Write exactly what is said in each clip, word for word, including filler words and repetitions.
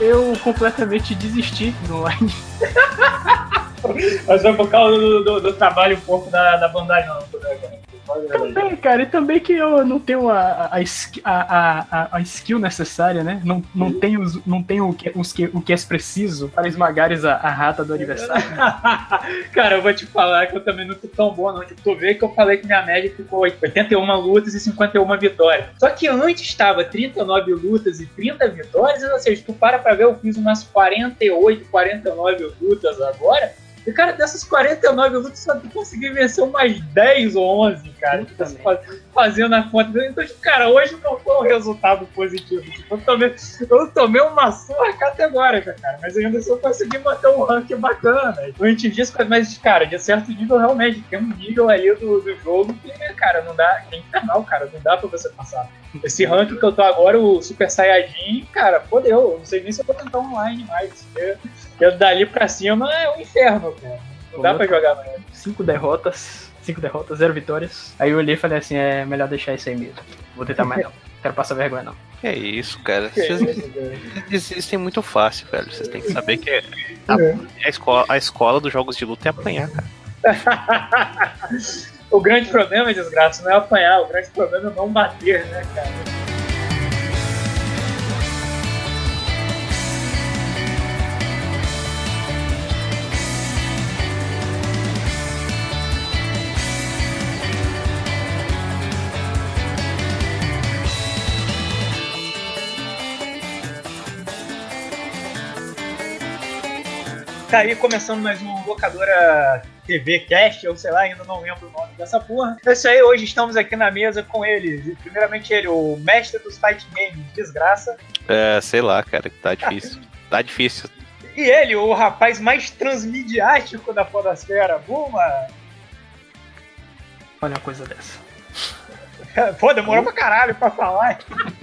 eu completamente desisti do online. Mas foi por causa do, do, do trabalho um pouco da, da Bandai, não. Também, cara, e também que eu não tenho a, a, a, a, a skill necessária, né? Não, não tenho, os, não tenho o, que, os que, o que é preciso para esmagares a, a rata do aniversário. Cara, eu vou te falar que eu também não tô tão bom, não. Tipo, tu vê que eu falei que minha média ficou oitenta e uma lutas e cinquenta e uma vitórias. Só que antes estava trinta e nove lutas e trinta vitórias, ou seja, tu para pra ver, eu fiz umas quarenta e oito, quarenta e nove lutas agora. E, cara, dessas quarenta e nove lutas, só consegui vencer umas dez ou onze, cara. Fazendo a conta. Então, cara, hoje não foi um resultado positivo. Tipo, eu, tomei, eu tomei uma surra categórica, cara. Mas ainda assim eu consegui manter um ranking bacana. Então, a gente diz, mas, cara, de certo nível, realmente, tem um nível aí do, do jogo que, cara, não dá. É infernal, cara. Não dá pra você passar. Esse ranking que eu tô agora, o Super Saiyajin, cara, fodeu. Eu não sei nem se eu vou tentar online mais. Porque eu dali pra cima é um inferno, cara. Não dá pra jogar mais. Cinco derrotas, cinco derrotas, zero vitórias. Aí eu olhei e falei assim, é melhor deixar isso aí mesmo. Vou tentar mais não. Quero passar vergonha não. É isso, cara. Vocês desistem muito fácil, velho. Vocês têm que saber que a, a, escola, a escola dos jogos de luta é apanhar, cara. O grande problema, desgraça, não é apanhar. O grande problema é não bater, né, cara? Tá aí começando mais um Locadora T V Cast, ou sei lá, ainda não lembro o nome dessa porra. É isso aí, hoje estamos aqui na mesa com ele. Primeiramente ele, o mestre dos fight games, desgraça. É, sei lá, cara, que tá difícil. Tá difícil. E ele, o rapaz mais transmediático da podosfera, Buma. Olha uma coisa dessa. Pô, demorou pra caralho pra falar.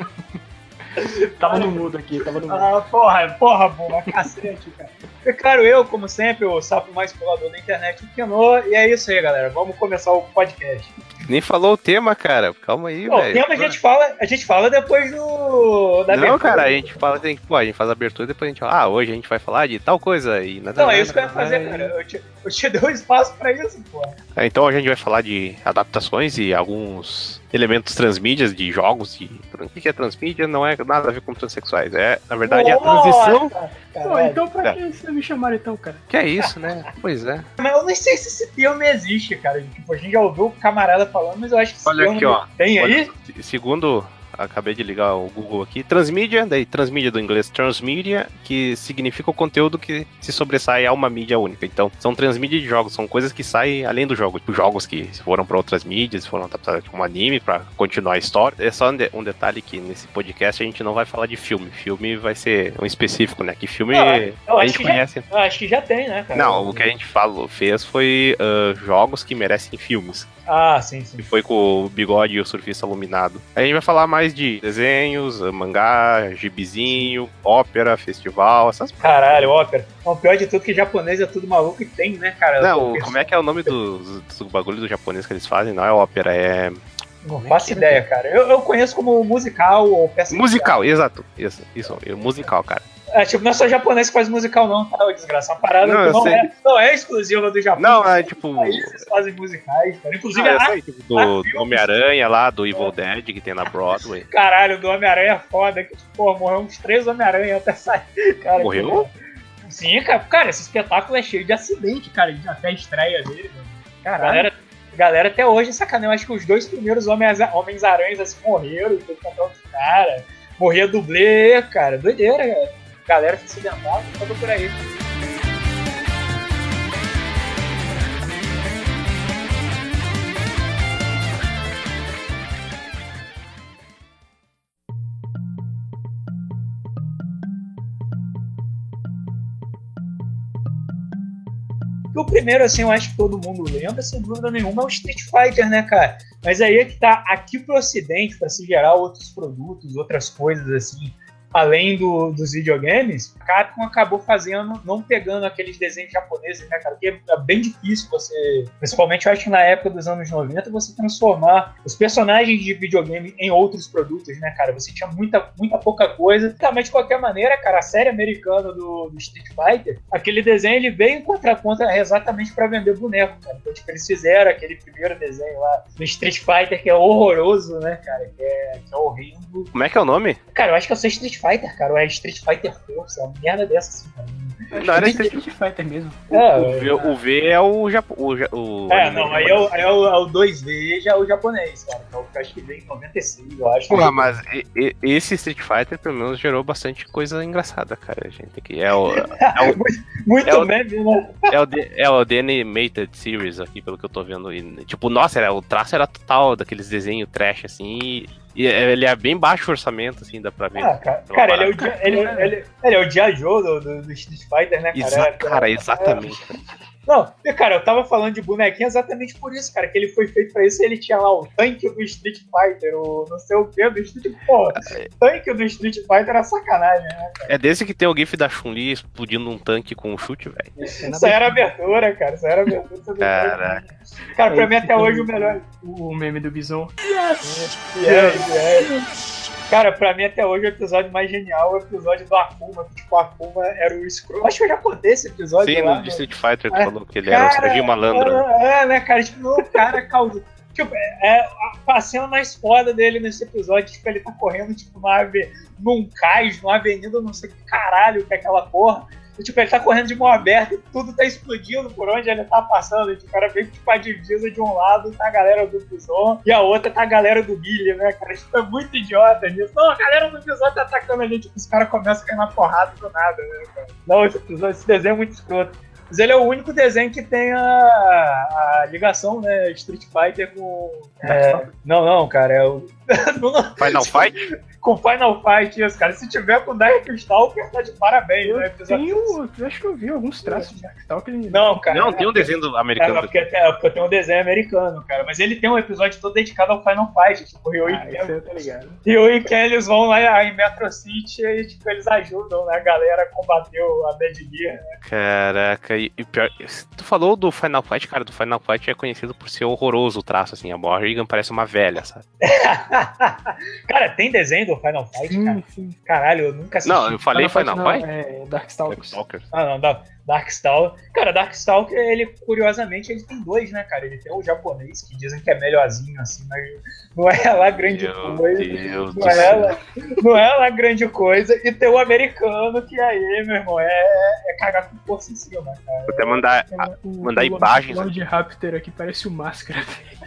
Tava no mudo aqui, tava no mudo. Ah, porra, porra, Buma, cacete, cara. E claro, eu, como sempre, o sapo mais pulador da internet, o Kenô. E é isso aí, galera. Vamos começar o podcast. Nem falou o tema, cara. Calma aí, velho. O tema a gente fala, a gente fala depois do da Não, abertura. cara, a gente fala, tem, pô, a gente faz a abertura e depois a gente fala, ah, hoje a gente vai falar de tal coisa e nada. Não, é isso que eu ia fazer, cara. Eu te, eu te dei um espaço pra isso, pô. É, então a gente vai falar de adaptações e alguns elementos transmídias de jogos. De... O que é transmídia? Não é nada a ver com transexuais. É, na verdade, Nossa, é a transição. Pô, então pra é. que vocês me chamaram então, cara? Que é isso, né? Pois é. Mas eu nem sei se esse termo existe, cara. Tipo, a gente já ouviu o camarada falando, mas eu acho que esse Olha termo aqui, ó. tem Olha, aí. Segundo, acabei de ligar o Google aqui, transmídia, daí transmídia do inglês transmídia, que significa o conteúdo que se sobressai a uma mídia única. Então, são transmídia de jogos, são coisas que saem além do jogo. Tipo, jogos que foram para outras mídias, foram adaptados como anime para continuar a história. É só um, de, um detalhe que nesse podcast a gente não vai falar de filme. Filme vai ser um específico, né? Que filme eu, eu a gente conhece. Já, eu acho que já tem, né, cara? Não, o que a gente falou, fez foi uh, jogos que merecem filmes. Ah, sim, sim. Que foi com o Bigode e o Surfista Iluminado. Aí a gente vai falar mais de desenhos, mangá, gibizinho, ópera, festival, essas coisas. Caralho, ópera. O pior de tudo que japonês é tudo maluco e tem, né, cara? Não, como é que é o nome dos, dos bagulhos do japonês que eles fazem? Não é ópera, é... Não faço ideia, cara. Eu, eu conheço como musical ou peça musical, exato. Isso, isso, musical, cara. É, tipo, não é só japonês que faz musical, não, tá? Ô, desgraça. É uma parada não, que não sei. é, não é exclusiva do Japão. Não, é tipo. Eles fazem musicais, cara. Inclusive, não, eu a, sei, tipo, do, do Homem-Aranha lá, do Evil Dead, que tem na Broadway. Caralho, do Homem-Aranha é foda. Que, pô, morreu uns três Homem-Aranha até sair. Cara, morreu? Que... Sim, cara. Cara, esse espetáculo é cheio de acidente, cara. Até a estreia dele, mano. Caralho. Galera, galera até hoje sacaneia. Eu acho que os dois primeiros Homens-Aranhas assim morreram. Teve que comprar outro cara. Morria dublê, cara. Doideira, cara. Galera se acidentava, toda por aí. O primeiro, assim, eu acho que todo mundo lembra, sem dúvida nenhuma, é o Street Fighter, né, cara? Mas aí é que tá aqui pro ocidente, pra se gerar outros produtos, outras coisas, assim, além do, dos videogames, a Capcom acabou fazendo, não pegando aqueles desenhos japoneses, né, cara? Porque é bem difícil você, principalmente eu acho que na época dos anos noventa, você transformar os personagens de videogame em outros produtos, né, cara? Você tinha muita, muita pouca coisa. Tá, mas de qualquer maneira, cara, a série americana do, do Street Fighter, aquele desenho ele veio em contraponto exatamente pra vender boneco, cara. Então, tipo, eles fizeram aquele primeiro desenho lá do Street Fighter que é horroroso, né, cara? Que é, que é horrível. Como é que é o nome? Cara, eu acho que eu sei Street Fighter, cara. Ou é Street Fighter Force, é uma merda dessa assim, cara. Não, era Street Fighter mesmo. É, o, v, o V é o Japão. O, é, não, aí é o, é, o, é o dois V já é o japonês, cara. Então, eu acho que veio em noventa e seis, eu acho. Porra, mas e, e, esse Street Fighter, pelo menos, gerou bastante coisa engraçada, cara. A gente que é o. É o muito é meme, né? É o, é o The Animated Series aqui, pelo que eu tô vendo. E, tipo, nossa, era, o traço era total daqueles desenhos trash, assim. E, e ele é bem baixo orçamento, assim, dá pra ver. Ah, cara, cara ele, é o dia, ele, ele, ele é o Dia Joe do, do, do Street Fighter, né, cara? Exa é, cara, exatamente. É... Não, cara, eu tava falando de bonequinho exatamente por isso, cara, que ele foi feito pra isso e ele tinha lá o tanque do Street Fighter, o não sei o que do Street Pô, tanque do Street Fighter era sacanagem, né, cara? É desse que tem o gif da Chun-Li explodindo um tanque com um chute, velho. Isso aí era abertura, cara, isso aí era abertura. Caraca. Cara, pra mim até hoje o melhor... O meme do Bison. Yes! Yes, yes! Cara, pra mim até hoje o episódio mais genial é o episódio do Akuma, que tipo, o Akuma era o escroto. Acho que eu já contei esse episódio. Sim, lá, no Street Fighter tu é, falou que ele cara, era o Serginho Malandro. É, é, né, cara? Tipo, o cara causou. Tipo, é, a, a cena mais foda dele nesse episódio, tipo, ele tá correndo, tipo, numa, num cais, numa avenida, não sei que caralho que é aquela porra. E, tipo, ele tá correndo de mão aberta e tudo tá explodindo por onde ele tá passando. E, tipo, o cara vem tipo, a divisa de um lado tá a galera do Bison e a outra tá a galera do Billy, né, cara? Isso é muito idiota nisso. Não, a galera do Bison tá atacando a gente, tipo, os caras começam a cair na porrada do nada, né, cara? Não, esse, esse desenho é muito escroto. Mas ele é o único desenho que tem a, a ligação, né, Street Fighter com... É, não, não, cara, é o... Final Fight? Com Final Fight, isso, cara. Se tiver com Darkstalker, tá de parabéns, eu né? Tenho, eu acho que eu vi alguns traços de Darkstalker. Não, cara. Não, tem um desenho do americano. É, porque, é, porque tem um desenho americano, cara. Mas ele tem um episódio todo dedicado ao Final Fight. Tipo, o Ryo ah, e Ken. eu tô ligado. Ryo e Ken, eles vão lá em Metro City e, tipo, eles ajudam, né, a galera a combater a Bad Gear, né? Caraca, e, e pior... Tu falou do Final Fight, cara. Do Final Fight é conhecido por ser horroroso o traço, assim. A Morrigan parece uma velha, sabe? Cara, tem desenho do Final Fight, sim, cara? Sim. Caralho, eu nunca assisti. Não, eu falei Final, Final Fight? Não, é Darkstalkers. Darkstalkers. Ah, não, da, Darkstalker. Cara, Darkstalker, ele, curiosamente, ele tem dois, né, cara? Ele tem o japonês, que dizem que é melhorzinho, assim, mas não é lá grande Meu coisa. Deus não, do é céu. lá, não é lá grande coisa. E tem o americano, que aí, meu irmão, é, é cagar com força em cima, cara. Vou até mandar, O, mandar o, imagens. O Lord Raptor aqui parece o Máscara.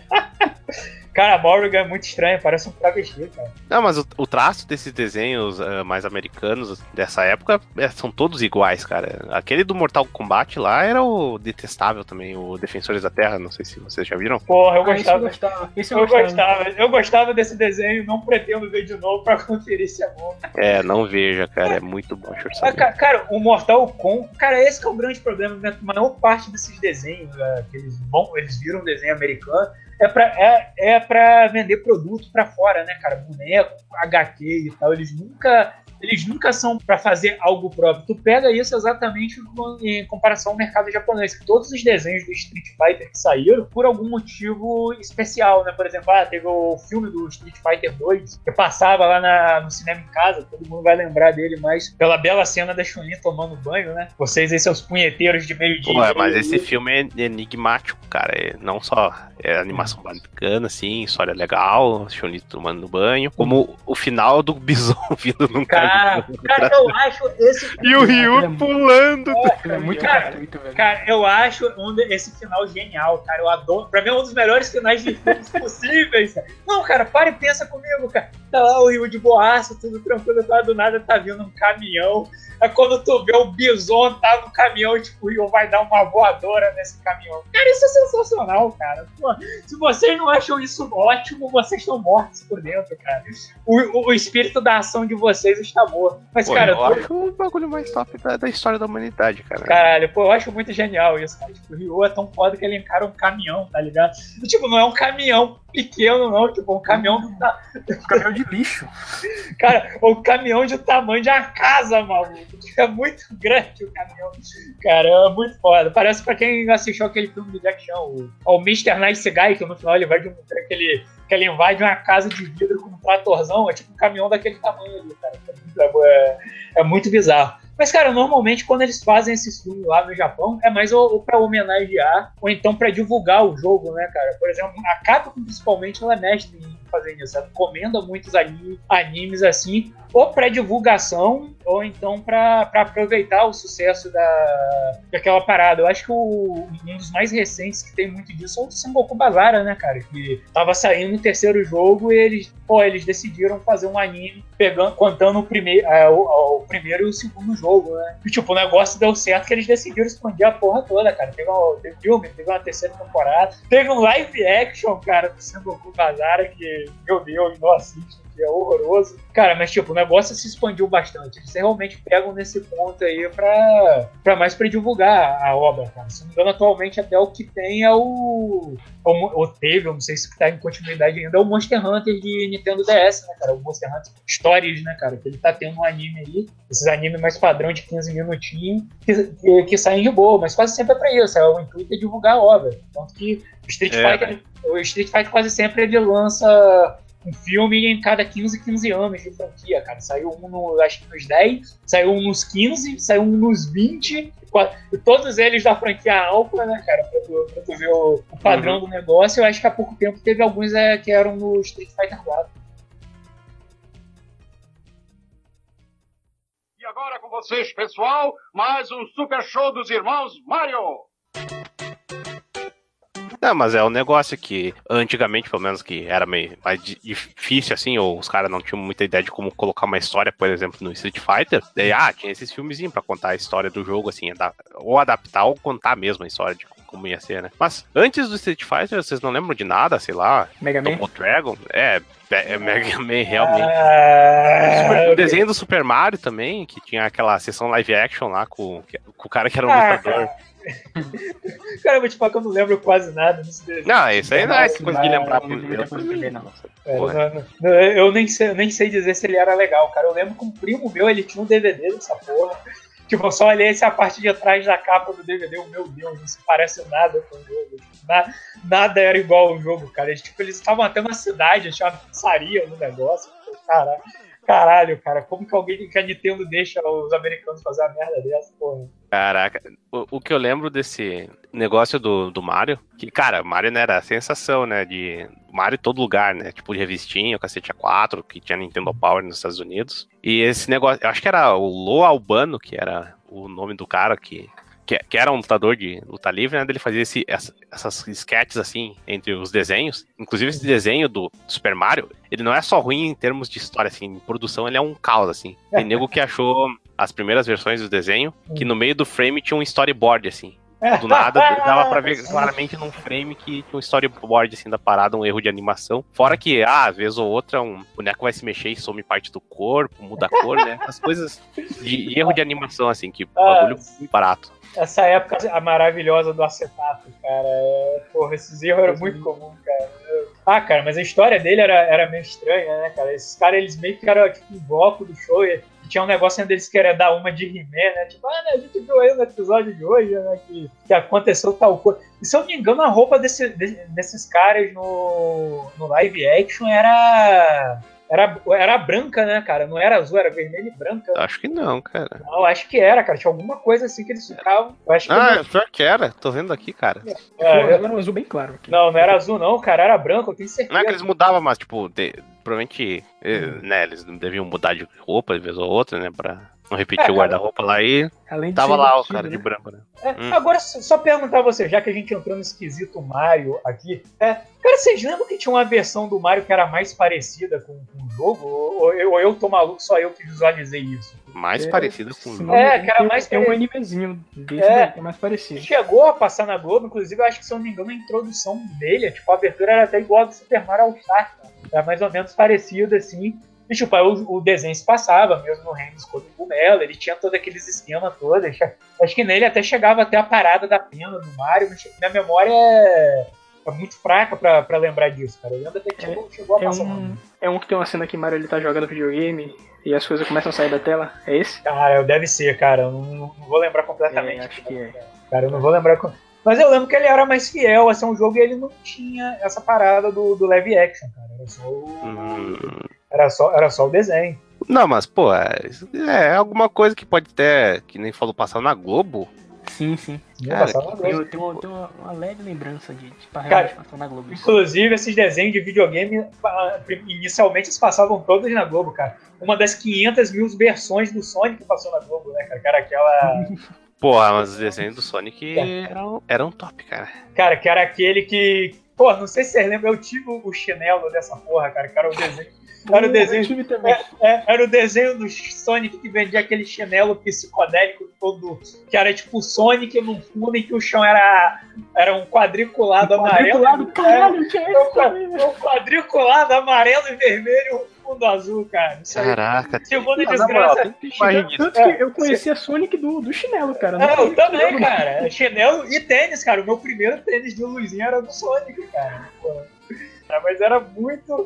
Cara, a Morrigan é muito estranha, parece um travesti, cara. Não, mas o, o traço desses desenhos uh, mais americanos dessa época é, são todos iguais, cara. Aquele do Mortal Kombat lá era o detestável também, o Defensores da Terra, não sei se vocês já viram. Porra, eu Ah, gostava. Esse eu gostava. Esse eu, eu gostava. gostava. Eu gostava desse desenho, não pretendo ver de novo pra conferir se é bom. É, não veja, cara, é muito bom. Ah, cara, cara, o Mortal Kombat, cara, esse que é o grande problema, né? A maior parte desses desenhos, né, que eles, bom, eles viram desenho americano, é pra, é, é pra vender produto pra fora, né, cara? Boneco, H Q e tal. Eles nunca, eles nunca são pra fazer algo próprio. Tu pega isso exatamente em comparação ao mercado japonês. Que todos os desenhos do Street Fighter que saíram por algum motivo especial, né? Por exemplo, ah, teve o filme do Street Fighter dois, que passava lá na, no cinema em casa. Todo mundo vai lembrar dele, mas pela bela cena da Chun-Li tomando banho, né? Vocês aí, seus punheteiros de meio-dia. Pô, mas esse filme é enigmático, cara. É, não só é animação bacana, assim, história legal, Chun-Li tomando banho, como o final do Bison vindo num cara, cara, eu acho esse... E o Ryu é pulando. É, é muito cara, gratuito, velho. Cara, eu acho um de, esse final genial, cara. Eu adoro. Pra mim é um dos melhores finais de filmes possíveis. Cara. Não, cara, para e pensa comigo, cara. Tá lá o Ryu de boaço, tudo tranquilo, tá, do nada tá vindo um caminhão. Aí quando tu vê o Bison tá no caminhão, tipo, o Ryu vai dar uma voadora nesse caminhão. Cara, isso é sensacional, cara. Pô, se vocês não acham isso ótimo, vocês estão mortos por dentro, cara. O, o, o espírito da ação de vocês está morto. Mas, pô, cara, eu tô... acho o bagulho mais top da, da história da humanidade, cara. Caralho, pô, eu acho muito genial isso, cara. Tipo, o Ryu é tão foda que ele encara um caminhão, tá ligado? E, tipo, não é um caminhão pequeno, não, tipo, um caminhão do ta... Um caminhão de lixo. Cara, o caminhão de tamanho de uma casa, maluco. É muito grande o caminhão. Cara, é muito foda. Parece pra quem assistiu aquele filme do Jack Chan, o, o mister Nice Guy, que no final ele vai de um. Aquele, que ele invade uma casa de vidro com um tratorzão, é tipo um caminhão daquele tamanho ali, cara. É, é muito bizarro. Mas, cara, normalmente quando eles fazem esses filmes lá no Japão, é mais ou, ou pra homenagear, ou então pra divulgar o jogo, né, cara? Por exemplo, a Capcom, principalmente, ela é mestre em fazer isso. Ela encomenda muitos animes, animes assim, ou pra divulgação, ou então pra, pra aproveitar o sucesso da, daquela parada. Eu acho que o, um dos mais recentes que tem muito disso é o Sengoku Basara, né, cara? Que tava saindo o terceiro jogo e eles, pô, eles decidiram fazer um anime pegando, contando o, primeir, é, o, o primeiro e o segundo jogo, né? E, tipo, o negócio deu certo que eles decidiram expandir a porra toda, cara. Teve um, teve filme, teve uma terceira temporada, teve um live action, cara, do Sengoku Basara, que, meu Deus, não assiste, que é horroroso. Cara, mas tipo, o negócio se expandiu bastante. Eles realmente pegam nesse ponto aí pra, pra mais pra divulgar a obra, cara. Se não me engano, atualmente até o que tem é o... Ou teve, eu não sei se tá em continuidade ainda, é o Monster Hunter de Nintendo D S, né, cara? O Monster Hunter Stories, né, cara? Que ele tá tendo um anime aí, esses animes mais padrão de quinze minutinhos, que, que, que saem de boa, mas quase sempre é pra isso. É o intuito é divulgar a obra. Tanto que o Street É, Fighter, o Street Fighter quase sempre ele lança um filme em cada quinze, quinze anos de franquia, cara. Saiu um no, acho que nos dez, saiu um nos quinze, saiu um nos vinte, e todos eles da franquia Alpha, né, cara, pra tu, pra tu ver o, o padrão uhum. do negócio. Eu acho que há pouco tempo teve alguns é, que eram no Street Fighter quatro. E agora com vocês, pessoal, mais um super show dos irmãos Mario! Não, mas é um negócio que antigamente, pelo menos, que era meio mais difícil, assim, ou os caras não tinham muita ideia de como colocar uma história, por exemplo, no Street Fighter. Daí, ah, tinha esses filmezinhos pra contar a história do jogo, assim, ou adaptar ou contar mesmo a história de como ia ser, né? Mas antes do Street Fighter, vocês não lembram de nada, sei lá? Mega Man? Double Dragon? É, é Mega Man, realmente. Ah, Super, o desenho do Super Mario também, que tinha aquela sessão live action lá com, com o cara que era um ah, lutador. Cara. Cara, eu vou te falar que eu não lembro quase nada desse desenho. Não, isso aí não é coisa de lembrar por eu, eu nem sei, eu nem sei dizer se ele era legal, cara. Eu lembro que um primo meu, ele tinha um D V D dessa porra. Tipo, eu só olhei essa parte de trás da capa do D V D, o meu Deus, não se parece nada com o jogo. Nada, nada era igual ao jogo, cara. Eles, tipo, eles estavam até na cidade, tinha uma pizzaria no negócio. Caralho, caralho, cara, como que alguém que a Nintendo deixa os americanos fazer uma merda dessa, porra? Caraca, o, o que eu lembro desse negócio do, do Mario, que, cara, Mario né, era a sensação, né, de Mario em todo lugar, né, tipo de revistinha, o cacete A quatro, que tinha Nintendo Power nos Estados Unidos, e esse negócio, eu acho que era o Lo Albano, que era o nome do cara que... Que, que era um lutador de luta livre, né? Ele fazia esse, essa, essas sketches assim entre os desenhos. Inclusive esse desenho do, do Super Mario, ele não é só ruim em termos de história, assim, em produção ele é um caos, assim. Tem nego que achou as primeiras versões do desenho, que no meio do frame tinha um storyboard, assim. Do nada, dava pra ver claramente num frame que tinha um storyboard, assim, da parada, um erro de animação. Fora que, ah, às vezes ou outra, um boneco vai se mexer e some parte do corpo, muda a cor, né? As coisas de erro de animação, assim, que bagulho muito barato. Essa época a maravilhosa do acetato, cara. É, porra, esses erros eram muito comuns, cara. Ah, cara, mas a história dele era, era meio estranha, né, cara? Esses caras, eles meio que eram tipo um bloco do show e tinha um negócio deles que era dar uma de He-Man, né? Tipo, ah, né, a gente viu aí no episódio de hoje, né, que, que aconteceu tal coisa. E se eu não me engano, a roupa desse, de, desses caras no, no live action era... Era, era branca, né, cara? Não era azul, era vermelho e branca. Acho que não, cara. Não, acho que era, cara. Tinha alguma coisa assim que eles ficavam. Eu acho que ah, não... pior que era. Tô vendo aqui, cara. É, é, era um azul bem claro. Aqui. Não, não era azul, não, cara. Era branco, eu tenho certeza. Não é que eles mudavam, mas, tipo, de, provavelmente, hum. né, eles deviam mudar de roupa de vez ou outra, né, pra não repetir é, o guarda-roupa lá e além tava lá o cara né? de branco, né? É, hum. Agora, só perguntar a você, já que a gente entrou no esquisito Mario aqui, é, cara, vocês lembram que tinha uma versão do Mario que era mais parecida com, com o jogo? Ou eu, ou eu tô maluco, só eu que visualizei isso? Mais é, parecida com o jogo? É, que era mais tem um animezinho desse é, que é mais parecido. Chegou a passar na Globo, inclusive eu acho que, se eu não me engano, a introdução dele, tipo, a abertura era até igual a do Super Mario All-Star, era mais ou menos parecido, assim. E, tipo, aí o, o desenho se passava, mesmo no reino dos cogumelos, ele tinha todo aqueles esquemas todos. Acho que nele até chegava até a parada da pena do Mario, mas minha memória é, é muito fraca pra, pra lembrar disso, cara. Eu lembro até que chegou, chegou a É passar. um, é um que tem uma cena que Mario ele tá jogando videogame e as coisas começam a sair da tela. É esse? Cara, deve ser, cara. Eu não, não vou lembrar completamente. É, acho que é. Cara, eu não vou lembrar. Mas eu lembro que ele era mais fiel a ser um jogo e ele não tinha essa parada do, do live action, cara. Era só o, Hum. era só, era só o desenho. Não, mas, pô, é, é alguma coisa que pode ter, que nem falou, passar na Globo. Sim, sim. Não Cara, passava nada. Eu tenho, tenho uma, uma leve lembrança de, de Cara, realmente passar na Globo. Isso. Inclusive, esses desenhos de videogame, ah, inicialmente eles passavam todos na Globo, cara. Uma das quinhentas mil versões do Sonic passou na Globo, né, cara? Cara, aquela... Porra, mas os desenhos do Sonic eram, eram top, cara. Cara, que era aquele que... Pô, não sei se vocês lembram, eu tive o chinelo dessa porra, cara, que era o desenho... Era o desenho, Eu tive também. é, é, era o desenho do Sonic que vendia aquele chinelo psicodélico todo, que era tipo o Sonic no fundo em que o chão era, era um quadriculado amarelo. Quadriculado, caralho, que é um, isso? também, velho? um quadriculado amarelo e vermelho e um fundo azul, cara. Isso aí. Caraca. Segunda Não, na desgraça. moral, tem que imagem disso. Tanto que eu conhecia Sonic do, do chinelo, cara. Não, sabia eu que também, chinelo- cara. Chinelo e tênis, cara. O meu primeiro tênis de luzinha era do Sonic, cara. Pô. Mas era muito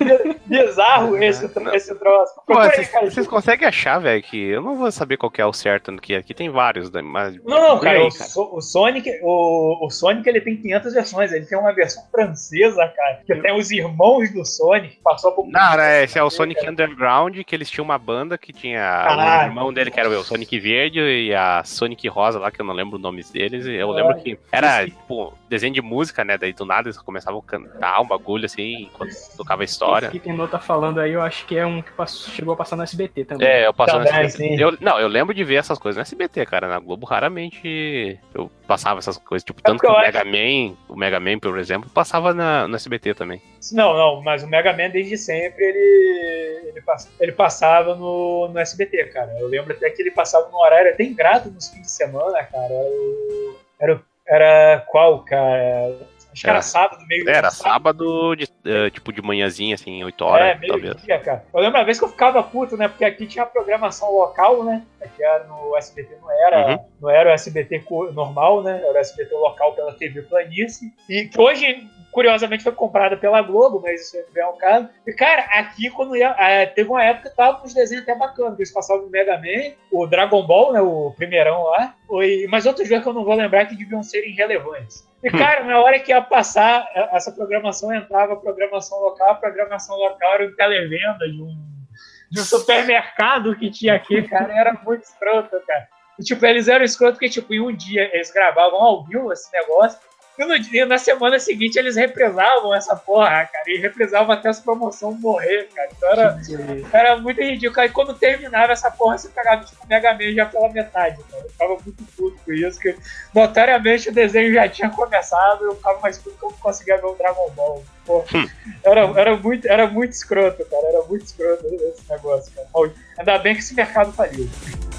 bizarro esse, Não. esse troço. Pô, Procura aí, vocês, cara. vocês conseguem achar, velho, que eu não vou saber qual que é o certo, que aqui tem vários, né, mas... Não, não, cara, Aí, o, So- o Sonic, o, o Sonic ele tem quinhentas versões, ele tem uma versão francesa, cara, que tem os irmãos do Sonic, que passou por... Não, né, esse é o Sonic Underground, que eles tinham uma banda que tinha Ah, o irmão dele, que era o Sonic Verde, e a Sonic Rosa lá, que eu não lembro os nomes deles, e eu lembro que era, tipo, desenho de música, né, daí do nada eles começavam a cantar um bagulho, assim, enquanto tocava a história. Esse que Tenô tá falando aí, eu acho que é um que passou- chegou a passar no S B T também. É, eu passava no Também, S B T. sim. Eu, não, eu lembro de ver essas coisas no S B T, cara. Na Globo raramente eu passava essas coisas. Tipo, É tanto que porque o eu Mega Man, o Mega Man, por exemplo, passava na, no S B T também. Não, não, mas o Mega Man desde sempre ele, ele, pass- ele passava no, no S B T, cara. Eu lembro até que ele passava no horário até ingrato nos fins de semana, cara. Era, o- era, o- era qual, cara? Acho que era, Era- sábado, meio Era sábado, de, eh, tipo, de manhãzinha, assim, oito horas, É, meio talvez. dia, cara. Eu lembro uma vez que eu ficava puto, né? Porque aqui tinha a programação local, né? Aqui era no S B T não era, Uhum. não era o S B T co- normal, né? Era o S B T local pela T V Planície. E que hoje, curiosamente, foi comprada pela Globo, mas isso não é um caso. E, cara, aqui quando ia. eh, teve uma época que tava com uns desenhos até bacanas, que eles passavam o Mega Man, o Dragon Ball, né? O primeirão lá. E, mas outros jogos que eu não vou lembrar que deviam ser irrelevantes. E, cara, na hora que ia passar, essa programação entrava, a programação local, a programação local era um televenda de um, de um supermercado que tinha aqui, cara, era muito escroto, cara. E, tipo, eles eram escroto porque, tipo, em um dia eles gravavam ao vivo esse negócio, e no dia, na semana seguinte eles reprisavam essa porra, cara, e reprisavam até as promoções morrer, cara. Então era, era muito ridículo. Aí quando terminava essa porra, você pegava tipo o Mega Man já pela metade, cara. Eu ficava muito puto com isso, porque notariamente o desenho já tinha começado e eu ficava mais puto que eu não conseguia ver o Dragon Ball. Porra. Era, era, muito, era muito escroto, cara. Era muito escroto esse negócio, cara. Bom, ainda bem que esse mercado faliu.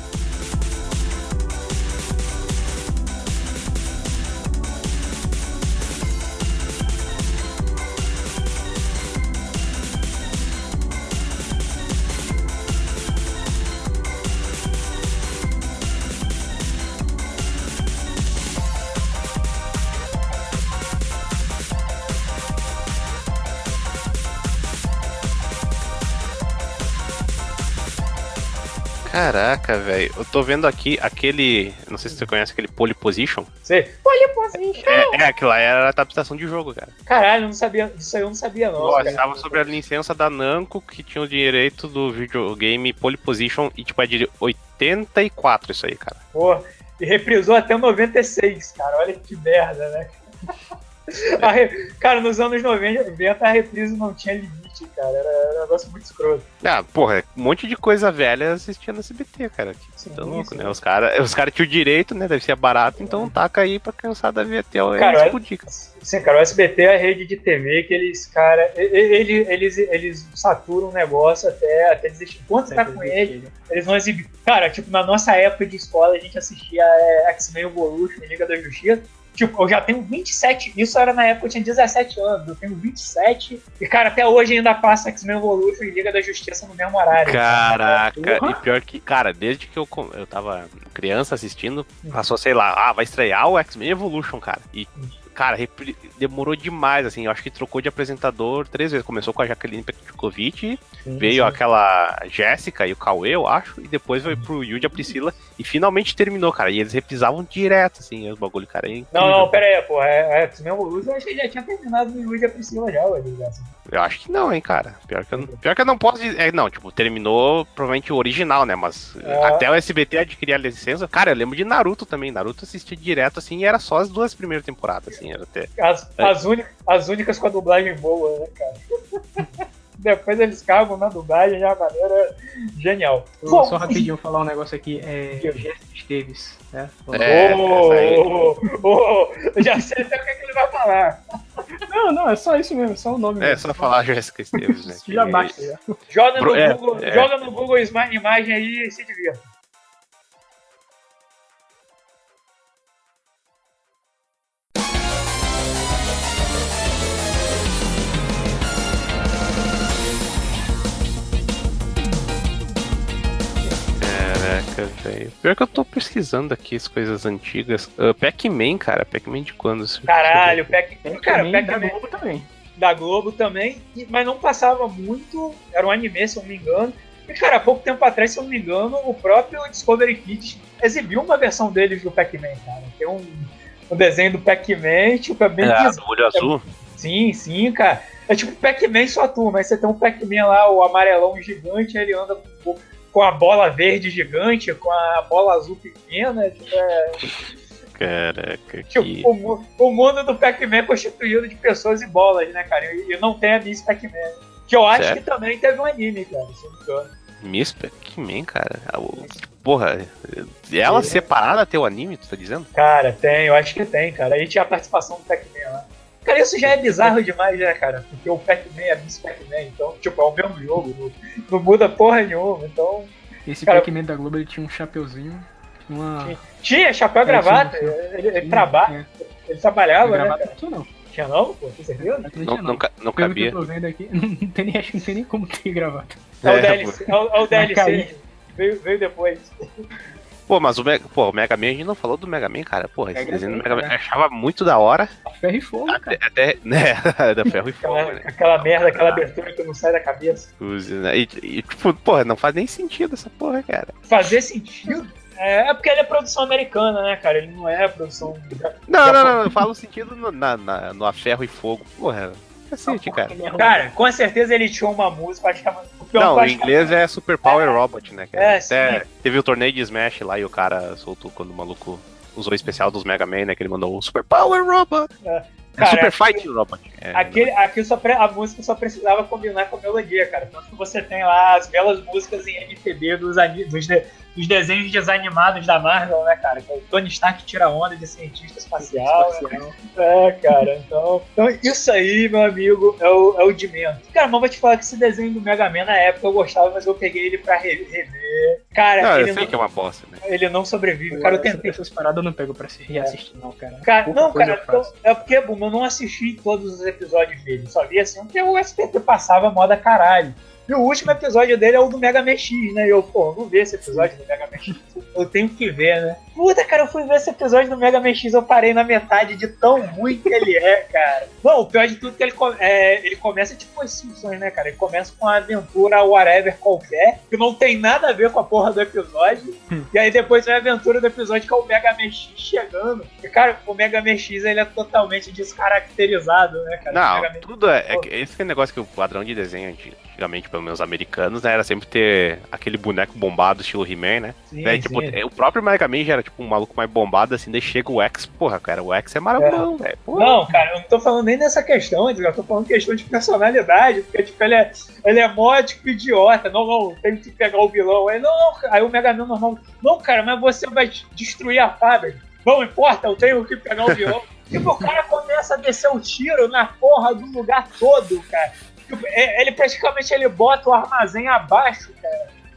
Caraca, velho. Eu tô vendo aqui aquele. Não sei se você conhece aquele Pole Position. Você... Olha, position! É, é aquilo lá era a adaptação de jogo, cara. Caralho, eu não sabia, isso aí eu não sabia, não. Ó, cara. estava sobre a licença da Namco, que tinha o direito do videogame Pole Position, e tipo, é de oitenta e quatro isso aí, cara. Porra, e reprisou até o noventa e seis, cara. Olha que merda, né? A re... Cara, nos anos noventa a reprise não tinha limite, cara. Era, era um negócio muito escroto. Ah, porra, um monte de coisa velha assistia no S B T, cara. Que Sim, tá louco, sim. né? Os caras os cara tinham o direito, né? Deve ser barato, então taca aí pra cansada ver até o Cara, eles dicas. Sim, cara, o S B T é a rede de T V que eles, cara, eles, eles, eles saturam o negócio até, até desistir. Enquanto tá com ele, eles vão exibir. Cara, tipo, na nossa época de escola, a gente assistia é, X-Men Evolution, Liga da Justiça. Tipo, eu já tenho vinte e sete, isso era na época eu tinha dezessete anos, eu tenho vinte e sete, e cara, até hoje ainda passa X-Men Evolution e Liga da Justiça no mesmo horário. Caraca, Porra. e pior que, cara, desde que eu, eu tava criança assistindo, passou, sei lá, ah, vai estrear o X-Men Evolution, cara. E, cara, repri... demorou demais, assim. Eu acho que trocou de apresentador três vezes. Começou com a Jaqueline Petkovic, veio sim. aquela Jéssica e o Cauê, eu acho, e depois veio pro Yuji e a Priscila, e finalmente terminou, cara. E eles reprisavam direto, assim, os bagulho, cara. É não, não, pera aí, pô. É, é, mesmo Luz, eu acho que já tinha terminado no Yuji e a Priscila já, ué, assim. Eu acho que não, hein, cara. Pior que eu não, pior que eu não posso dizer. É, não, tipo, terminou provavelmente o original, né? Mas é. até o S B T adquirir a licença. Cara, eu lembro de Naruto também. Naruto assistia direto, assim, e era só as duas primeiras temporadas, assim. Era até... as, é. as, únicas, as únicas com a dublagem boa, né, cara? Depois eles cagam na dublagem de uma maneira genial. Eu, Bom, só rapidinho falar um negócio aqui. É Jéssica Esteves, né? É, oh, oh, oh, eu já sei até o que, é que ele vai falar. Não, não, é só isso mesmo, só o nome. É, mesmo. só falar Jéssica Esteves, né? Já basta, já. Joga no é, Google, é. joga no Google imagem aí e se divirta. Velho. Pior que eu tô pesquisando aqui as coisas antigas. Uh, Pac-Man, cara. Pac-Man de quando? Caralho, Pac-Man. Cara, Pac-Man da Globo também. Da Globo também, mas não passava muito. Era um anime, se eu não me engano. E, cara, há pouco tempo atrás, se eu não me engano, o próprio Discovery Kids exibiu uma versão deles do Pac-Man, cara. Tem um, um desenho do Pac-Man, tipo, é bem é, bizarro. do olho azul? É, sim, sim, cara. É tipo Pac-Man só tu, mas você tem um Pac-Man lá, o amarelão gigante, ele anda com com a bola verde gigante, com a bola azul pequena. Tipo, é... Caraca, tipo, que... o, o mundo do Pac-Man é constituído de pessoas e bolas, né, cara? E, e não tem a Miss Pac-Man. Que eu acho certo? Que também teve um anime, cara, se eu não me engano. Miss Pac-Man, cara? Porra, ela é. separada tem o anime, tu tá dizendo? Cara, tem, eu acho que tem, cara. Aí tinha a participação do Pac-Man lá. Cara, isso já é bizarro demais, né, cara? Porque o Pac-Man é Miss Pac-Man, então, tipo, é o mesmo jogo, não, não muda porra nenhuma, então... Esse cara, Pac-Man da Globo, ele tinha um chapeuzinho, uma... Tinha, tinha chapéu e gravata, ele, ele, ele, traba... é. ele trabalhava, né, cara? Tinha não. Tinha não, pô? Tem certeza? Não, não, não, não Pelo cabia. que eu tô vendo aqui, não tem nem, acho que não tem nem como ter gravata. É, é o D L C, é o, é o D L C, veio, veio depois. Pô, mas o Mega, pô, o Mega Man, a gente não falou do Mega Man, cara. Porra, esse desenho do Mega Man, eu achava muito da hora. Ferro e fogo, até, cara. Até, né, da Ferro e Fogo, aquela, né? Aquela merda, aquela abertura que não sai da cabeça. E, e, tipo, porra, não faz nem sentido essa porra, cara. Fazer sentido? É, é porque ele é produção americana, né, cara? Ele não é produção... Não, não, não, eu falo sentido no, na, na, no A Ferro e Fogo. Porra, cacete, cara. Cara, com certeza ele tinha uma música, acho que é não, em inglês é Super Power é. Robot, né? É, até sim. Teve o torneio de Smash lá e o cara soltou quando o maluco usou o especial dos Mega Man, né? Que ele mandou o Super Power Robot. É. É cara, Super Fight aqui, Robot. É, aquele, aqui só pre, a música só precisava combinar com a melodia, cara. Tanto que você tem lá as belas músicas em M P B dos, dos, de, dos desenhos desanimados da Marvel, né, cara? Que é o Tony Stark tira onda de cientista espacial. espacial. É, cara. Então, então, isso aí, meu amigo, é o, é o de menos. Cara, mas vou te falar que esse desenho do Mega Man na época eu gostava, mas eu peguei ele pra rever. Cara, não, ele eu sei não, que é uma bosta, né? Ele não sobrevive. Eu, cara, eu tentei. Essas paradas eu não pego pra se reassistir, não, cara. cara não, cara, eu, é porque, Bum, eu não assisti todos os episódios dele. Só vi assim, porque o S B T passava moda caralho. E o último episódio dele é o do Mega Man X, né? E eu, pô, não vi esse episódio do Mega Man X. Eu tenho que ver, né? Puta, cara, eu fui ver esse episódio do Mega Man X, eu parei na metade de tão ruim que ele é, cara. Não, o pior de tudo é que ele, é, ele começa tipo os Simpsons, né, cara? Ele começa com uma aventura whatever qualquer, que não tem nada a ver com a porra do episódio. Hum. E aí depois vem a aventura do episódio que é o Mega Man X chegando. E, cara, o Mega Man X, ele é totalmente descaracterizado, né, cara? Não, Man... tudo é... é esse é negócio que o padrão de desenho antigamente, pelo menos americanos, né, era sempre ter aquele boneco bombado estilo He-Man, né? Sim, né tipo, é, o próprio Mega Man já era tipo um maluco mais bombado, assim, daí chega o X, porra, cara, o X é maravilhoso, é. velho. Não, cara, eu não tô falando nem dessa questão, eu tô falando questão de personalidade, porque, tipo, ele é, ele é mó, tipo, idiota, não, não, tem que pegar o vilão, aí, não, não, aí o Mega Man normal, não, cara, mas você vai destruir a fábrica, não importa, eu tenho que pegar o vilão. Tipo, o cara começa a descer o tiro na porra do lugar todo, cara. Ele praticamente ele bota o armazém abaixo, cara.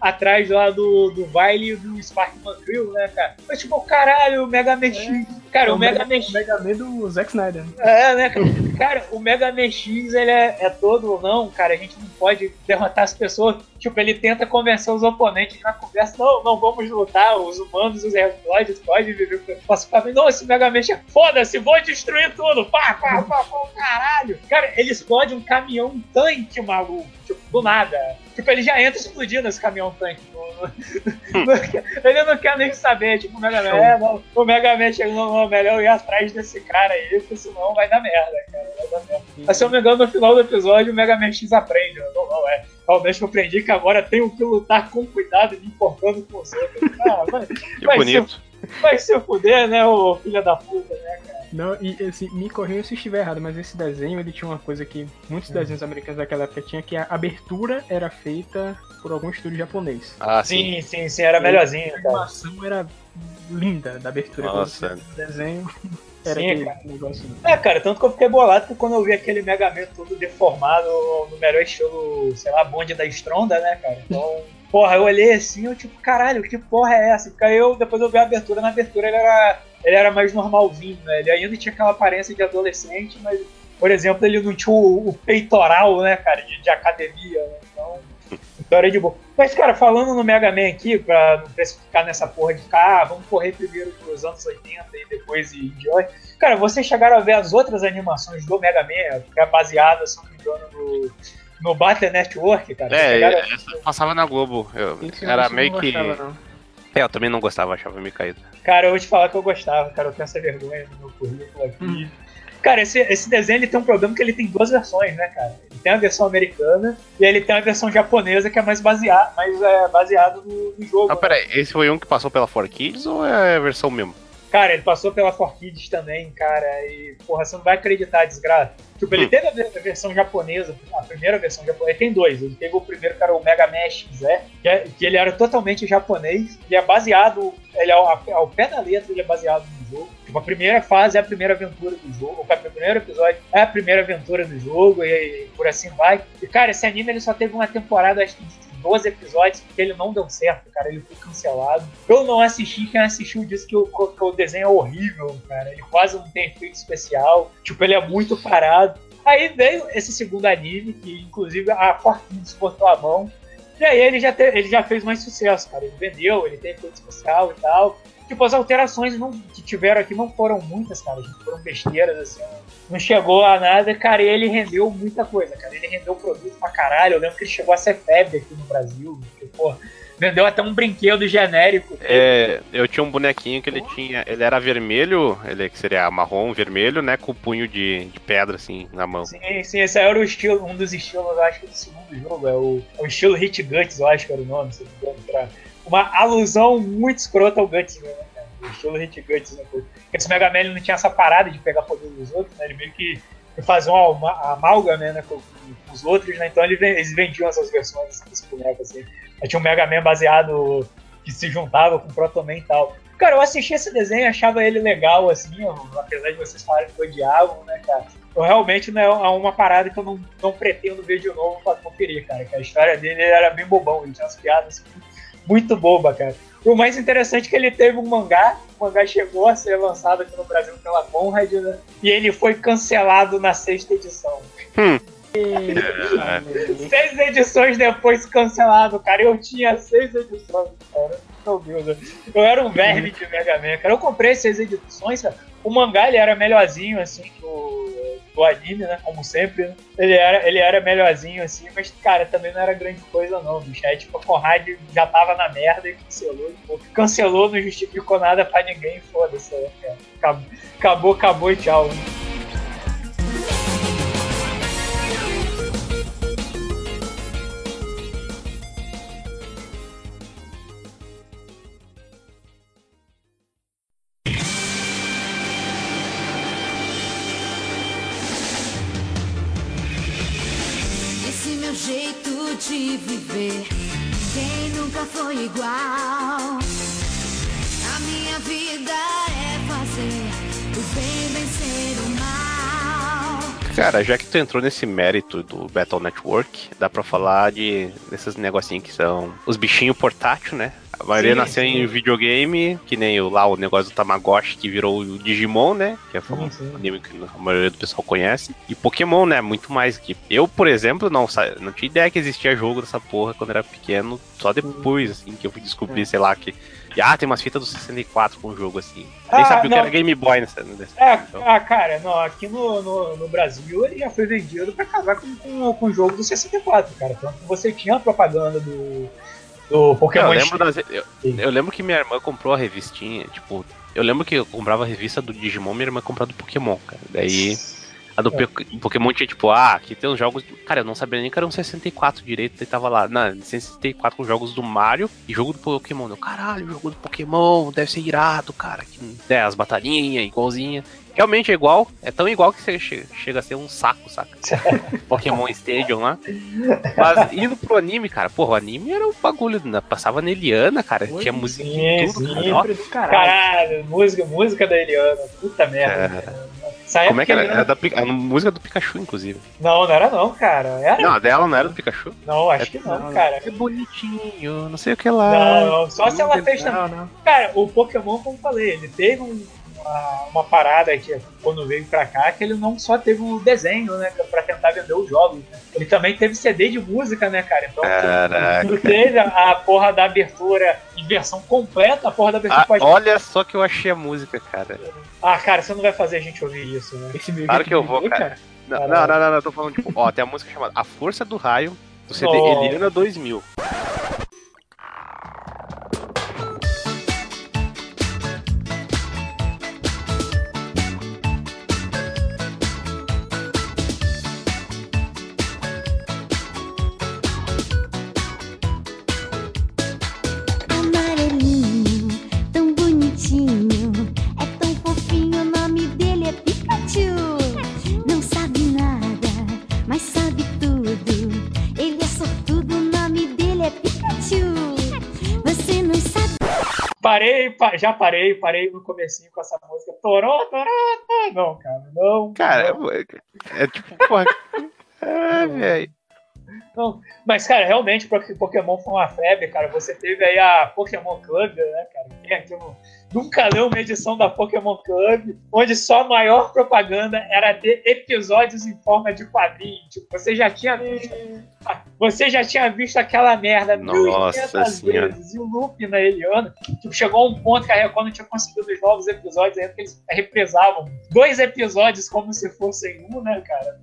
atrás lá do, do baile do Sparkman Crew, né, cara? Mas tipo, caralho, o Mega Man X. Cara, É o, o Mega Mega, Man X. Mega Man do Zack Snyder. É, né, cara? Cara, o Mega Man X, ele é, é todo ou não, cara, a gente não pode derrotar as pessoas. Tipo, ele tenta convencer os oponentes na conversa, não, não vamos lutar, os humanos, os androides podem viver pacificamente. Não, esse Mega Man X, foda-se, vou destruir tudo, pá, pá, pá, pá, caralho. Cara, ele explode um caminhão tanque, maluco, tipo, do nada. Tipo, ele já entra explodindo esse caminhão tanque. Ele não quer nem saber, tipo, o Mega Man, é, não, o Mega Man chega, não, não, melhor ir atrás desse cara aí, porque senão vai dar merda, cara, vai dar merda. Mas se eu não me engano, no final do episódio, o Mega Man X aprende, não, não, é, realmente eu aprendi que agora tenho que lutar com cuidado, me importando com os outros. Ah, vai, Que vai bonito. Se, vai se fuder, né, ô filho da puta, né, cara. Não, e assim, me corrija se estiver errado, mas esse desenho, ele tinha uma coisa que muitos Hum. desenhos americanos daquela época tinha, que a abertura era feita por algum estúdio japonês. Ah, sim. Sim, sim, sim, era melhorzinho, A cara. animação era linda da abertura. Nossa. Quando você via o desenho era Sim, aquele cara. negócio. É, cara, tanto que eu fiquei bolado que quando eu vi aquele Mega Man todo deformado no melhor estilo, sei lá, bonde da Stronda, né, cara? Então, porra, eu olhei assim, eu tipo, caralho, que porra é essa? Porque aí eu, depois eu vi a abertura, na abertura ele era, ele era mais normalzinho, né? Ele ainda tinha aquela aparência de adolescente, mas, por exemplo, ele não tinha o, o peitoral, né, cara, de, de academia, né? Então, então era de boa. Mas, cara, falando no Mega Man aqui, pra não precificar nessa porra de ficar, ah, vamos correr primeiro pros anos oitenta e depois ir de hoje. Cara, vocês chegaram a ver as outras animações do Mega Man, que é baseada, se não me engano, no, no Battle Network, cara? Vocês É, chegaram a- essa passava na Globo. Eu- Isso eu era não meio que. gostava, não. É, eu também não gostava, achava meio caído. Cara, eu vou te falar que eu gostava, cara, eu tenho essa vergonha no meu currículo aqui. Hum. Cara, esse, esse desenho ele tem um problema que ele tem duas versões, né, cara? Ele tem a versão americana e ele tem a versão japonesa que é mais baseada, mais, é, baseado no, no jogo. Ah, né? peraí, esse foi um que passou pela four Kids ou é a versão mesmo? Cara, ele passou pela four Kids também, cara, e, porra, você não vai acreditar, desgraça. Tipo, ele Hum. teve a ve- a versão japonesa, a primeira versão japonesa, ele tem dois, ele teve o primeiro, que era o Mega Man X E, que, é- que ele era totalmente japonês, ele é baseado, ele é ao, ao pé da letra, ele é baseado no jogo. Tipo, a primeira fase é a primeira aventura do jogo, o primeiro episódio é a primeira aventura do jogo, e, e por assim vai. E, cara, esse anime ele só teve uma temporada, acho que de doze episódios, porque ele não deu certo, cara, ele foi cancelado. Eu não assisti, quem assistiu disse que o, que o desenho é horrível, cara, ele quase não tem efeito especial, tipo, ele é muito parado. Aí veio esse segundo anime, que inclusive a four Kids botou a mão, e aí ele já, te, ele já fez mais sucesso, cara, ele vendeu, ele tem efeito especial e tal. Tipo, as alterações não, que tiveram aqui não foram muitas, cara, foram besteiras, assim, não chegou a nada, cara, e ele rendeu muita coisa, cara, ele rendeu produto pra caralho, eu lembro que ele chegou a ser febre aqui no Brasil, porque, pô, vendeu até um brinquedo genérico. É, eu tinha um bonequinho que ele tinha. Ele era vermelho, ele que seria marrom, vermelho, né? Com o punho de, de pedra, assim, na mão. Sim, sim, esse era o estilo, um dos estilos, eu acho que do segundo jogo, é o, é o estilo Hit Guts, eu acho que era o nome, se não me engano, pra uma alusão muito escrota ao Guts, né, cara? O estilo Hit Guts, né? Porque esse Mega Man ele não tinha essa parada de pegar poder dos outros, né? Ele meio que fazia uma, uma amálgama, né, com, com os outros, né? Então ele, eles vendiam essas versões desse boneco, assim. Aí tinha um Mega Man baseado que se juntava com o Proto Man e tal. Cara, eu assisti esse desenho, achava ele legal, assim, eu, apesar de vocês falarem que odiavam, né, cara? Eu realmente não é uma parada que eu não, não pretendo ver de novo pra conferir, cara. Que a história dele era bem bobão, ele tinha umas piadas assim, muito boba, cara. E o mais interessante é que ele teve um mangá, o mangá chegou a ser lançado aqui no Brasil pela Conrad, né? E ele foi cancelado na sexta edição. Hum. É. Seis edições depois cancelado, cara. Eu tinha seis edições, cara. Meu Deus, eu era um verme de Mega Man, cara. Eu comprei seis edições, cara. O mangá ele era melhorzinho, assim, do, do anime, né? Como sempre, né? Ele era, ele era melhorzinho, assim, mas, cara, também não era grande coisa, não, bicho. É tipo, a Conrad já tava na merda e cancelou. Tipo, cancelou, não justificou nada pra ninguém, foda-se, né, cara. Acabou, acabou, acabou e tchau. Né? Jeito de viver, quem nunca foi igual. A minha vida é fazer o bem vencer o mal. Cara, já que tu entrou nesse mérito do Battle Network, dá pra falar de desses negocinhos que são os bichinhos portátil, né? A maioria Sim, nasceu sim. em videogame, que nem o, lá o negócio do Tamagotchi que virou o Digimon, né? Que é Sim, sim. um anime que a maioria do pessoal conhece. E Pokémon, né? Muito mais que... Eu, por exemplo, não, sa- não tinha ideia que existia jogo dessa porra quando era pequeno. Só depois, assim, que eu fui descobrir, sei lá, que... E, ah, tem umas fitas do sessenta e quatro com o jogo, assim. Nem Ah, sabia o que não. era Game Boy nessa... nessa É, então. ah, cara, não, aqui no, no, no Brasil ele já foi vendido pra casar com, com, com o jogo do sessenta e quatro, cara. Tanto que você tinha a propaganda do, do Pokémon. Eu lembro, das, eu, Sim. eu lembro que minha irmã comprou a revistinha, tipo, eu lembro que eu comprava a revista do Digimon, minha irmã comprava do Pokémon, cara. Daí a do É. Pe- Pokémon tinha tipo, ah, aqui tem uns jogos. Cara, eu não sabia nem que era um sessenta e quatro direito, daí tava lá, na sessenta e quatro com jogos do Mario e jogo do Pokémon. Eu, caralho, jogo do Pokémon, deve ser irado, cara. Que, é, as batalhinhas, igualzinha. Realmente é igual, é tão igual que você che- chega a ser um saco, saca? Pokémon Stadium lá. Mas indo pro anime, cara, porra, o anime era um bagulho, né? Passava na Eliana, cara, Oi, tinha música sim, em tudo, sim. cara. Ó, Sempre do caralho. Caralho, música, música da Eliana, puta merda. Essa como é que época era? Eliana- Era da, Pi- a música do Pikachu, inclusive. Não, não era não, cara. Era? Não, a dela não era do Pikachu. Não, acho É- que não, não, cara. É bonitinho, não sei o que lá. Não, não, só se ela fez também. Não, não. Cara, o Pokémon, como eu falei, ele teve um- uma, uma parada que quando veio pra cá, que ele não só teve o desenho, né, pra tentar vender os jogos, né? Ele também teve C D de música, né, cara? Então, Caraca. tu teve a, a porra da abertura em versão completa, a porra da abertura Ah, pode... olha só que eu achei a música, cara. Ah, cara, você não vai fazer a gente ouvir isso, né? Esse meio Claro que eu vou, vender, cara. Não, não, Caralho. não, não, não, eu tô falando, tipo, ó, tem a música chamada A Força do Raio, do C D Nossa. Eliana dois mil. Amarelinho, tão bonitinho, é tão fofinho, o nome dele é Pikachu. Não sabe nada, mas sabe tudo. Ele é sortudo, o nome dele é Pikachu. Você não sabe. Parei, pa- já parei, parei no comecinho com essa música. Toró, toró, toró. Não, cara, não. Cara, não. é, é tipo, porra. É, velho. Não, mas, cara, realmente, porque Pokémon foi uma febre, cara. Você teve aí a Pokémon Club, né, cara? Quem aqui não- nunca leu uma edição da Pokémon Club, onde só a maior propaganda era ter episódios em forma de quadrinho. Tipo, você já tinha visto, você já tinha visto aquela merda mil e Nossa quinhentas Senhora. vezes, e o loop na Eliana. Tipo, chegou a um ponto que a Record não tinha conseguido os novos episódios, aí que eles represavam dois episódios como se fossem um, né, cara?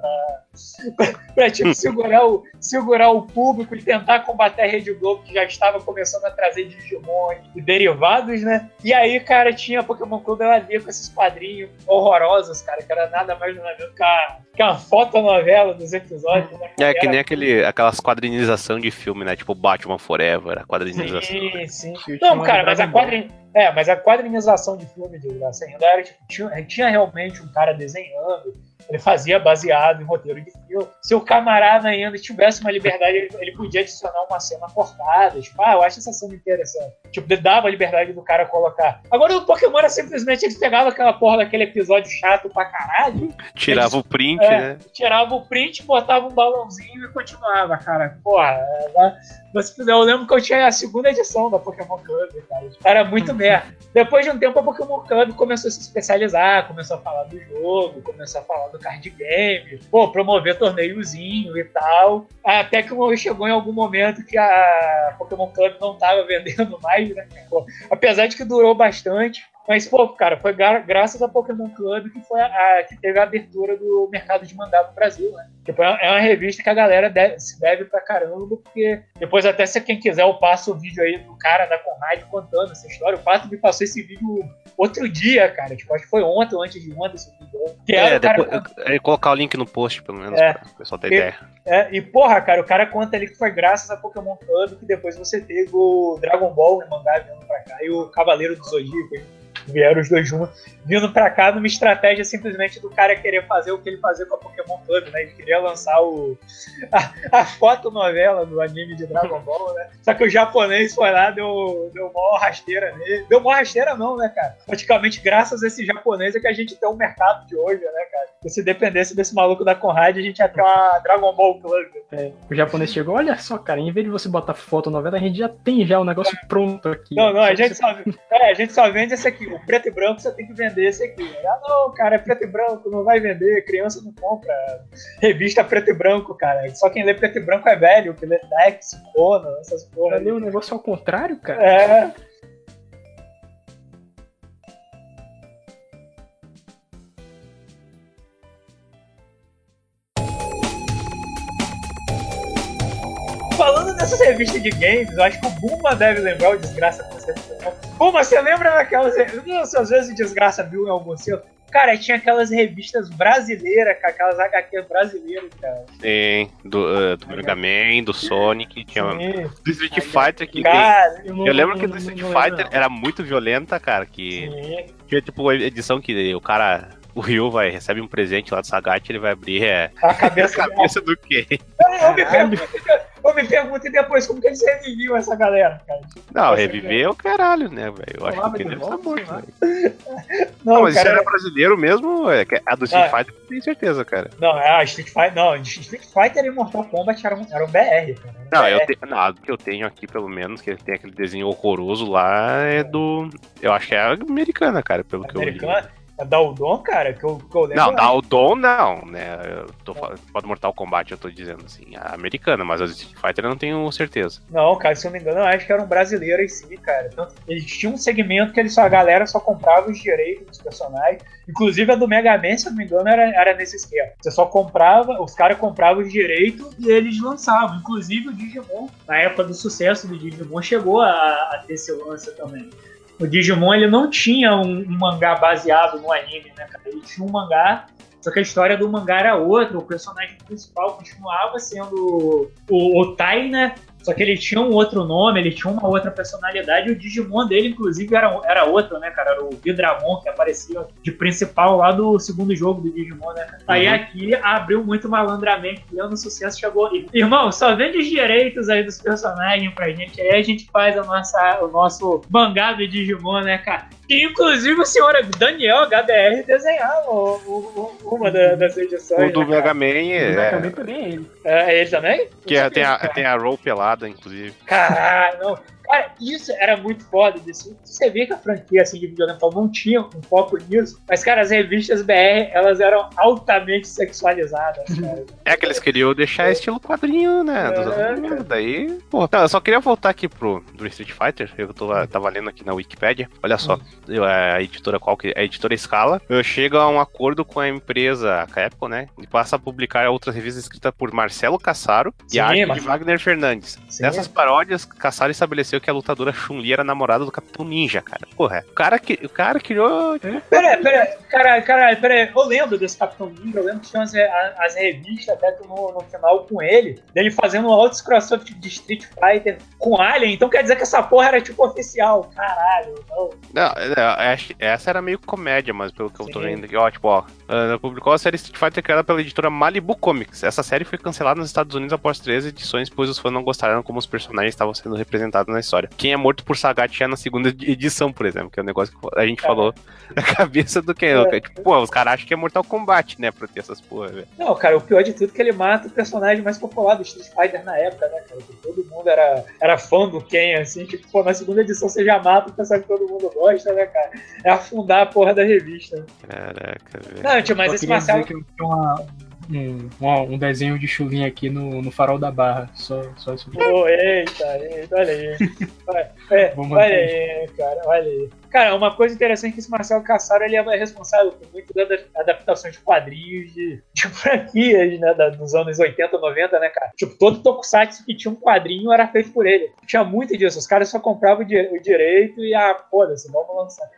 Pra, pra tipo, segurar o, segurar o público e tentar combater a Rede Globo, que já estava começando a trazer Digimon e derivados, né? E aí, cara, tinha a Pokémon Club, ela via com esses quadrinhos horrorosos, cara, que era nada mais nada menos que a, que a fotonovela dos episódios, né? É que Era- nem aquele, aquelas quadrinização de filme, né? Tipo Batman Forever, a quadrinização. Sim, sim. Eu tinha Não, uma cara, do mas a Dragon Ball. quadrin... é, mas a quadrinização de filme de graça ainda era tipo, tinha, tinha realmente um cara desenhando, ele fazia baseado em roteiro de filme. Se o camarada ainda tivesse uma liberdade, ele, ele podia adicionar uma cena cortada. Tipo, ah, eu acho essa cena interessante. Tipo, ele dava a liberdade do cara colocar. Agora o Pokémon era simplesmente, ele pegava aquela porra daquele episódio chato pra caralho, Tirava o print, é, né? tirava o print, botava um balãozinho e continuava, cara. Porra, era- você- eu lembro que eu tinha a segunda edição da Pokémon Club, cara. Era muito merda. Depois de um tempo, a Pokémon Club começou a se especializar, começou a falar do jogo, começou a falar do card game, pô, promover torneiozinho e tal. Até que chegou em algum momento que a Pokémon Club não tava vendendo mais, né? Pô, apesar de que durou bastante. Mas, pô, cara, foi gra- graças a Pokémon Club que, foi a, a- que teve a abertura do mercado de mangá no Brasil, né? Tipo, é é uma revista que a galera deve- se deve pra caramba, porque depois até se quem quiser eu passo o vídeo aí do cara da Conrad contando essa história. O Pato me passou esse vídeo outro dia, cara. Tipo, acho que foi ontem ou antes de ontem esse vídeo. Que era É, o cara depois, eu, eu ia colocar o link no post, pelo menos, É. pra o pessoal ter E- ideia. É, e porra, cara, o cara conta ali que foi graças a Pokémon Club que depois você teve o Dragon Ball, o mangá vindo pra cá, e o Cavaleiro do Zodíaco. hein? Vieram os dois juntos, vindo pra cá numa estratégia simplesmente do cara querer fazer o que ele fazia com a Pokémon Club, né? Ele queria lançar o, a, a fotonovela do anime de Dragon Ball, né? Só que o japonês foi lá, deu, deu mó rasteira nele. Deu mó rasteira não, né, cara? Praticamente graças a esse japonês é que a gente tem o mercado de hoje, né, cara? Porque se dependesse desse maluco da Conrad, a gente ia ter uma Dragon Ball Club. É, o japonês chegou, olha só, cara, em vez de você botar fotonovela, a gente já tem já o negócio pronto aqui. Não, não, só a gente, você... só, é, a gente só vende esse aqui. O preto e branco você tem que vender esse aqui. Ah, não, cara, é preto e branco, não vai vender. Criança não compra revista preto e branco, cara. Só quem lê preto e branco é velho, que lê Dex, Conan, essas porra. Lê o negócio ao contrário, cara. É. Falando dessas revistas de games, eu acho que o Buma deve lembrar o Desgraça com você. Buma, você lembra daquelas... Não sei, às vezes o Desgraça viu em algum seu... Cara, tinha aquelas revistas brasileiras, aquelas H Qs brasileiras, cara. Sim, do, uh, do Mega Man, do Sonic, tinha Sim. do Street Fighter que cara, tem... eu, não, Eu lembro que não, do Street não, não Fighter não. era muito violenta, cara, que Sim. tinha tipo edição que o cara, o Ryu vai, recebe um presente lá do Sagat, ele vai abrir é, A cabeça, a cabeça do Ken. Eu me, pergunto, eu me pergunto depois como que eles reviviam essa galera, cara. Não, reviver é o caralho, né, velho? Eu acho Lá, que o Ken mas deve estar volta, morto, lá. velho. Não, Não, mas cara, isso era brasileiro mesmo, é, que a do Street Ah. Fighter eu tenho certeza, cara. não, é, Street Fighter, não, Street Fighter e Mortal Kombat eram, eram B R, cara. Eram Não, B R. eu te... não, do que eu tenho aqui, pelo menos, que tem aquele desenho horroroso lá, é do... Eu acho que é americana, cara, pelo que eu li. Americana. É da Udon, cara, que eu, que eu lembro. Não, da Aldon não, né? Eu tô falando do Mortal Kombat, eu tô dizendo assim, a americana, mas a Street Fighter eu não tenho certeza. Não, cara, se eu não me engano, eu acho que eram brasileiras sim, cara. Tanto, eles tinham um segmento que eles só, a galera só comprava os direitos dos personagens. Inclusive a do Mega Man, se eu não me engano, era, era nesse esquema. Você só comprava, os caras compravam os direitos e eles lançavam. Inclusive o Digimon, na época do sucesso do Digimon, chegou a, a ter esse lance também. O Digimon, ele não tinha um, um mangá baseado no anime, né, cara? Ele tinha um mangá, só que a história do mangá era outra. O personagem principal continuava sendo o, o Tai, né? Só que ele tinha um outro nome, ele tinha uma outra personalidade, e o Digimon dele, inclusive, era, era outro, né, cara? Era o Vidramon, que aparecia de principal lá do segundo jogo do Digimon, né? Uhum. Aí aqui abriu muito malandramente, dando sucesso, chegou... Irmão, só vende os direitos aí dos personagens pra gente, aí a gente faz a nossa, o nosso mangá do Digimon, né, cara? E, inclusive, o senhor Daniel H B R desenhava o, o, o, uma da, das edições. O do né, Mega Man é... O Mega Man também é ele. É ele também? Que é, tem, a, tem a Roll pelada, inclusive. Caralho, não. Cara, isso era muito foda disso. Você vê que a franquia assim, de videogame não tinha um foco nisso, mas, cara, as revistas B R, elas eram altamente sexualizadas, cara. É que eles queriam deixar estilo quadrinho, né? Dos É, anos noventa. Daí, pô. Não, eu só queria voltar aqui pro do Street Fighter. Eu tô, tava lendo aqui na Wikipedia. Olha só, eu, a editora qual que a editora Scala, eu chego a um acordo com a empresa a Capcom, né? E passa a publicar outras revistas escritas por Marcelo Cassaro Sim, e a arte mas... de Wagner Fernandes. Sim. Nessas paródias, Cassaro estabeleceu que a lutadora Chun-Li era namorada do Capitão Ninja, cara. Porra, o cara, que, o cara criou... Pera aí, pera aí, caralho, caralho, pera aí. Eu lembro desse Capitão Ninja, eu lembro que tinha as, as revistas até no, no final com ele, dele fazendo altos crossover de Street Fighter com Alien, então quer dizer que essa porra era tipo oficial, caralho. Não, não, essa era meio comédia, mas pelo que eu tô Sim. vendo aqui, ó, tipo, ó, uh, publicou a série Street Fighter criada pela editora Malibu Comics. Essa série foi cancelada nos Estados Unidos após três edições, pois os fãs não gostaram como os personagens estavam sendo representados na história. Quem é morto por Sagat já na segunda edição, por exemplo, que é um negócio que a gente Cara. falou da cabeça do Ken. É. Tipo, pô, os caras acham que é Mortal Kombat, né, pra ter essas porra, velho. Não, cara, o pior de tudo é que ele mata o personagem mais popular do Street Fighter na época, né, cara? Que todo mundo era, era fã do Ken, assim, tipo, pô, na segunda edição você já mata o personagem que todo mundo gosta, né, cara? É afundar a porra da revista. Caraca, velho. Não, tio, mas Só esse queria Marcelo... dizer que eu tenho uma, um, uma- um desenho de chuvinha aqui no, no farol da Barra. Só, só isso. Pô, eita, eita, olha aí. Olha, é, Vamos olha manter. aí, cara, olha aí. Cara, uma coisa interessante é que esse Marcelo Cassaro, ele é responsável por muito da adaptação de quadrinhos, de, de franquias, né, da- dos anos oitenta, noventa, né, cara? Tipo, todo tokusatsu que tinha um quadrinho era feito por ele. Tinha muito disso, os caras só compravam o, di- o direito e, ah, foda-se, vamos lançar.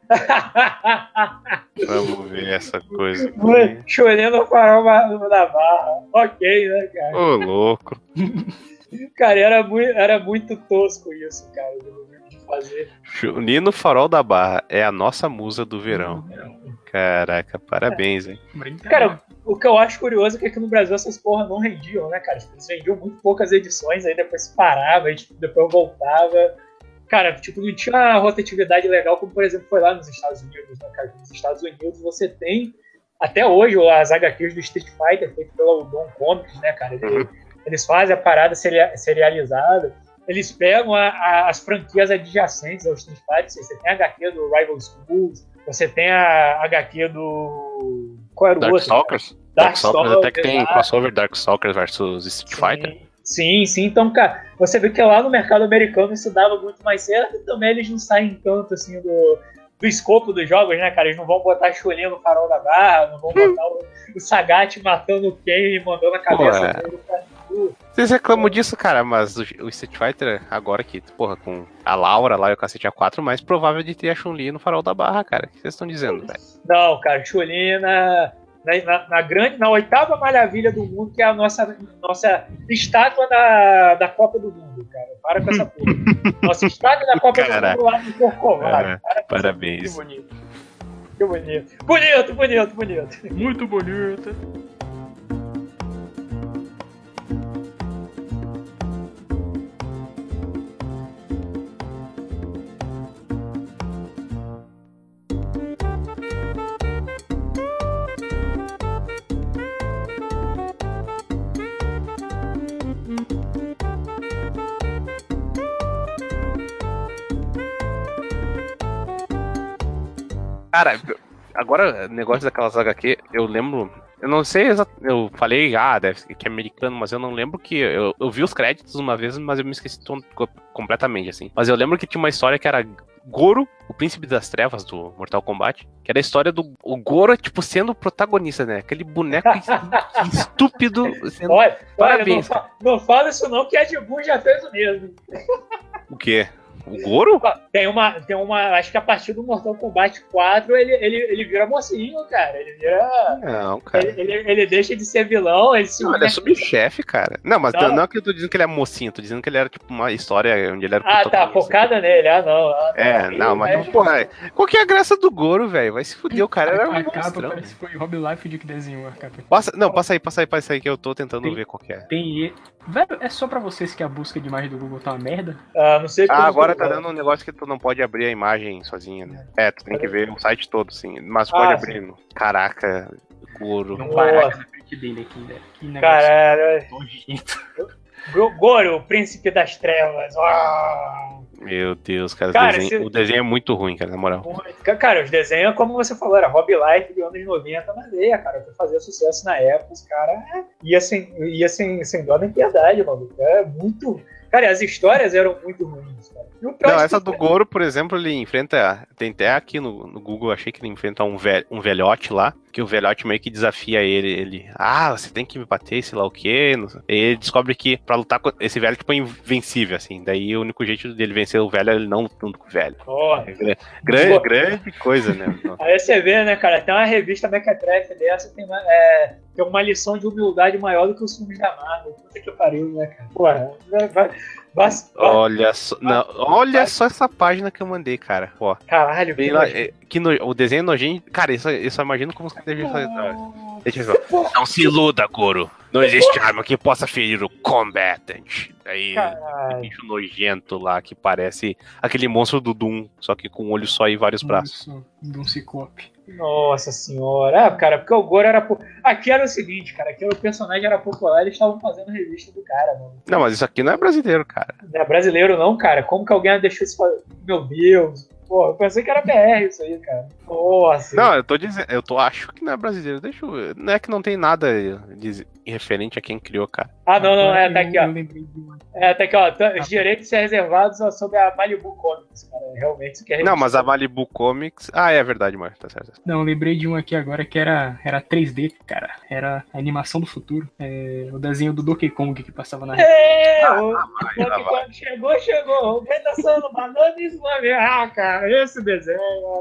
Vamos ver essa coisa aqui. Chorando no farol da Barra. Ok, né, cara? Ô, louco. Cara, era muito, era muito tosco isso, cara. fazer. Chun-Li no Farol da Barra é a nossa musa do verão. Caraca, parabéns, hein? Cara, o que eu acho curioso é que aqui no Brasil essas porra não rendiam, né, cara? Eles vendiam muito poucas edições, aí depois parava, aí tipo, depois voltava. Cara, tipo, não tinha uma rotatividade legal, como por exemplo foi lá nos Estados Unidos, né, cara? Nos Estados Unidos você tem, até hoje, as agá quês do Street Fighter, feito pela Udon Comics, né, cara? Eles, eles fazem a parada serializada, eles pegam a, a, as franquias adjacentes ao Street Fighter, você tem a agá quê do Rival Schools, você tem a agá quê do... Qual era o outro? Darkstalkers. Darkstalkers até que tem crossover Darkstalkers versus Street Fighter. Sim, sim. Então, cara, você vê que lá no mercado americano isso dava muito mais certo e também eles não saem tanto, assim, do, do escopo dos jogos, né, cara? Eles não vão botar a Chun-Li no Farol da Barra, não vão botar o, o Sagat matando o Ken e mandando a cabeça dele pra tudo. Vocês reclamam disso, cara, mas o, o Street Fighter, agora que, porra, com a Laura lá e o Cacete A quatro, mais provável de ter a Chun-Li no Farol da Barra, cara. O que vocês estão dizendo, velho? Não, cara, Chun-Li na... Na, na, na, grande, na oitava maravilha do mundo, que é a nossa, nossa estátua da, da Copa do Mundo, cara. Para com essa porra. Nossa estátua da Copa Caraca. do Mundo lá no Corcovado. É, parabéns. Que bonito. Que bonito. Bonito, bonito, bonito. Muito bonito. Cara, agora, negócio daquelas agá quê, eu lembro. Eu não sei exatamente. Eu falei, ah, deve ser que é americano, mas eu não lembro que. Eu, eu vi os créditos uma vez, mas eu me esqueci completamente, assim. Mas eu lembro que tinha uma história que era Goro, o príncipe das trevas do Mortal Kombat, que era a história do o Goro, tipo, sendo o protagonista, né? Aquele boneco estúpido. Sendo... Olha, Parabéns. Olha, não, não fala isso não, que a Ed Boon já fez o mesmo. O quê? O Goro? Tem uma, tem uma. Acho que a partir do Mortal Kombat quatro ele, ele, ele vira mocinho, cara. Ele vira. Não, cara. Ele, ele, ele deixa de ser vilão. Ele, se não, ele é subchefe, cara. Não, mas não. não é que eu tô dizendo que ele é mocinho, tô dizendo que ele era tipo uma história onde ele era. Ah, tá, focada nele. Ah, não. Ah, é, não, não mas é... porra, qual que é a graça do Goro, velho? Vai se fuder, o cara era um a capa parece que foi Rob Liefeld que desenhou a capa. Passa, não, passa aí, passa aí, passa aí que eu tô tentando tem, ver qual que é. Tem. Velho, é só pra vocês que a busca de imagem do Google tá uma merda? Ah, não sei. Ah, agora tá dando um negócio que tu não pode abrir a imagem sozinha, né? É, tu tem que ver o site todo, sim. Mas pode ah, abrir. Sim. Caraca, Goro. Não parar na frente dele aqui, velho. Que negócio. Caralho. Goro, o príncipe das trevas. Oh. Meu Deus, cara, cara o, desenho, se... o desenho é muito ruim, cara, na moral. Cara, os desenhos, como você falou, era Rob Life de anos noventa na veia, cara, pra fazer sucesso na época, os caras ia sem, ia sem, sem dó nem piedade, mano. É muito. Cara, as histórias eram muito ruins, cara. Não, essa do Goro, por exemplo, ele enfrenta. Tem até aqui no, no Google, achei que ele enfrenta um, velho, um velhote lá, que o velhote meio que desafia ele. Ele, ah, você tem que me bater, sei lá o quê. E ele descobre que pra lutar com esse velho, tipo, é invencível, assim. Daí o único jeito dele vencer o velho é ele não lutando com o velho. Oh, é grande, grande coisa, né? Aí você vê, né, cara, tem uma revista Mequetrefe dessa, tem uma, é, tem uma lição de humildade maior do que os filmes da Marvel. Puta que pariu, né, cara? Porra, vai. Bas, olha só, não, olha só essa página que eu mandei, cara. Ó. Caralho, que, lá, é, que no, o desenho nojento. Cara, isso, eu só imagino como os caras devem fazer. Deixa eu ver. Não se iluda, Goro. Não existe arma que possa ferir o combatant. Aí, um bicho nojento lá que parece aquele monstro do Doom, só que com um olho só e vários braços. Doom Ciclope. Nossa senhora. Ah, cara, porque o Goro era. Aqui era o seguinte, cara, aqui o personagem era popular, eles estavam fazendo revista do cara, mano. Não, mas isso aqui não é brasileiro, cara. Não é brasileiro, não, cara. Como que alguém deixou isso fazer? Meu Deus. Pô, eu pensei que era B R isso aí, cara. Nossa. Não, eu tô dizendo, eu tô, acho que não é brasileiro. Deixa eu. Não é que não tem nada de, referente a quem criou, cara. Ah, não, não, é, tá aqui, ó. É, tá aqui, ó. Os direitos são reservados sobre a Malibu Comics, cara. Realmente isso que é. Não, mas a Malibu Comics. Ah, é verdade, Marcos, tá certo. Não, eu lembrei de um aqui agora que era, era três D, cara. Era a animação do futuro. É, o desenho do Donkey Kong que passava na. É, ah, o Donkey Kong chegou, chegou. O Bem dançando banana e isso vai ver. Ah, cara, esse desenho era.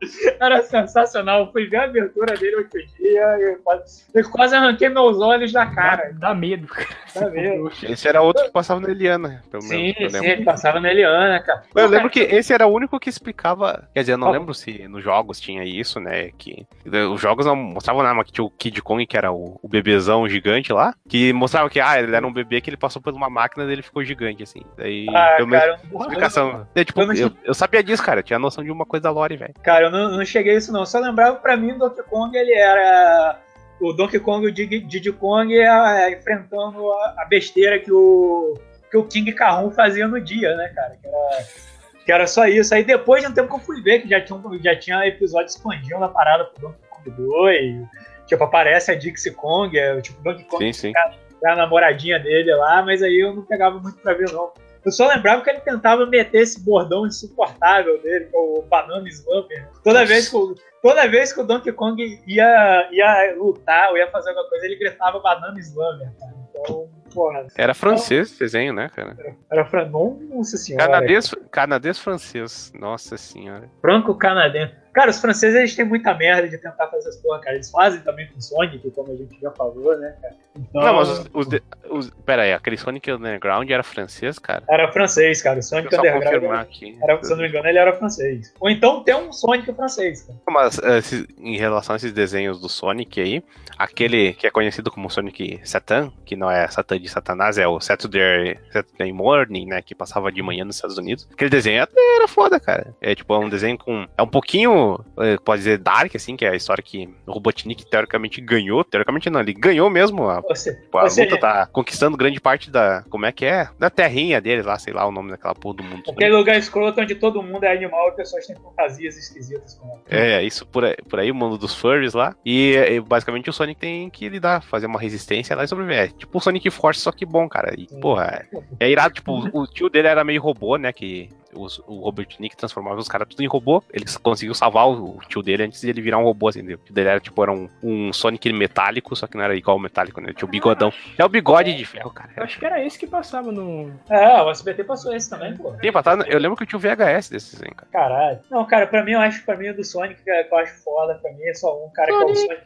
Era sensacional. Eu fui ver a abertura dele outro dia e eu quase, eu quase arranquei meus olhos da cara. Dá, dá medo, cara. Dá medo. Esse era outro que passava na Eliana, pelo Sim, menos. sim, ele passava na Eliana, cara. Eu Pô, lembro cara, que esse era o único que explicava. Quer dizer, eu não Ó. lembro se nos jogos tinha isso, né? Que os jogos não mostravam nada, mas que tinha o Kid Kong, que era o, o bebezão gigante lá, que mostrava que ah, ele era um bebê que ele passou por uma máquina e ele ficou gigante, assim. Daí Ah, deu cara, mesmo explicação. É, tipo, eu não- eu, eu sabia disso, cara. Eu tinha noção de uma coisa da lore, velho. Cara, eu não, não cheguei a isso não. Só lembrava pra mim o Donkey Kong, ele era o Donkey Kong e o Diddy Diddy Kong é, enfrentando a, a besteira que o, que o King Kahun fazia no dia, né, cara? Que era, que era só isso. Aí depois de um tempo que eu fui ver, que já tinha, já tinha episódio expandindo a parada pro Donkey Kong dois. Tipo, aparece a Dixie Kong, é, tipo, Donkey Kong Sim, sim. é a namoradinha dele lá, mas aí eu não pegava muito pra ver, não. Eu só lembrava que ele tentava meter esse bordão insuportável dele, que é o Banana Slammer. Toda vez que o, toda vez que o Donkey Kong ia, ia lutar ou ia fazer alguma coisa, ele gritava Banana Slammer, cara. Então, porra. Era francês esse desenho, né, cara? Era fra... Nossa senhora. Canadês, canadês francês. Nossa senhora. Franco-canadense. Cara, os franceses, eles têm muita merda de tentar fazer essas porra, cara. Eles fazem também com Sonic, como a gente já falou, né, cara? Então... Não, mas os, os, de- os. Pera aí, aquele Sonic Underground era francês, cara? Era francês, cara. O Sonic Deixa eu só Underground confirmar era, aqui. era, se eu não me engano, ele era francês. Ou então tem um Sonic francês, cara. Mas eh, esses- em relação a esses desenhos do Sonic aí, aquele que é conhecido como Sonic Satan, que não é Satan de Satanás, é o Saturday, Saturday Morning, né, que passava de manhã nos Estados Unidos. Aquele desenho até era foda, cara. É tipo, é um desenho com... É um pouquinho, eh, pode dizer, dark, assim, que é a história que o Robotnik teoricamente ganhou. Teoricamente não, ele ganhou mesmo. A, Você, tipo, a você, luta tá conquistando grande parte da... Como é que é? Da terrinha deles lá, sei lá o nome daquela porra do mundo. aquele lugar escroto onde todo mundo é animal e pessoas têm fantasias esquisitas com ela. É, isso por aí, por aí, o mundo dos furries lá. E, e, basicamente o Sonic tem que lidar, fazer uma resistência lá e sobreviver. É tipo o Sonic Force, só que bom, cara. E, porra, é, é irado. Tipo, o, o tio dele era meio robô, né? Que os, o Robotnik transformava os caras tudo em robô. Ele conseguiu salvar o, o tio dele antes de ele virar um robô, assim. Entendeu? O tio dele era tipo, era um, um Sonic metálico, só que não era igual ao metálico, né? Tinha o bigodão. É o bigode de ferro, cara. Eu acho que era esse que passava no. É, o S B T passou esse também, pô. Tem passado, eu lembro que eu tinha o V H S desse desenho, cara. Caralho. Não, cara, pra mim, eu acho que pra mim o do Sonic, que eu acho foda, pra mim é só um cara que é o Sonic.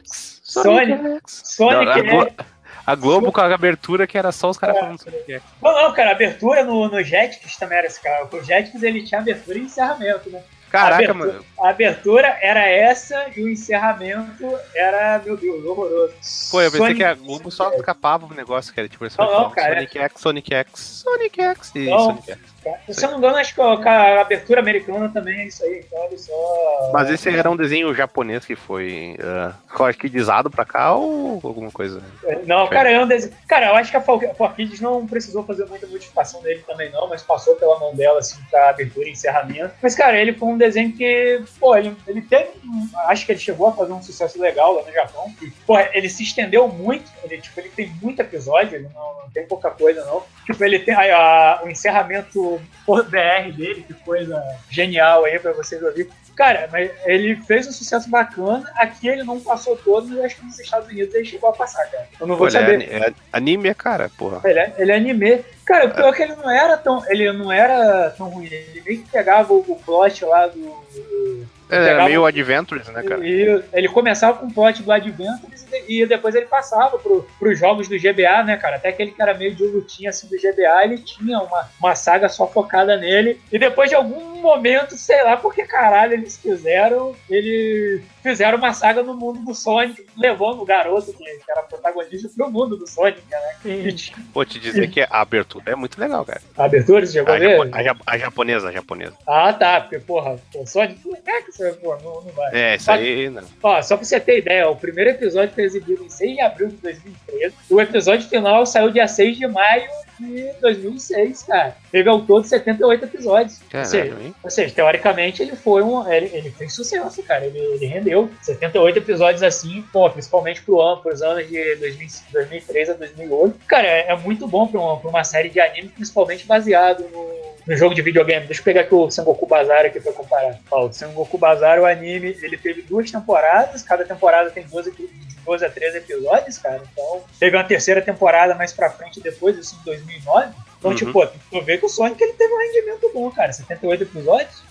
Sonic. Sonic Não, a, é... Glo- a Globo com a abertura que era só os caras É. falando Sonic X. Não, não, cara, a abertura no, no Jetix também era esse cara. O Jetix, ele tinha abertura e encerramento, né? Caraca, a abertura, mano. A abertura era essa e o encerramento era, meu Deus, horroroso. Pô, eu pensei Sonic- que a Globo só capava o negócio, que era tipo, eles Não, não, falavam cara. Sonic X, Sonic X, Sonic X e Não. Sonic X. Se eu não me engano, acho que a, a abertura americana também é isso aí. Então ele só... Mas esse era um desenho japonês que foi uh, arquidizado pra cá ou alguma coisa? Não, cara, é um desenho... Cara, eu acho que a four Kids não precisou fazer muita modificação dele também não, mas passou pela mão dela, assim, pra abertura e encerramento. Mas, cara, ele foi um desenho que, pô, ele, ele teve... Acho que ele chegou a fazer um sucesso legal lá no Japão. E, pô, ele se estendeu muito. Ele, tipo, ele tem muito episódio, ele não, não tem pouca coisa, não. Tipo, ele tem a, a, o encerramento por B R dele, que coisa genial aí pra vocês ouvirem. Cara, mas ele fez um sucesso bacana. Aqui ele não passou todo, mas acho que nos Estados Unidos ele chegou a passar, cara. Eu não vou Pô, saber. ele é, é anime, cara, porra. Ele é, ele é anime. Cara, o pior é que ele não era tão, ele não era tão ruim. Ele meio que pegava o, o plot lá do... do É, pegava meio o- Adventures, né, cara? E ele começava com o plot do Adventures e depois ele passava pro, pros jogos do G B A, né, cara? Até aquele que era meio de lutinha assim do G B A, ele tinha uma, uma saga só focada nele. E depois de algum momento, sei lá por que caralho eles fizeram, eles fizeram uma saga no mundo do Sonic, levando o garoto que, que era protagonista pro mundo do Sonic, né? E tinha Vou te dizer que a abertura é muito legal, cara. a abertura, você chegou A, a ver? japo- a ja- a japonesa, a japonesa. Ah, tá, porque, porra, o Sonic, é que você, porra, não, não vai. É, isso aí, não. Ó, só pra você ter ideia, o primeiro episódio foi exibido em seis de abril de dois mil e treze. E o episódio final saiu dia seis de maio de dois mil e seis, cara. Teve ao todo setenta e oito episódios. Ou seja, Caralho, hein? ou seja, teoricamente ele foi um. Ele, ele fez sucesso, cara. Ele, ele rendeu setenta e oito episódios assim, pô, principalmente pro ano, pros anos de dois mil, dois mil e três a dois mil e oito. Cara, é, é muito bom pra uma, pra uma série de anime, principalmente baseado no. No jogo de videogame. Deixa eu pegar aqui o Sengoku Bazar aqui pra comparar. Ó, o Sengoku Bazar, o anime, ele teve duas temporadas, cada temporada tem doze, de doze a treze episódios, cara. Então, teve uma terceira temporada mais pra frente depois, isso em dois mil e nove. Então, Uhum. tipo, tu vê que o Sonic ele teve um rendimento bom, cara. setenta e oito episódios.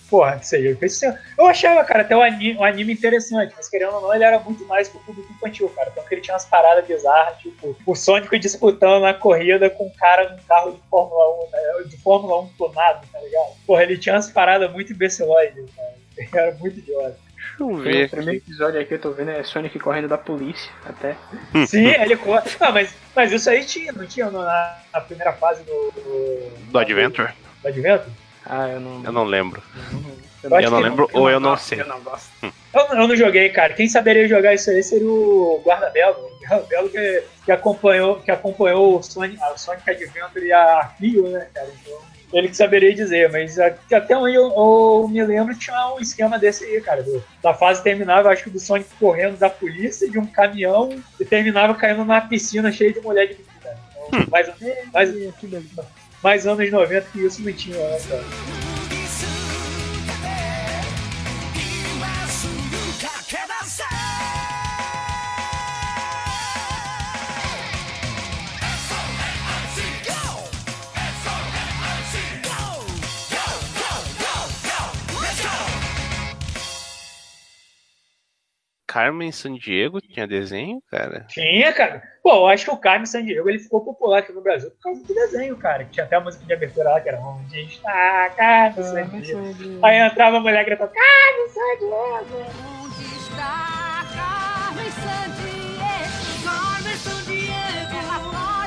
porra, isso aí. Eu achava, cara, até o anime, o anime interessante, mas querendo ou não, ele era muito mais pro público infantil, cara. Então ele tinha umas paradas bizarras, tipo, o Sonic disputando na corrida com um cara num carro de Fórmula um, né? De Fórmula um tunado, tá ligado? Porra, ele tinha umas paradas muito imbecilóides, cara. Ele era muito idiota. Deixa eu Tem ver. o primeiro episódio aqui, eu tô vendo, é Sonic correndo da polícia, até. Sim, ele corre. Ah, mas, mas isso aí tinha, não tinha na, na primeira fase do... Do, Do Adventure? Do Adventure? Ah, eu não... Eu não lembro. Eu não, Eu não lembro, eu ou eu não gosto, sei. Eu não gosto. Eu, eu não joguei, cara. Quem saberia jogar isso aí seria o Guarda-Belo. O Guarda-Belo que, que acompanhou, que acompanhou o Sonic, o Sonic Adventure e a Rio, né, cara? Então, ele que saberia dizer, mas até onde eu, eu me lembro tinha um esquema desse aí, cara. Do, da fase terminava, acho que do Sonic correndo da polícia, de um caminhão, e terminava caindo numa piscina cheia de mulher de biquíni. Então, hum. mais, mais, mais anos noventa que isso não tinha, né, cara? Carmen Sandiego tinha desenho, cara? Tinha, cara. Pô, eu acho que o Carmen Sandiego ele ficou popular aqui no Brasil por causa do desenho, cara. Que tinha até a música de abertura lá, que era Onde está Carmen Sandiego? Aí entrava a mulher gritando, Carmen Sandiego! Onde está Carmen Sandiego? Carmen Sandiego, ela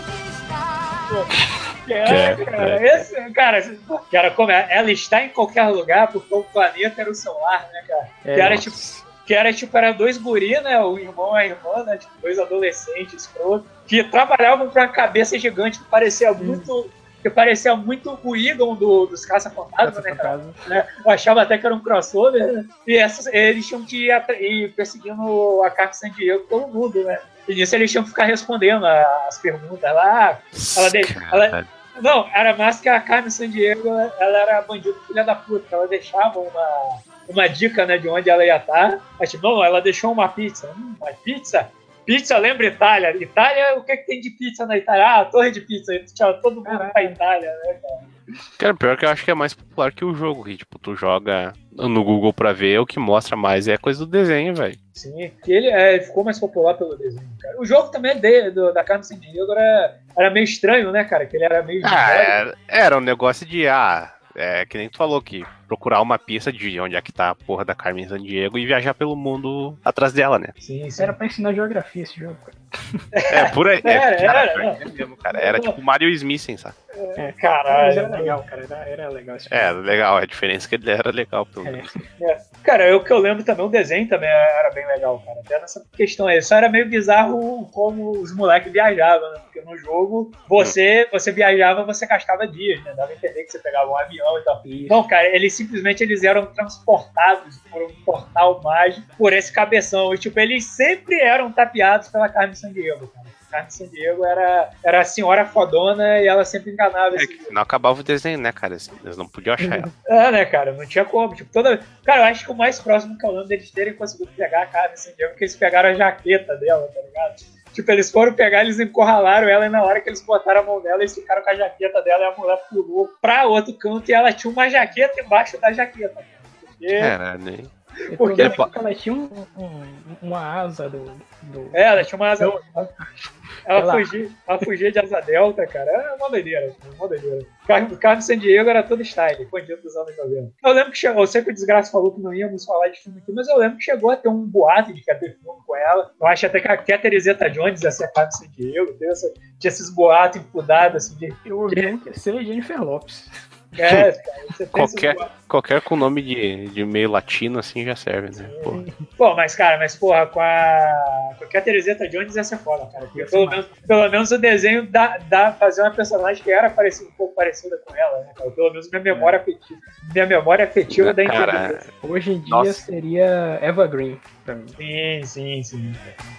pode estar. É, cara, esse, cara, cara, como é? Ela está em qualquer lugar porque o planeta era o seu lar, né, cara? É, que era nossa. tipo. Que era, tipo, era dois guris, né? O irmão e a irmã, né? Tipo, dois adolescentes escrotos, que trabalhavam pra uma cabeça gigante que parecia hum. muito. Que parecia muito o Egon do, dos Caça-Fantasmas, né, cara? Né? Eu achava até que era um crossover, né? E essas, eles tinham que ir, ir perseguindo a Carmen Sandiego todo mundo, né? E nisso eles tinham que ficar respondendo as perguntas lá. Ela, de, ela Não, era mais que a Carmen Sandiego, ela era bandida filha da puta. Ela deixava uma. uma dica, né, de onde ela ia estar. Mas, tipo, não, ela deixou uma pizza. Hum, uma pizza? Pizza lembra Itália. Itália, o que, é que tem de pizza na Itália? Ah, a torre de pizza. Tinha todo mundo Caramba. Pra Itália, né, cara? Cara, pior que eu acho que é mais popular que o jogo. Que, tipo, tu joga no Google pra ver, o que mostra mais é coisa do desenho, velho. Sim, que ele é, ficou mais popular pelo desenho, cara. O jogo também é de, do, da Carmen Sandiego era, era meio estranho, né, cara? Que ele era meio... Ah, era, era um negócio de... Ah, é que nem tu falou que procurar uma pista de onde é que tá a porra da Carmen Sandiego e viajar pelo mundo atrás dela, né? Sim, sim. Era pra ensinar geografia esse jogo, cara. É, por aí. É, era, cara, era, era, era mesmo, cara. Era tipo Mario Smith, sabe? É, caralho. Mas era legal, cara. Era, era legal esse jogo. É, legal. A diferença é que ele era legal, pelo menos. É. É. Cara, o que eu lembro também, o desenho também era bem legal, cara. Até nessa questão aí. Só era meio bizarro como os moleques viajavam, né? Porque no jogo, você, você viajava, você gastava dias, né? Dava a entender que você pegava um avião e tal. Isso. Não, cara, eles simplesmente eles eram transportados por um portal mágico por esse cabeção. E, tipo, eles sempre eram tapeados pela Carmen Sandiego, cara. Carmen Sandiego era, era a senhora fodona e ela sempre enganava. É que não acabava o desenho, né, cara? Eles não podiam achar ela. É, né, cara? Não tinha como. Tipo, toda... Cara, eu acho que o mais próximo que eu lembro deles terem conseguido pegar a Carmen Sandiego é que eles pegaram a jaqueta dela, tá ligado? Tipo, eles foram pegar, eles encurralaram ela e na hora que eles botaram a mão nela, eles ficaram com a jaqueta dela e a mulher pulou pra outro canto e ela tinha uma jaqueta embaixo da jaqueta. Porque... Caralho. Porque ela tinha um, um, uma asa do, do... É, ela tinha uma asa... Ela, ela, fugia, ela fugia de asa delta, cara. Era uma doideira, uma doideira. O Carmen Sandiego era todo style, bandido dos anos noventa. Eu lembro que chegou... Eu sei que o Desgraça falou que não íamos falar de filme aqui, mas eu lembro que chegou a ter um boato de que ia ter filme com ela. Eu acho até que a Catherine Zeta-Jones ia ser a Carmen Sandiego. Essa, tinha esses boatos empudados, assim, de... Eu ouvi que ia ser Jennifer Lopes. É, cara, você qualquer, qualquer com nome de, de meio latino assim já serve, né? Porra. Pô, mas cara, mas porra, com a, com a Catherine Zeta-Jones ia ser foda, cara. Porque pelo menos, pelo menos o desenho dá, dá fazer uma personagem que era parecida, um pouco parecida com ela, né, cara? Pelo menos minha memória afetiva, minha memória afetiva da inteligência. Hoje em dia Nossa. Seria Eva Green pra mim. Sim, sim, sim.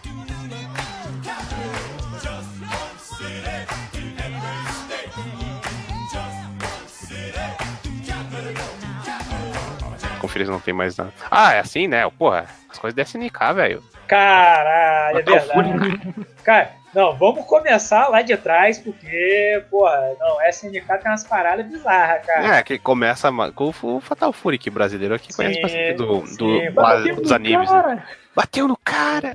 Conferência não tem mais nada. Ah, é assim, né? Porra, as coisas da S N K, velho. Caralho, é verdade. Cara, Não, vamos começar lá de trás, porque, porra, não, S N K tem umas paradas bizarras, cara. É, que começa com o Fatal Fury, que brasileiro aqui conhece Sim, bastante do, sim, do, bateu dos no animes. cara. Né? Bateu no cara!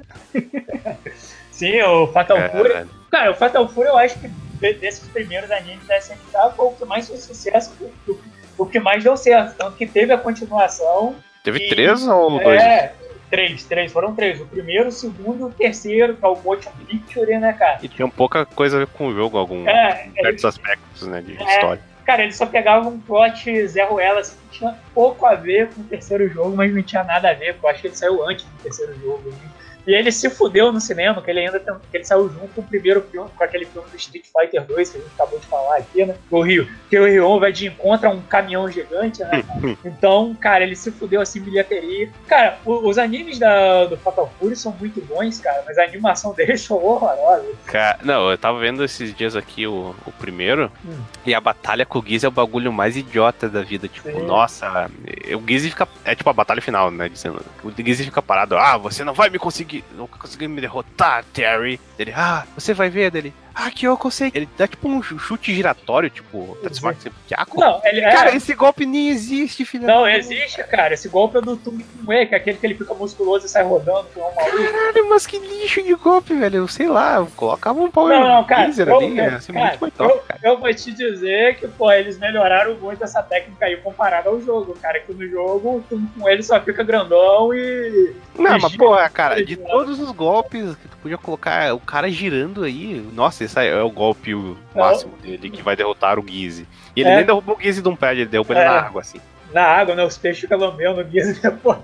Sim, o Fatal É, Fury. velho. Cara, o Fatal Fury eu acho que desses primeiros animes da S N K foi o que mais fez sucesso, o, o que mais deu certo. Tanto que teve a continuação. Teve e, três ou dois? É, três, três, foram três. O primeiro, o segundo e o terceiro, que é o Motion Picture, né, cara? E tinha pouca coisa a ver com o jogo, alguns É, certos aspectos, né, de É. história. Cara, ele só pegava um plot Zé Ruela, assim, que tinha pouco a ver com o terceiro jogo, mas não tinha nada a ver, porque eu acho que ele saiu antes do terceiro jogo. Né? E ele se fudeu no cinema, que ele ainda tem, que ele saiu junto com o primeiro filme, com aquele filme do Street Fighter dois, que a gente acabou de falar aqui, né? O Ryu. Que o Ryu vai de encontro a um caminhão gigante, né? Então, cara, ele se fudeu assim, bilheteria. Cara, o, os animes da, do Fatal Fury são muito bons, cara, mas a animação deles são horrorosa. Cara, não, eu tava vendo esses dias aqui o, o primeiro, Hum. e a batalha com o Giz é o bagulho mais idiota da vida. Tipo, Sim. nossa, o Giz fica. É tipo a batalha final, né? Dizendo, o Giz fica parado, ah, você não vai me conseguir. Não conseguir me derrotar, Terry. Ele, ah, você vai ver dele. Ah, que eu consegui. Ele dá tipo um chute giratório, tipo, Tatsumaki Seppuku. Não, ele é. Cara, esse golpe nem existe, filho. Não, existe, cara. Esse golpe é do Tung Tung, que é aquele que ele fica musculoso e sai rodando, que é um maluco. Caralho, mas que lixo de golpe, velho. Eu sei lá, colocava um power Não, não, cara, laser eu- ali, eu- é assim, cara, muito mais top, eu, cara. eu vou te dizer que, pô, eles melhoraram muito essa técnica aí comparado ao jogo, cara. Que no jogo, o Tung Tung ele só fica grandão e. Não, e mas gira. porra, cara, de Gira. todos os golpes que tu podia colocar o cara girando aí, nossa, esse aí é o golpe o máximo dele que vai derrotar o Gizzy. E ele É. nem derrubou o Gizzy de um pé, ele derrubou É. ele na água, assim. Na água, né? Os peixes ficam lambendo o Guiz depois.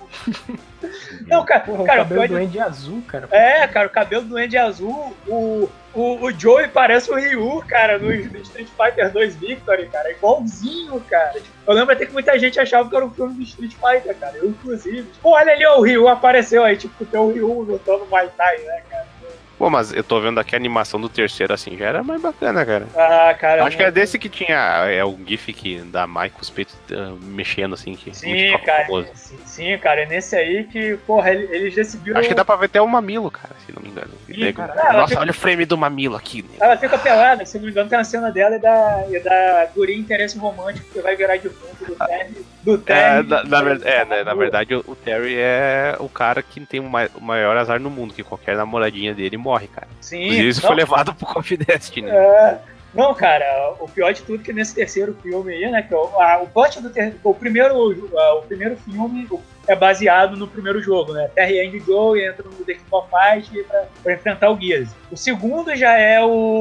Não, cara, Porra, cara, o cabelo pior do de- Andy azul, cara. É, cara, o cabelo do Andy azul, o, o, o Joey parece o Ryu, cara, no Street Fighter dois Victory, cara, igualzinho, cara. Eu lembro até que muita gente achava que era um filme do Street Fighter, cara, eu inclusive. Pô, olha ali, ó, o Ryu apareceu aí, tipo, tem o Ryu lutando Muay Thai, né, cara. Pô, mas eu tô vendo aqui a animação do terceiro, assim, já era mais bacana, cara. Ah, cara. Acho que é desse que tinha, é o gif que da Mai com os peitos uh, mexendo, assim, que Sim, muito cara. famoso. Sim, sim, cara, é nesse aí que, porra, ele- eles decidiram. Acho que dá pra ver até o mamilo, cara, se não me engano. Ih, Nego- cara, ela Nossa, fica- olha o frame do mamilo aqui, né? Ela fica pelada, se não me engano, tem uma cena dela e da, e da guria interesse romântico que vai virar de fundo do Terry. Do É, Terry na, na ver- é, né, na verdade, o, o Terry é o cara que tem o, mai- o maior azar no mundo, que qualquer namoradinha dele morre, cara. Sim. Inclusive, isso não, foi levado pro Coffee Destiny. é, não, cara, o pior de tudo é que nesse terceiro filme aí, né, que é o, a, o plot do ter, o primeiro, a, o primeiro filme é baseado no primeiro jogo, né? Terry Andy e Joe entram no The King of Fight pra, pra enfrentar o Gears. O segundo já é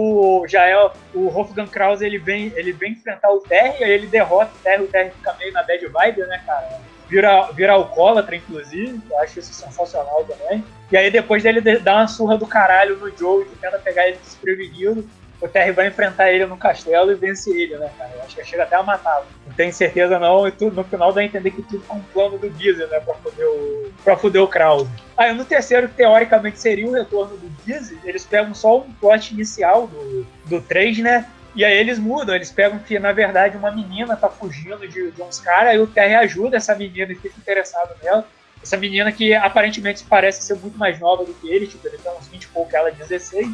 o já é o, o Wolfgang Krause, ele vem, ele vem enfrentar o Terry, aí ele derrota o Terry, o Terry fica meio na bad vibe, né, cara? Vira, vira alcoólatra, inclusive, eu acho isso sensacional também. E aí depois dele dar uma surra do caralho no Joe, que tenta pegar ele desprevenido, o Terry vai enfrentar ele no castelo e vence ele, né, cara? Eu acho que chega até a matá-lo. Não tenho certeza não, e tudo, no final dá a entender que tudo é um plano do Geezer, né, pra foder o, pra foder o Krause. Aí no terceiro, que teoricamente seria o retorno do Geezer, eles pegam só um plot inicial do, do três, né? E aí eles mudam, eles pegam que, na verdade, uma menina tá fugindo de, de uns caras, aí o Terry ajuda essa menina e fica interessado nela. Essa menina que aparentemente parece ser muito mais nova do que ele, tipo, ele tem uns vinte e pouco, ela dezesseis.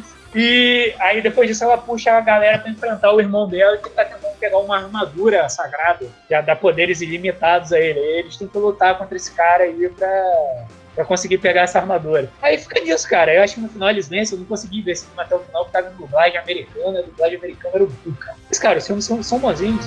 E aí depois disso ela puxa a galera pra enfrentar o irmão dela, que tá tentando pegar uma armadura sagrada, que dá poderes ilimitados a ele. Aí eles têm que lutar contra esse cara aí pra... pra conseguir pegar essa armadura. Aí fica nisso, cara. Eu acho que no final eles vencem. Eu não consegui ver esse filme até o final, porque tava em dublagem americana. A dublagem americana era o cu, cara. Mas, cara, os filmes são, são bonzinhos.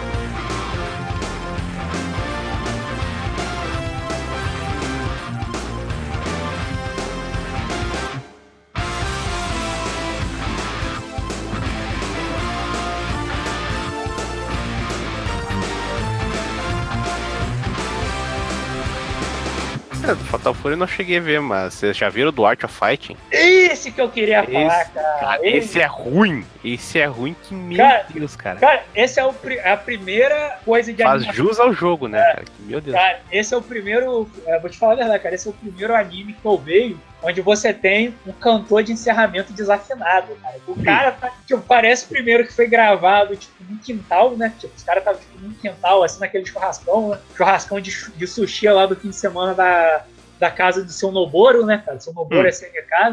É, do Fatal Fury eu não cheguei a ver, mas vocês já viram do Art of Fighting? Esse que eu queria falar, Esse, cara. cara, Esse- esse é ruim. Esse é ruim que, meu Cara, Deus, cara. Cara, esse é o, pri- a primeira coisa de Faz animação. jus ao jogo, né, cara? Que, meu Deus. Cara, esse é o primeiro. é, vou te falar a verdade, cara. Esse é o primeiro anime que eu vejo onde você tem um cantor de encerramento desafinado, cara. O cara tá, tipo, parece primeiro que foi gravado, tipo, num quintal, né? Tipo, os caras estavam tipo, num quintal, assim, naquele churrascão, né? Churrascão de, chu- de sushi lá do fim de semana da, da casa do seu Noboro, né, cara? Seu Noboro Hum. é C N K, né?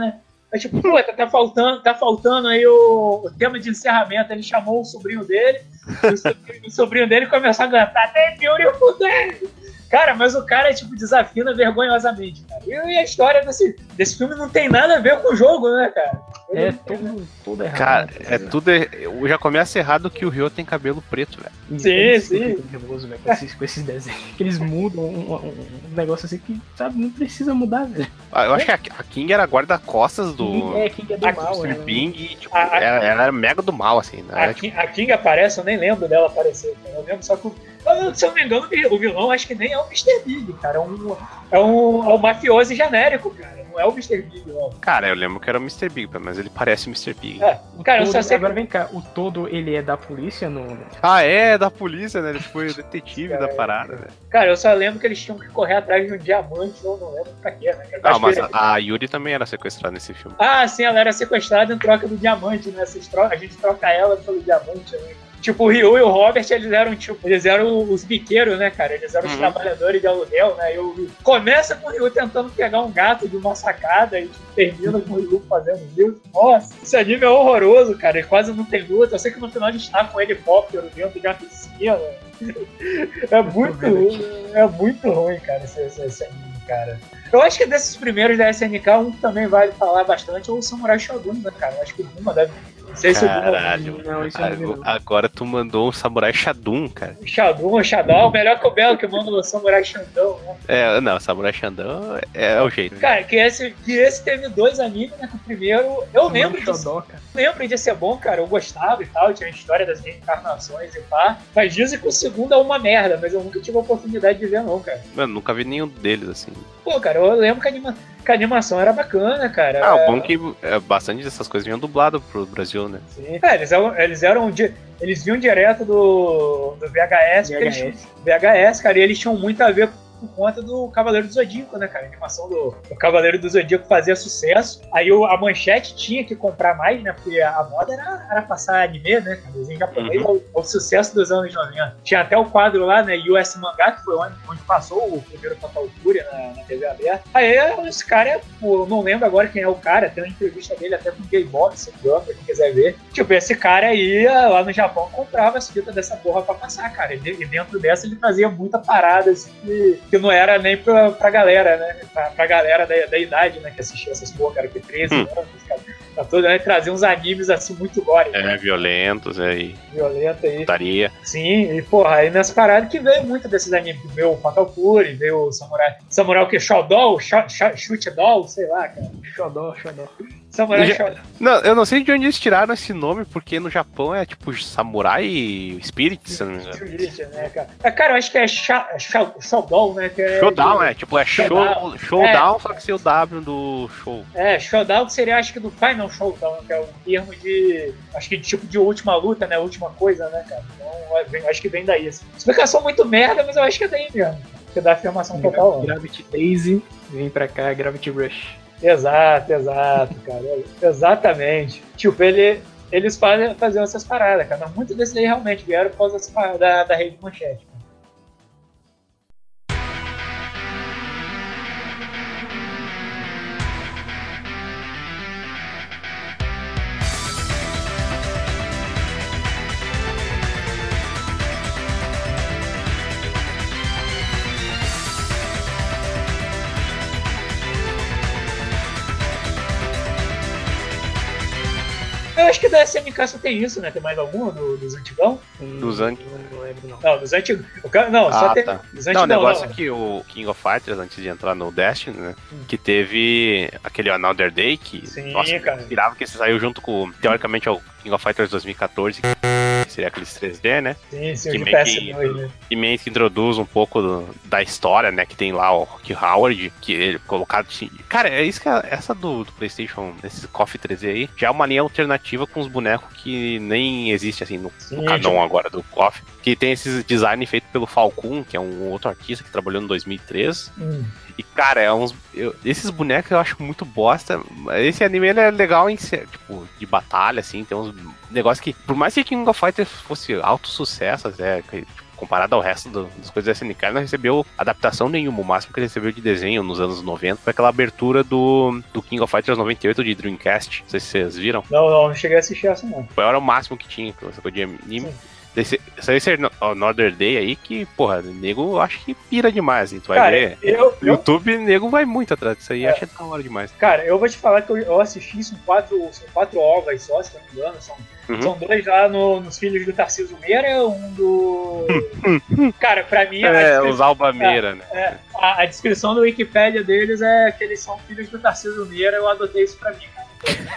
É tipo, pô, tá, tá faltando, tá faltando aí o, o tema de encerramento. Ele chamou o sobrinho dele, e o sobrinho, o sobrinho dele começou a cantar The Beautiful Day. Cara, mas o cara, tipo, desafina vergonhosamente, cara. E a história desse, desse filme não tem nada a ver com o jogo, né, cara? Ele É tudo, tudo errado. Cara, é tudo. Eu já começa errado que o Ryo tem cabelo preto, velho. Sim, sim. Nervoso, velho, com, esses, com esses desenhos. Que eles mudam um, um, um negócio assim que, sabe, não precisa mudar, velho. Ah, eu acho que a, a King era guarda-costas do. É, King é do a mal, do né? Ping, e, tipo, A- a- ela, ela era mega do mal, assim, né? A, Era, King, a King aparece, eu nem lembro dela aparecer, cara. Eu lembro só que, o- eu- se eu não me engano, o vilão acho que nem é o mister Big, cara. É um, é um, é um mafioso genérico, cara. Não é o mister Big, não. Cara, eu lembro que era o mister Big, mas ele parece o mister Big. É, cara, eu Todo- só sei Agora que... vem cá, o todo ele é da polícia no. Ah, é, da polícia, né? Ele foi o detetive Cara, da parada, velho. Cara, eu só lembro que eles tinham que correr atrás de um diamante, eu não lembro pra quê, né? Eu Não, acho mas que- a, a Yuri também era sequestrada nesse filme. Ah, sim, ela era sequestrada em troca do diamante, né? Vocês tro... A gente troca ela pelo diamante, né? Tipo, o Ryu e o Robert, eles eram, tipo, eles eram os biqueiros, né, cara? Eles eram os Uhum. trabalhadores de aluguel, né? E o Ryu começa com o Ryu tentando pegar um gato de uma sacada e tipo, termina com o Ryu fazendo isso. Nossa, esse anime é horroroso, cara. Ele quase não tem luta. Eu sei que no final a gente tá com um helicóptero dentro de uma piscina. É muito ruim, é muito ruim, cara, esse, esse, esse anime, cara. Eu acho que desses primeiros da S N K, um que também vale falar bastante é o Samurai Shodown, né, cara? Eu acho que o Buma deve... Não sei se o Buma... Caralho, Não, isso eu não vi, agora, não. agora tu mandou um Samurai Shodown, cara. Shodown, o Shadow, melhor que o Belo que manda o Samurai Shodown, né? É, não, Samurai Shodown é, é o jeito. Cara, que esse, que esse teve dois animes, né? Que o primeiro, eu lembro de, Xodó, cara. lembro de ser bom, cara. Eu gostava e tal, tinha a história das reencarnações e pá. Mas dizem que o segundo é uma merda, mas eu nunca tive a oportunidade de ver, não, cara. Mano, nunca vi nenhum deles, assim. Pô, cara, eu lembro que a, anima, que a animação era bacana, cara. Ah, o É, bom é que é, bastante dessas coisas vinham dublado pro Brasil, né? sim. É, eles eram, eles eram di- eles vinham direto do, do V H S, porque eles V H tinham- S. V H S, cara, e eles tinham muito a ver por conta do Cavaleiro do Zodíaco, né, cara? A animação do, do Cavaleiro do Zodíaco fazia sucesso. Aí o- a Manchete tinha que comprar mais, né? Porque a moda era, era passar anime, né? Cara? Desenho japonês, Uhum. o, o sucesso dos anos noventa. Tinha até o quadro lá, né? U S Mangá, que foi onde, onde passou o primeiro Fatal Fury na, na T V aberta. Aí esse cara, pô, eu não lembro agora quem é o cara, tem uma entrevista dele até com o Gay Bob, se engano, pra quem quiser ver. Tipo, esse cara ia lá no Japão, comprava as fitas dessa porra pra passar, cara. E, de- e dentro dessa ele fazia muita parada, assim, que, que não era nem pra, pra galera, né? Pra, pra galera da, da idade, né? Que assistia essas porra, cara, que treze Hum. anos, cara. Tá todo, né? Trazer uns animes assim muito gore, É, violentos, é, e violento aí. putaria. Sim, e porra, aí nessa parada que veio muito desses animes. Veio o Fatal Fury, veio o Samurai. Samurai o que? Shodown? Shoot Doll? Sei lá, cara. Xodó, xodó. Samurai Já- Shodown. Não, eu não sei de onde eles tiraram esse nome, porque no Japão é tipo Samurai Spirit, se eu não me engano. Jiu-Jitsu, né, cara? É, cara, eu acho que é Sha- Sha- Shodown, né? Que é Showdown, é, tipo, é show, Showdown. showdown, só que sem o W do show. É, Showdown que seria, acho que do Final Showdown, que é um termo de. Acho que tipo de última luta, né? Última coisa, né, cara? Então, é, vem- acho que vem daí. Assim. Explicação muito merda, mas eu acho que é daí mesmo. Que dá afirmação total. Né? Gravity Daisy, vem pra cá, Gravity Rush. Exato, exato, cara. Exatamente. Tipo, ele, eles fazem, faziam essas paradas, cara. Mas muito desses aí realmente vieram por causa dessa parada da, da rede manchete. Eu acho que da S M K só tem isso, né? Tem mais alguma do, dos antigão? Dos an- Não lembro, não. Não, dos antigos. Não, só Ah, tem. tá. Dos Não, o antigão, negócio não. é que o King of Fighters, antes de entrar no Destiny, né, que teve aquele Another Day, que, Sim, nossa, cara. inspirava que saiu junto com, teoricamente, é o King of Fighters dois mil e catorze, que seria aqueles três D, né, Sim, sim, o que de meio P S dois, que- né? e meio que introduz um pouco do- da história, né, que tem lá o Rock Howard, que ele colocado... Cara, é isso que é, essa do, do PlayStation, esse Coffee três D aí, já é uma linha alternativa com os bonecos que nem existe, assim, no, Sim, no canon tipo- agora do Coffee, que tem esses design feito pelo Falcon, que é um outro artista que trabalhou no dois mil e três. Hum. E, cara, é uns, eu- esses bonecos eu acho muito bosta. Esse anime ele é legal em ser, tipo, de batalha, assim, tem uns negócios que, por mais que King of Fighters fosse alto sucesso, é, que, tipo, comparado ao resto do, das coisas da S N K, ele não recebeu adaptação nenhuma. O máximo que ele recebeu de desenho nos anos noventa foi aquela abertura do, do King of Fighters noventa e oito de Dreamcast. Não sei se vocês viram. Não, não, não cheguei a assistir essa, não. Foi era o máximo que tinha, que você podia anime. Sim. Desse, esse Another Day aí que, porra, nego acho que pira demais, hein? Tu vai cara, ver. Eu, no YouTube, eu... nego vai muito atrás disso aí, é. acha da hora demais. Cara, eu vou te falar que eu, eu assisti, são quatro, são quatro ovas só, se não me engano. São, uhum. são dois lá no, nos filhos do Tarcísio Meira, um do. Cara, pra mim. É, os Alba Meira, né? É, a, a descrição do Wikipédia deles é que eles são filhos do Tarcísio Meira, eu adotei isso pra mim, cara.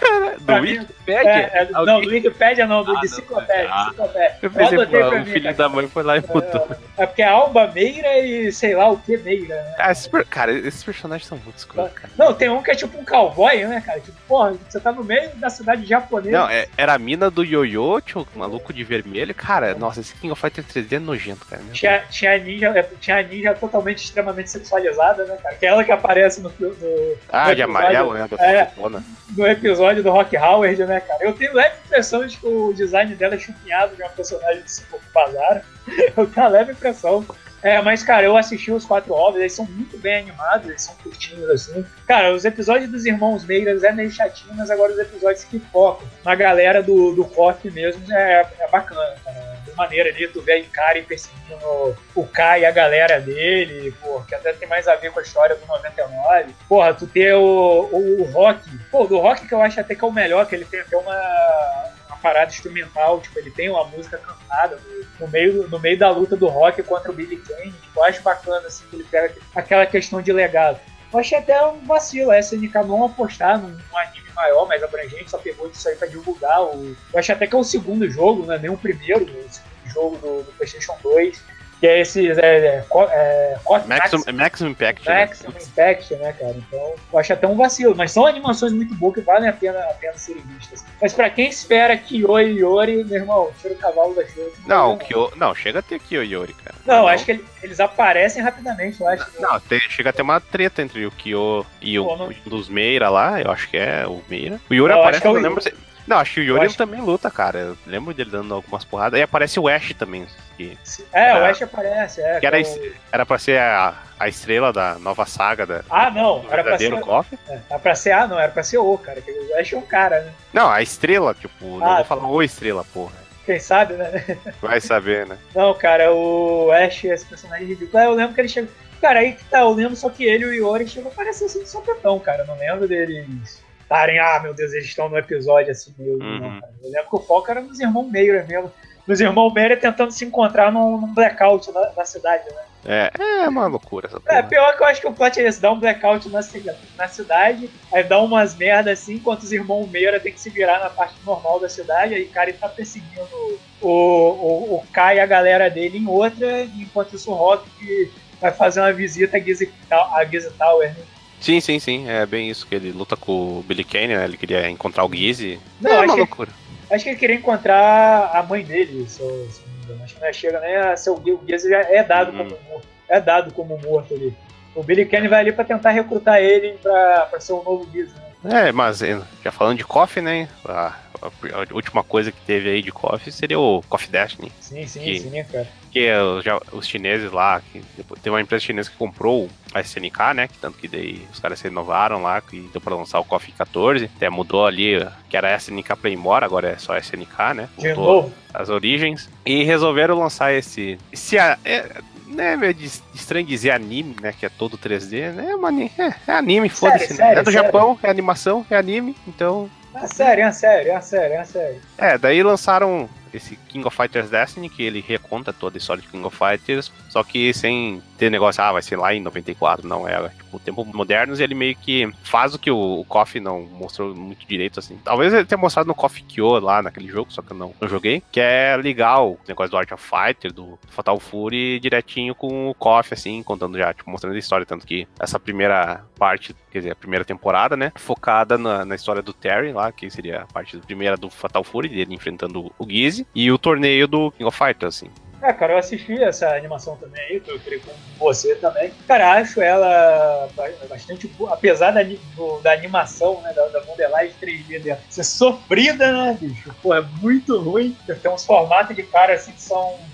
do Wikipédia? É, é, não, do Wikipédia não, do ah, de Enciclopédia. Ah, eu pensei que o mim, filho cara. da mãe foi lá e botou. É, é porque é Alba Meira e sei lá o que Meira, né? Ah, esse, cara, esses personagens são muito escuros, cara. Não, tem um que é tipo um cowboy, né, cara? Tipo, porra, você tá no meio da cidade japonesa. Não, é, era a mina do Yoyo, tinha o maluco de vermelho. Cara, nossa, esse King of Fighters três D é nojento, cara. Tinha, tinha, a ninja, tinha a ninja totalmente, extremamente sexualizada, né, cara? Que é ela que aparece no filme. Ah, no de amarelo, né? É, no episódio do Rock Howard, né, cara? Eu tenho leve impressão de que o design dela é chupinhado de uma personagem de Cinco Bazar. Eu tenho uma leve impressão. É, mas, cara, eu assisti os quatro ovos, eles são muito bem animados, eles são curtinhos, assim. Cara, os episódios dos Irmãos Meiras é meio chatinho, mas agora os episódios que focam na galera do, do K O F mesmo é, é bacana, cara. De maneira ali, tu vê a Ikari perseguindo o Kai e a galera dele, pô, que até tem mais a ver com a história do noventa e nove. Porra, tu ter o, o, o Rock, pô, do Rock que eu acho até que é o melhor, que ele tem até uma... parada instrumental, tipo, ele tem uma música cantada no, no, meio, no meio da luta do Rock contra o Billy Kane, tipo, eu acho bacana, assim, que ele pega aquela questão de legado. Eu achei até um vacilo a S N K não apostar num, num anime maior, mais abrangente, só pegou isso aí pra divulgar. O, eu acho até que é o segundo jogo, não é nem o primeiro, o segundo jogo do, do PlayStation dois, que é esse é, é, é, Maximum, Maximum Impact. Maximum né? Impact, né, cara? Então, eu acho até um vacilo, mas são animações muito boas que valem a pena, a pena serem vistas. Mas pra quem espera Kyo e Yori, meu irmão, tira o cavalo da chuva. Não, Kyo, não, chega a ter Kyo e Yori, cara. Não, não, acho que ele, eles aparecem rapidamente, eu acho. Não, tem, chega a ter uma treta entre o Kyo e o, não... um dos Meira lá, eu acho que é o Meira. O Yori não, aparece, eu não lembro se... Não, acho que o Yori acho... também luta, cara. Eu lembro dele dando algumas porradas. Aí aparece o Ash também. Que é, era, o Ash aparece. É, que era, o... era pra ser a, a estrela da nova saga da. Ah, não. Era pra ser. K O F. É, era pra ser. Ah, não. Era pra ser o, cara. Que o Ash é um cara, né? Não, a estrela, tipo. Ah, não vou falar o estrela, porra. Quem sabe, né? Vai saber, né? Não, cara, o Ash, esse personagem ridículo. Eu lembro que ele chegou. Cara, aí que tá. Eu lembro só que ele e o Yori chegou a parecer assim de sopetão, cara. Eu não lembro deles. Estarem, ah, meu Deus, eles estão no episódio assim, meu uhum. não, cara. Eu lembro que o foco era nos irmãos Meira mesmo. Nos irmãos Meira tentando se encontrar num, num blackout na, na cidade, né? É, é uma loucura essa porra. É, pior que eu acho que o plot é esse, dá um blackout na, na cidade, aí dá umas merdas assim, enquanto os irmãos Meira tem que se virar na parte normal da cidade, aí o cara tá perseguindo o, o, o Kai e a galera dele em outra, enquanto isso o Rock vai fazer uma visita a Gizzy, a Gizzy Tower, né? Sim, sim, sim. É bem isso, que ele luta com o Billy Kane, né? Ele queria encontrar o Gizzy. Não, é uma uma loucura. Que, acho que ele queria encontrar a mãe dele, se eu, se eu acho que não é, chega nem a ser o Gizzy, já é dado hum. como morto. É dado como morto ali. O Billy Kane vai ali pra tentar recrutar ele pra, pra ser o novo Gizzy, né? É, mas já falando de K O F, né? A, a, a última coisa que teve aí de K O F seria o K O F Destiny. Sim, sim, que, sim, cara. Que já, os chineses lá, que tem uma empresa chinesa que comprou a S N K, né? Que tanto que daí os caras se renovaram lá, que deu pra lançar o K O F quatorze. Até mudou ali, que era S N K Playmore, agora é só S N K, né? De novo. As origens. E resolveram lançar esse. esse é, né, meio estranho dizer anime, né? Que é todo três D, né? É, uma, é, é anime, foda-se, né? É do sério? Japão, é animação, é anime, então. É sério, é sério, é sério, é sério. É, daí lançaram esse King of Fighters Destiny, que ele reconta toda a história de King of Fighters, só que sem ter negócio, ah, vai ser lá em noventa e quatro, não é, tipo, tempos modernos, ele meio que faz o que o, o K O F não mostrou muito direito, assim. Talvez ele tenha mostrado no K O F Kyo lá, naquele jogo, só que eu não, não joguei, que é legal o negócio do Art of Fighter, do Fatal Fury, direitinho com o K O F, assim, contando já, tipo, mostrando a história, tanto que essa primeira parte, quer dizer, a primeira temporada, né, focada na, na história do Terry lá, que seria a parte primeira do Fatal Fury, dele enfrentando o Gizzy, e o torneio do King of Fighters, assim. É, cara, eu assisti essa animação também aí, que eu queria com você também. Cara, acho ela bastante boa, apesar da, do, da animação, né, da, da modelagem três D dela ser sofrida, né, bicho? Pô, é muito ruim. Tem uns formatos de cara, assim, que são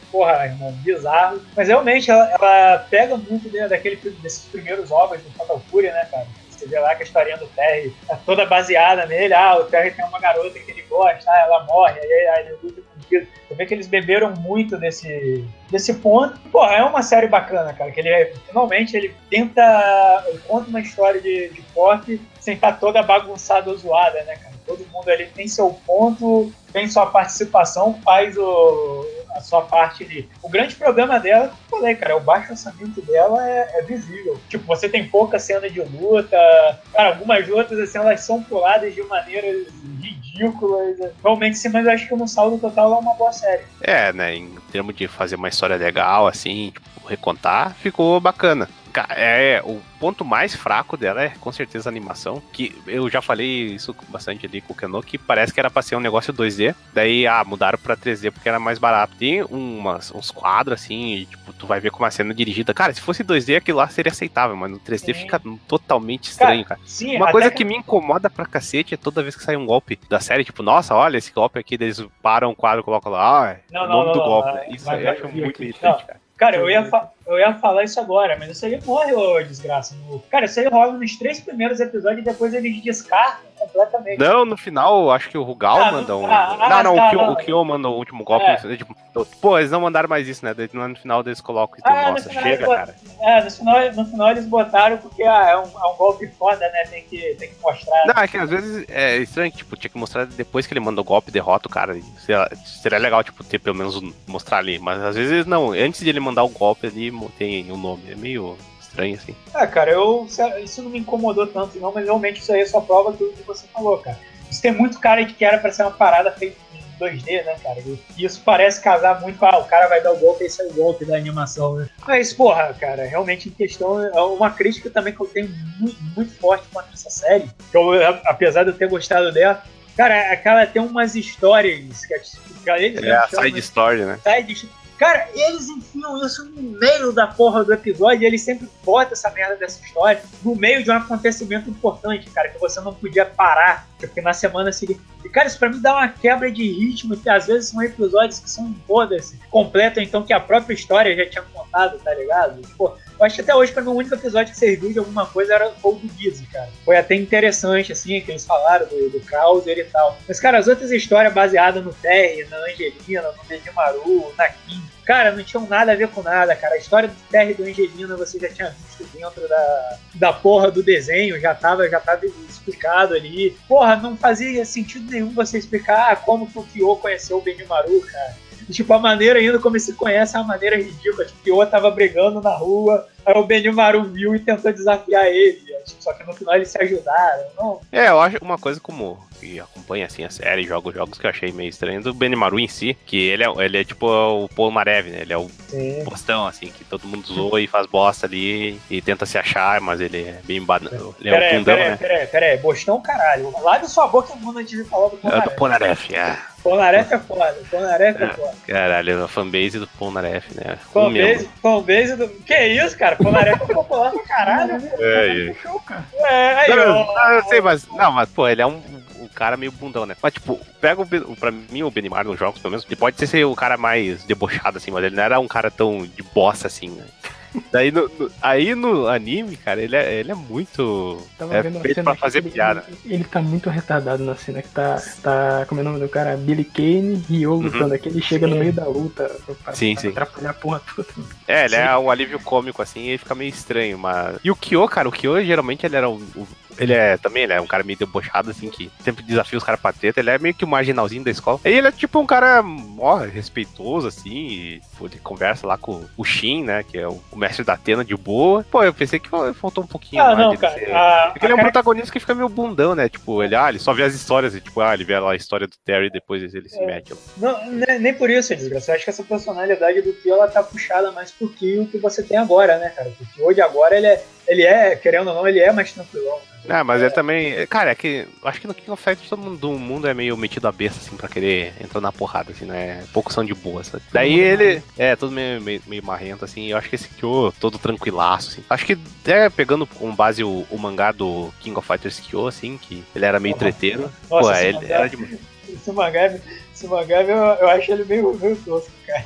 porra, irmão, bizarro. Mas realmente ela, ela pega muito de, daquele, desses primeiros ovos do Fatal Fury, né, cara? Você vê lá que a historinha do Terry é toda baseada nele. Ah, o Terry tem uma garota que ele gosta, ah, ela morre, aí, aí ele luta com isso. Você vê que eles beberam muito desse, desse ponto. Pô, é uma série bacana, cara, que ele finalmente ele tenta, ele conta uma história de, de Corp sem estar toda bagunçada ou zoada, né, cara? Todo mundo ali tem seu ponto, tem sua participação, faz o, a sua parte ali. O grande problema dela, como eu falei, cara, o baixo orçamento dela é, é visível. Tipo, você tem pouca cena de luta, cara, algumas lutas, assim, elas são puladas de maneiras ridículas. Realmente, sim, mas eu acho que no saldo total é uma boa série. É, né, em termos de fazer uma história legal, assim, tipo, recontar, ficou bacana. É, o ponto mais fraco dela é com certeza a animação, que eu já falei isso bastante ali com o Keno, que parece que era pra ser um negócio dois D, daí, ah, mudaram pra três D porque era mais barato. Tem umas, uns quadros assim, e, tipo, tu vai ver com uma cena dirigida, cara, se fosse dois D aquilo lá seria aceitável, mas no três D sim. Fica totalmente estranho, cara. cara. Sim, uma coisa que... que me incomoda pra cacete é toda vez que sai um golpe da série, tipo, nossa, olha esse golpe aqui, eles param o quadro e colocam lá, ah, não, o nome não, do não, golpe, não, né? Isso vai, aí vai, eu acho vai, muito vai, irritante, cara. Cara, eu ia, fa- eu ia falar isso agora, mas isso aí morre, ô desgraça. No... Cara, isso aí rola nos três primeiros episódios e depois eles descartam completamente. Não, no final, acho que o Rugal ah, manda um... Ah, não, ah, não, tá, o, Kyo, não. o Kyo manda o último golpe. É. Tipo, pô, eles não mandaram mais isso, né? No final eles colocam isso. Ah, nossa, no chega, bot... cara. É, no final, no final eles botaram porque ah, é, um, é um golpe foda, né? Tem que, tem que mostrar. Não, é que às vezes é estranho, tipo, tinha que mostrar depois que ele manda o golpe, derrota o cara. Seria, seria legal, tipo, ter pelo menos mostrar ali. Mas às vezes não, antes de ele mandar o golpe ali, tem o um nome. É meio estranho, assim. É, cara, eu, isso não me incomodou tanto, não, mas realmente isso aí é só prova do que você falou, cara. Isso tem muito cara que era pra ser uma parada feita em dois D, né, cara? E isso parece casar muito com, ah, o cara vai dar o golpe, esse é o golpe da animação, né? Mas, porra, cara, realmente em questão, é uma crítica também que eu tenho muito, muito forte contra essa série, que eu, apesar de eu ter gostado dela, cara, aquela tem umas histórias que, que eles é a side story, né? Side Cara, eles enfiam isso no meio da porra do episódio e eles sempre botam essa merda dessa história no meio de um acontecimento importante, cara, que você não podia parar, porque na semana seguinte... E, cara, isso pra mim dá uma quebra de ritmo, que às vezes são episódios que são, foda-se, completam, então, que a própria história já tinha contado, tá ligado? Pô, eu acho que até hoje, pra mim, o único episódio que serviu de alguma coisa era o do Gizzy, cara. Foi até interessante, assim, que eles falaram do, do Krauser e tal. Mas, cara, as outras histórias baseadas no Terry, na Angelina, no Benimaru, na Kim, cara, não tinham nada a ver com nada, cara. A história do Terry e do Angelina você já tinha visto dentro da, da porra do desenho, já tava, já tava explicado ali. Porra, não fazia sentido nenhum você explicar ah, como que o Kyo conheceu o Benimaru, cara. E, tipo, a maneira ainda como se conhece é uma maneira ridícula. Tipo, o Kyo tava brigando na rua, aí o Benimaru viu e tentou desafiar ele. Tipo, só que no final eles se ajudaram, não? É, eu acho uma coisa como... que acompanha assim a série, joga os jogos que eu achei meio estranho do Benimaru em si, que ele é, ele é tipo o Polnareff, né? Ele é o Sim. postão, assim, que todo mundo zoa e faz bosta ali e tenta se achar, mas ele é bem banana. Ele é o bundão, pera né? Peraí, peraí, bostão caralho. Lave sua boca mundo antes de falar do Polnareff. É do Polnareff, é. Polnareff é foda, Polnareff é foda. Caralho, a fanbase do Polnareff, né? Fanbase, fanbase do... Que isso, cara? Polnareff é popular pra caralho. É, é. Show, cara. É, aí, não, ó. não, eu sei, mas... Não, mas, pô, ele é um... o cara meio bundão, né? Mas, tipo, pega o... Pra mim, o Benimaru nos jogos, pelo menos, ele pode ser o cara mais debochado, assim, mas ele não era um cara tão de bosta, assim, né? Daí, no, no, aí no anime, cara, ele é, ele é muito... Tava é vendo feito pra fazer ele, piada. Ele, ele tá muito retardado na cena, que tá... tá como é o nome do cara? Billy Kane, Ryo lutando uhum. aqui, ele chega sim. no meio da luta pra, sim, pra sim. atrapalhar a porra toda. É, ele sim. é um alívio cômico, assim, e ele fica meio estranho, mas... E o Kyo, cara, o Kyo, geralmente, ele era o... o... Ele é também, ele é um cara meio debochado, assim, que sempre desafia os caras pra treta. Ele é meio que o marginalzinho da escola. E ele é tipo um cara, ó, respeitoso, assim, e pô, ele conversa lá com o Shin, né, que é o, o mestre da Atena de boa. Pô, eu pensei que faltou um pouquinho ah, mais não, dele cara, ser... a, Porque ele é um cara... protagonista que fica meio bundão, né, tipo, ele, ah, ele só vê as histórias e tipo, ah, ele vê lá a história do Terry e depois ele se é. mete. Não, nem por isso, desgraça. Eu acho que essa personalidade do Kyo, ela tá puxada mais pro Kyo que você tem agora, né, cara? Porque hoje agora ele é, ele é, querendo ou não, ele é mais tranquilão. Ah, mas é. ele também... Cara, é que... Acho que no King of Fighters todo mundo do mundo é meio metido a besta, assim, pra querer entrar na porrada, assim, né? Poucos são de boa, sabe? Daí uhum. ele... É, todo meio, meio, meio marrento, assim. Eu acho que esse Kyo, todo tranquilaço, assim. Acho que até pegando com base o, o mangá do King of Fighters Kyo, assim, que ele era meio treteiro. Nossa, pô, ele mangá, era de... Esse mangá, esse mangá eu, eu acho ele meio, meio tosco, cara.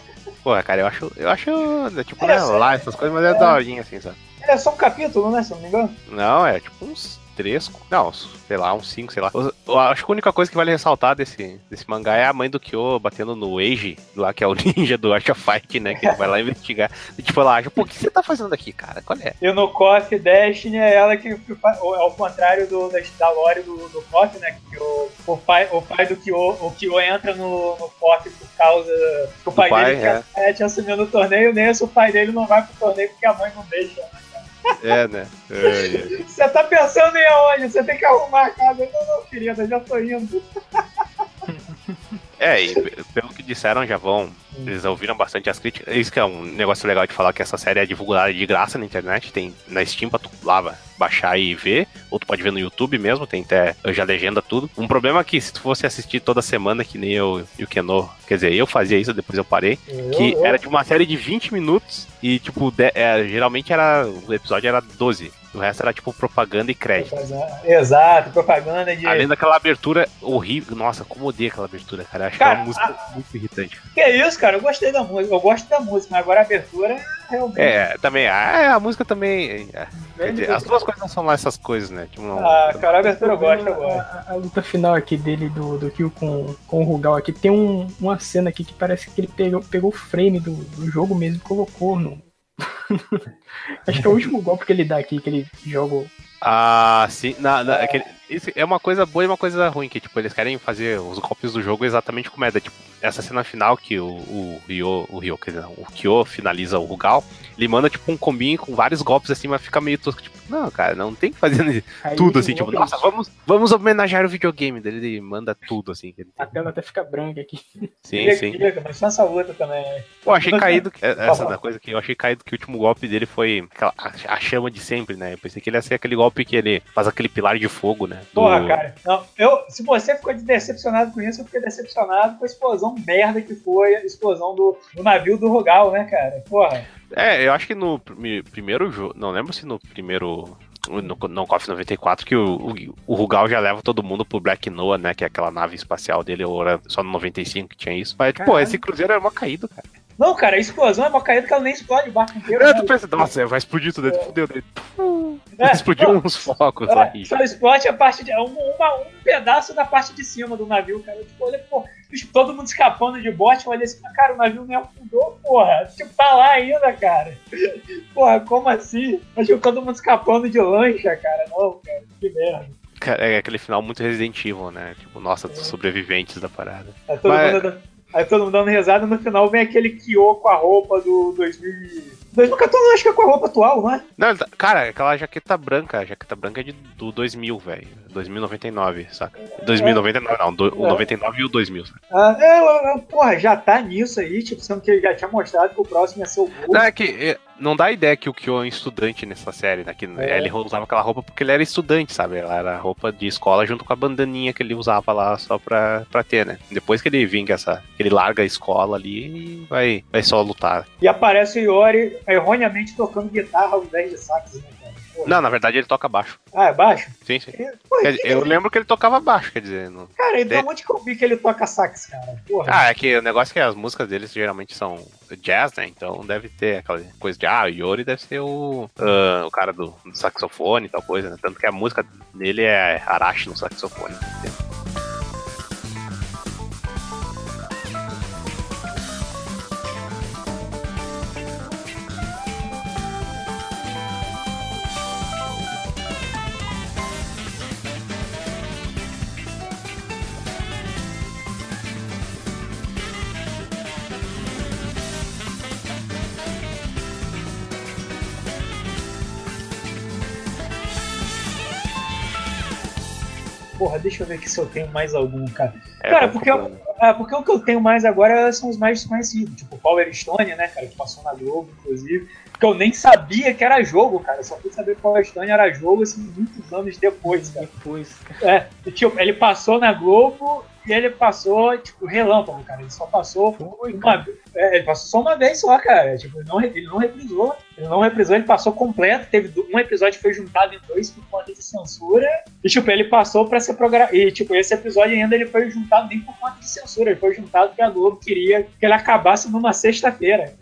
Pô, cara, eu acho, eu acho, tipo, né, lá essas coisas, mas é daorinha, assim, sabe? É só um capítulo, né, se eu não me engano? Não, é tipo uns três, não, sei lá, uns cinco, sei lá. Eu acho que a única coisa que vale ressaltar desse, desse mangá é a mãe do Kyo batendo no Eiji, lá que é o ninja do Art of Fight, né, que ele vai lá investigar. E tipo, ela acha, pô, o que você tá fazendo aqui, cara? Qual é? E no K O F Destiny é ela que, ao contrário do, da lore do, do K O F, né, que o, o, pai, o pai do Kyo, o Kyo entra no, no K O F por causa que o pai, pai dele é. Quer, tinha assumido o torneio, nesse o pai dele não vai pro torneio porque a mãe não deixa, né? É, né? Você tá pensando em aonde? Você tem que arrumar a casa. Não, não, querida, já tô indo. É, e pelo que disseram, já vão. Eles ouviram bastante as críticas. Isso que é um negócio legal de falar, que essa série é divulgada de graça na internet. Tem na Steam pra tu lá baixar e ver. Ou tu pode ver no YouTube mesmo, tem até já legenda tudo. Um problema é que se tu fosse assistir toda semana, que nem eu e o Keno, quer dizer, eu fazia isso, depois eu parei. Eu, que eu. Era de uma série de vinte minutos e, tipo, de, é, geralmente era. O episódio era doze. O resto era tipo propaganda e crédito. Exato, propaganda de. Além daquela abertura horrível. Nossa, como odeio aquela abertura, cara. Acho cara, que é uma música a... muito irritante. Que é isso, cara? Eu gostei da música. Eu gosto da música, mas agora a abertura realmente. É, também. Ah, a música também. É. Quer dizer, as duas coisas não são lá essas coisas, né? Tipo, não... Ah, cara, a abertura eu gosto agora. A, a, a luta final aqui dele, do, do Kyo com, com o Rugal aqui, tem um, uma cena aqui que parece que ele pegou, pegou o frame do, do jogo mesmo e colocou no. Acho que é o último golpe que ele dá aqui, que ele joga. Ah, sim. Na, na, aquele, isso é uma coisa boa e uma coisa ruim, que tipo, eles querem fazer os golpes do jogo exatamente como é. Da, tipo, essa cena final que o, o Ryo, o Ryo, quer dizer, o Kyo finaliza o Rugal, ele manda tipo um combinho com vários golpes assim, mas fica meio tosco, tipo, não, cara, não tem que fazer aí, tudo assim, tipo, nossa, vamos, vamos homenagear o videogame dele, ele manda tudo assim. A tela até fica branca aqui. Sim, sim. Fica, mas só essa luta também. Pô, achei caído, que, essa da coisa que eu achei caído que o último golpe dele foi aquela, a, a chama de sempre, né? Eu pensei que ele ia ser aquele golpe que ele faz aquele pilar de fogo, né? Do... Porra, cara, não, eu, se você ficou decepcionado com isso, eu fiquei decepcionado com a explosão merda que foi a explosão do, do navio do Rugal, né, cara? Porra. É, eu acho que no pr- primeiro jogo, não lembro se no primeiro, no, no K O F noventa e quatro, que o, o, o Rugal já leva todo mundo pro Black Noah, né, que é aquela nave espacial dele, ou era só no noventa e cinco que tinha isso. Mas, pô, esse cruzeiro era mó caído, cara. Não, cara, a explosão é uma caída que ela nem explode o barco inteiro. É, tu pensa, nossa, vai explodir tudo, é. Fudeu dele. É, explodiu não, uns focos é, lá. Só explode a parte de. Um, uma, um pedaço da parte de cima do navio, cara. Tipo, olha, pô, todo mundo escapando de bote, olha assim, cara, o navio nem afundou, porra. Tipo, tá lá ainda, cara. Porra, como assim? Acho que todo mundo escapando de lancha, cara. Não, cara, que merda. É aquele final muito Resident Evil, né? Tipo, nossa, dos sobreviventes da parada. É, todo Mas... mundo... Aí todo mundo dando risada, no final vem aquele Kyo com a roupa do dois mil e quatorze, acho que é com a roupa atual, não é? Não, cara, aquela jaqueta branca, a jaqueta branca é de, do dois mil, velho. dois mil e noventa e nove, saca? dois mil e noventa e nove, não, do, o noventa e nove e o dois mil, saca? Ah, é, porra, já tá nisso aí, tipo, sendo que ele já tinha mostrado que o próximo ia ser o Gol. Não, é que é, não dá ideia que o Kyo é um estudante nessa série, né? Que é. Ele usava aquela roupa porque ele era estudante, sabe? Ela era roupa de escola junto com a bandaninha que ele usava lá só pra, pra ter, né? Depois que ele vinga essa. Ele larga a escola ali e vai, vai só lutar. E aparece o Iori erroneamente tocando guitarra ao invés de sax, né, cara? Porra. Não, na verdade ele toca baixo. Ah, é baixo? Sim, sim. Porra, quer, que... Eu lembro que ele tocava baixo, quer dizer. No... Cara, então onde que eu vi que ele toca sax, cara? Porra. Ah, é que o negócio é que as músicas deles geralmente são jazz, né? Então deve ter aquela coisa de, ah, o Iori deve ser o, uh, o cara do, do saxofone e tal coisa, né? Tanto que a música dele é Arashi no saxofone. Né? Porra, deixa eu ver aqui se eu tenho mais algum, cara. É, cara, porque, eu, é, porque o que eu tenho mais agora são os mais desconhecidos. Tipo, o Power Stone, né, cara, que passou na Globo, inclusive. Que eu nem sabia que era jogo, cara. Eu só fui saber que o Power Stone era jogo, assim, muitos anos depois, cara. Depois. É, e, tipo, ele passou na Globo e ele passou, tipo, relâmpago, cara. Ele só passou Foi, uma vez. É, ele passou só uma vez só, cara. Tipo, ele não, ele não reprisou. Ele não reprisou, ele passou completo. Teve um episódio que foi juntado em dois por conta de censura. E, tipo, ele passou pra ser programado. E, tipo, esse episódio ainda ele foi juntado nem por conta de censura. Ele foi juntado porque a Globo queria que ele acabasse numa sexta-feira.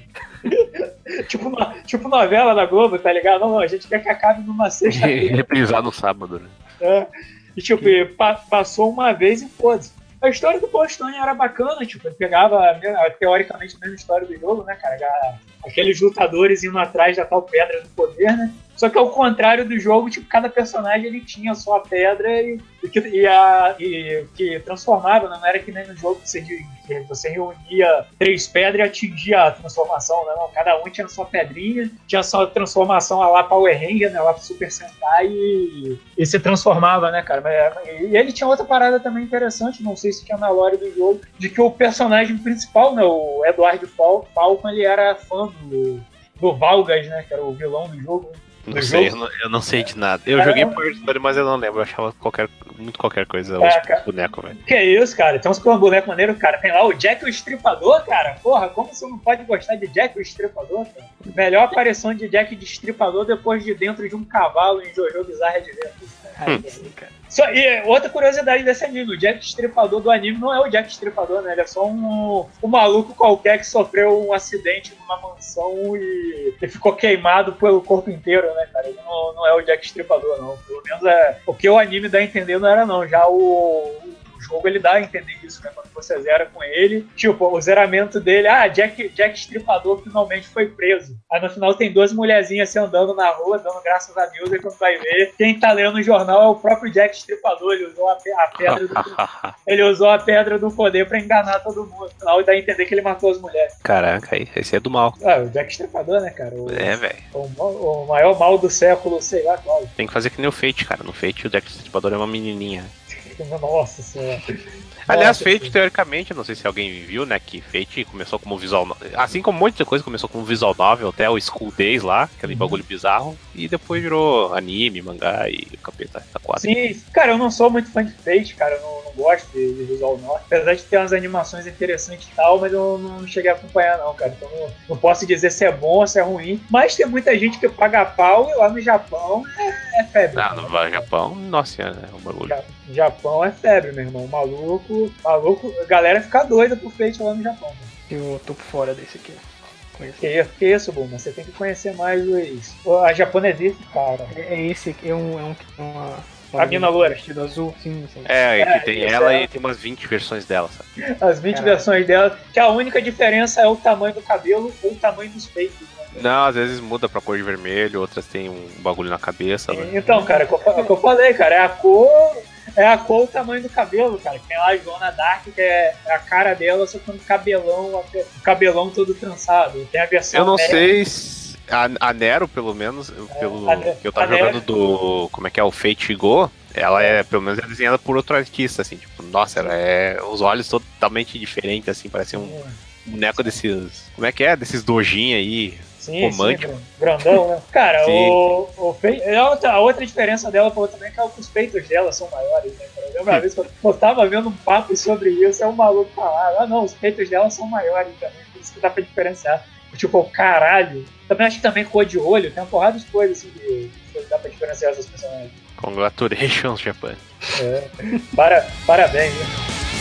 tipo, no, tipo novela da Globo, tá ligado? Não, a gente quer que acabe numa sexta-feira. Reprisar no sábado, né? É. E, tipo, e pa- passou uma vez e foda-se. A história do Paul Stone era bacana, tipo, ele pegava a, a, teoricamente a mesma história do jogo, né, cara? A, aqueles lutadores indo atrás da tal pedra do poder, né? Só que ao contrário do jogo, tipo, cada personagem ele tinha a sua pedra e, e, que, e, a, e que transformava, não era que nem no jogo que você, que você reunia três pedras e atingia a transformação, né? Não, cada um tinha a sua pedrinha, tinha a sua transformação lá Power Ranger, né? Lá pro Super Sentai e, e se transformava, né, cara? Mas, e ele tinha outra parada também interessante, não sei se tinha na lore do jogo, de que o personagem principal, né, o Edward Fal- Falcon, ele era fã do, do Valgas, né, que era o vilão do jogo. Não sei, eu não, eu não sei de nada. Eu é, joguei Power Stone, mas eu não lembro. Eu achava qualquer, muito qualquer coisa os é, bonecos, velho. Que isso, cara? Tem uns bonecos maneiros, cara. Tem lá o Jack o Estripador, cara. Porra, como você não pode gostar de Jack o Estripador, cara? Melhor aparição de Jack de Estripador depois de dentro de um cavalo em Jojo Bizarre Adventures. Hum. Só, e outra curiosidade desse anime, o Jack Estripador do anime não é o Jack Estripador, né? Ele é só um, um maluco qualquer que sofreu um acidente numa mansão e, e ficou queimado pelo corpo inteiro, né, cara? Ele não, não é o Jack Estripador, não. Pelo menos é, o que o anime dá a entender não era, não. Já o... O jogo ele dá a entender isso, né? Quando você zera com ele. Tipo, o zeramento dele, ah, Jack, Jack Estripador finalmente foi preso. Aí no final tem duas mulherzinhas assim andando na rua, dando graças a Deus, e quando vai ver, quem tá lendo o jornal é o próprio Jack Estripador. Ele usou a, pe- a pedra do ele usou a pedra do poder pra enganar todo mundo. No final dá a entender que ele matou as mulheres. Caraca, esse é do mal. Ah, o Jack Estripador, né, cara? O, É, velho. O, o maior mal do século, sei lá qual. Tem que fazer que nem o Fate, cara. No Fate o Jack Estripador é uma menininha. Nossa senhora. Aliás, Nossa, Fate, teoricamente, não sei se alguém viu, né, que Fate começou como visual novel. Assim como um monte de coisa começou como visual novel, até o School Days lá, aquele uhum. bagulho bizarro, e depois virou anime, mangá e o capeta da quadra. Sim, cara, eu não sou muito fã de Fate, cara, eu não, não gosto de, de visual novel, apesar de ter umas animações interessantes e tal, mas eu não cheguei a acompanhar não, cara, então não, não posso dizer se é bom ou se é ruim, mas tem muita gente que paga pau e lá no Japão é, é febre. Ah, no né? Japão, nossa, é um bagulho. No Japão é febre, meu irmão, maluco, maluco, a galera fica doida por Fate lá no Japão. Cara. Eu tô por fora desse aqui. Que isso, que isso, Buma? Você tem que conhecer mais os... a japonesice, cara. É, é esse aqui, é um... É um uma... A mina loura. Vestido azul, sim, sim. É, é que tem isso, ela é. E tem umas vinte versões dela, sabe? As vinte Caramba. Versões dela, que a única diferença é o tamanho do cabelo ou o tamanho dos peitos. Né? Não, às vezes muda pra cor de vermelho, outras tem um bagulho na cabeça. Né? Então, cara, é o que eu falei, cara, é a cor... É a cor, o tamanho do cabelo, cara. Tem lá a Joana Dark, que é a cara dela, só com o cabelão, o cabelão todo trançado. Tem a versão... Eu não Nero. sei se... A, a Nero, pelo menos, é, pelo que eu tava jogando Nero. Do... Como é que é? O Fate Go. Ela é, pelo menos, é desenhada por outro artista, assim. Tipo, nossa, ela é... Os olhos totalmente diferentes, assim. Parece um boneco desses... Como é que é? Desses dojin aí... Sim, romântico. Sim, grandão, né? Cara, o, o feito, a outra diferença dela pra outra também é que os peitos dela são maiores, né? Eu lembro uma vez que eu tava vendo um papo sobre isso, é um maluco falar, ah não, os peitos dela são maiores também, por isso que dá pra diferenciar. Tipo, caralho. Também acho que também cor de olho, tem uma porrada de coisas assim que, que dá pra diferenciar essas personagens. Congratulations, Japão. É. Para, parabéns, né?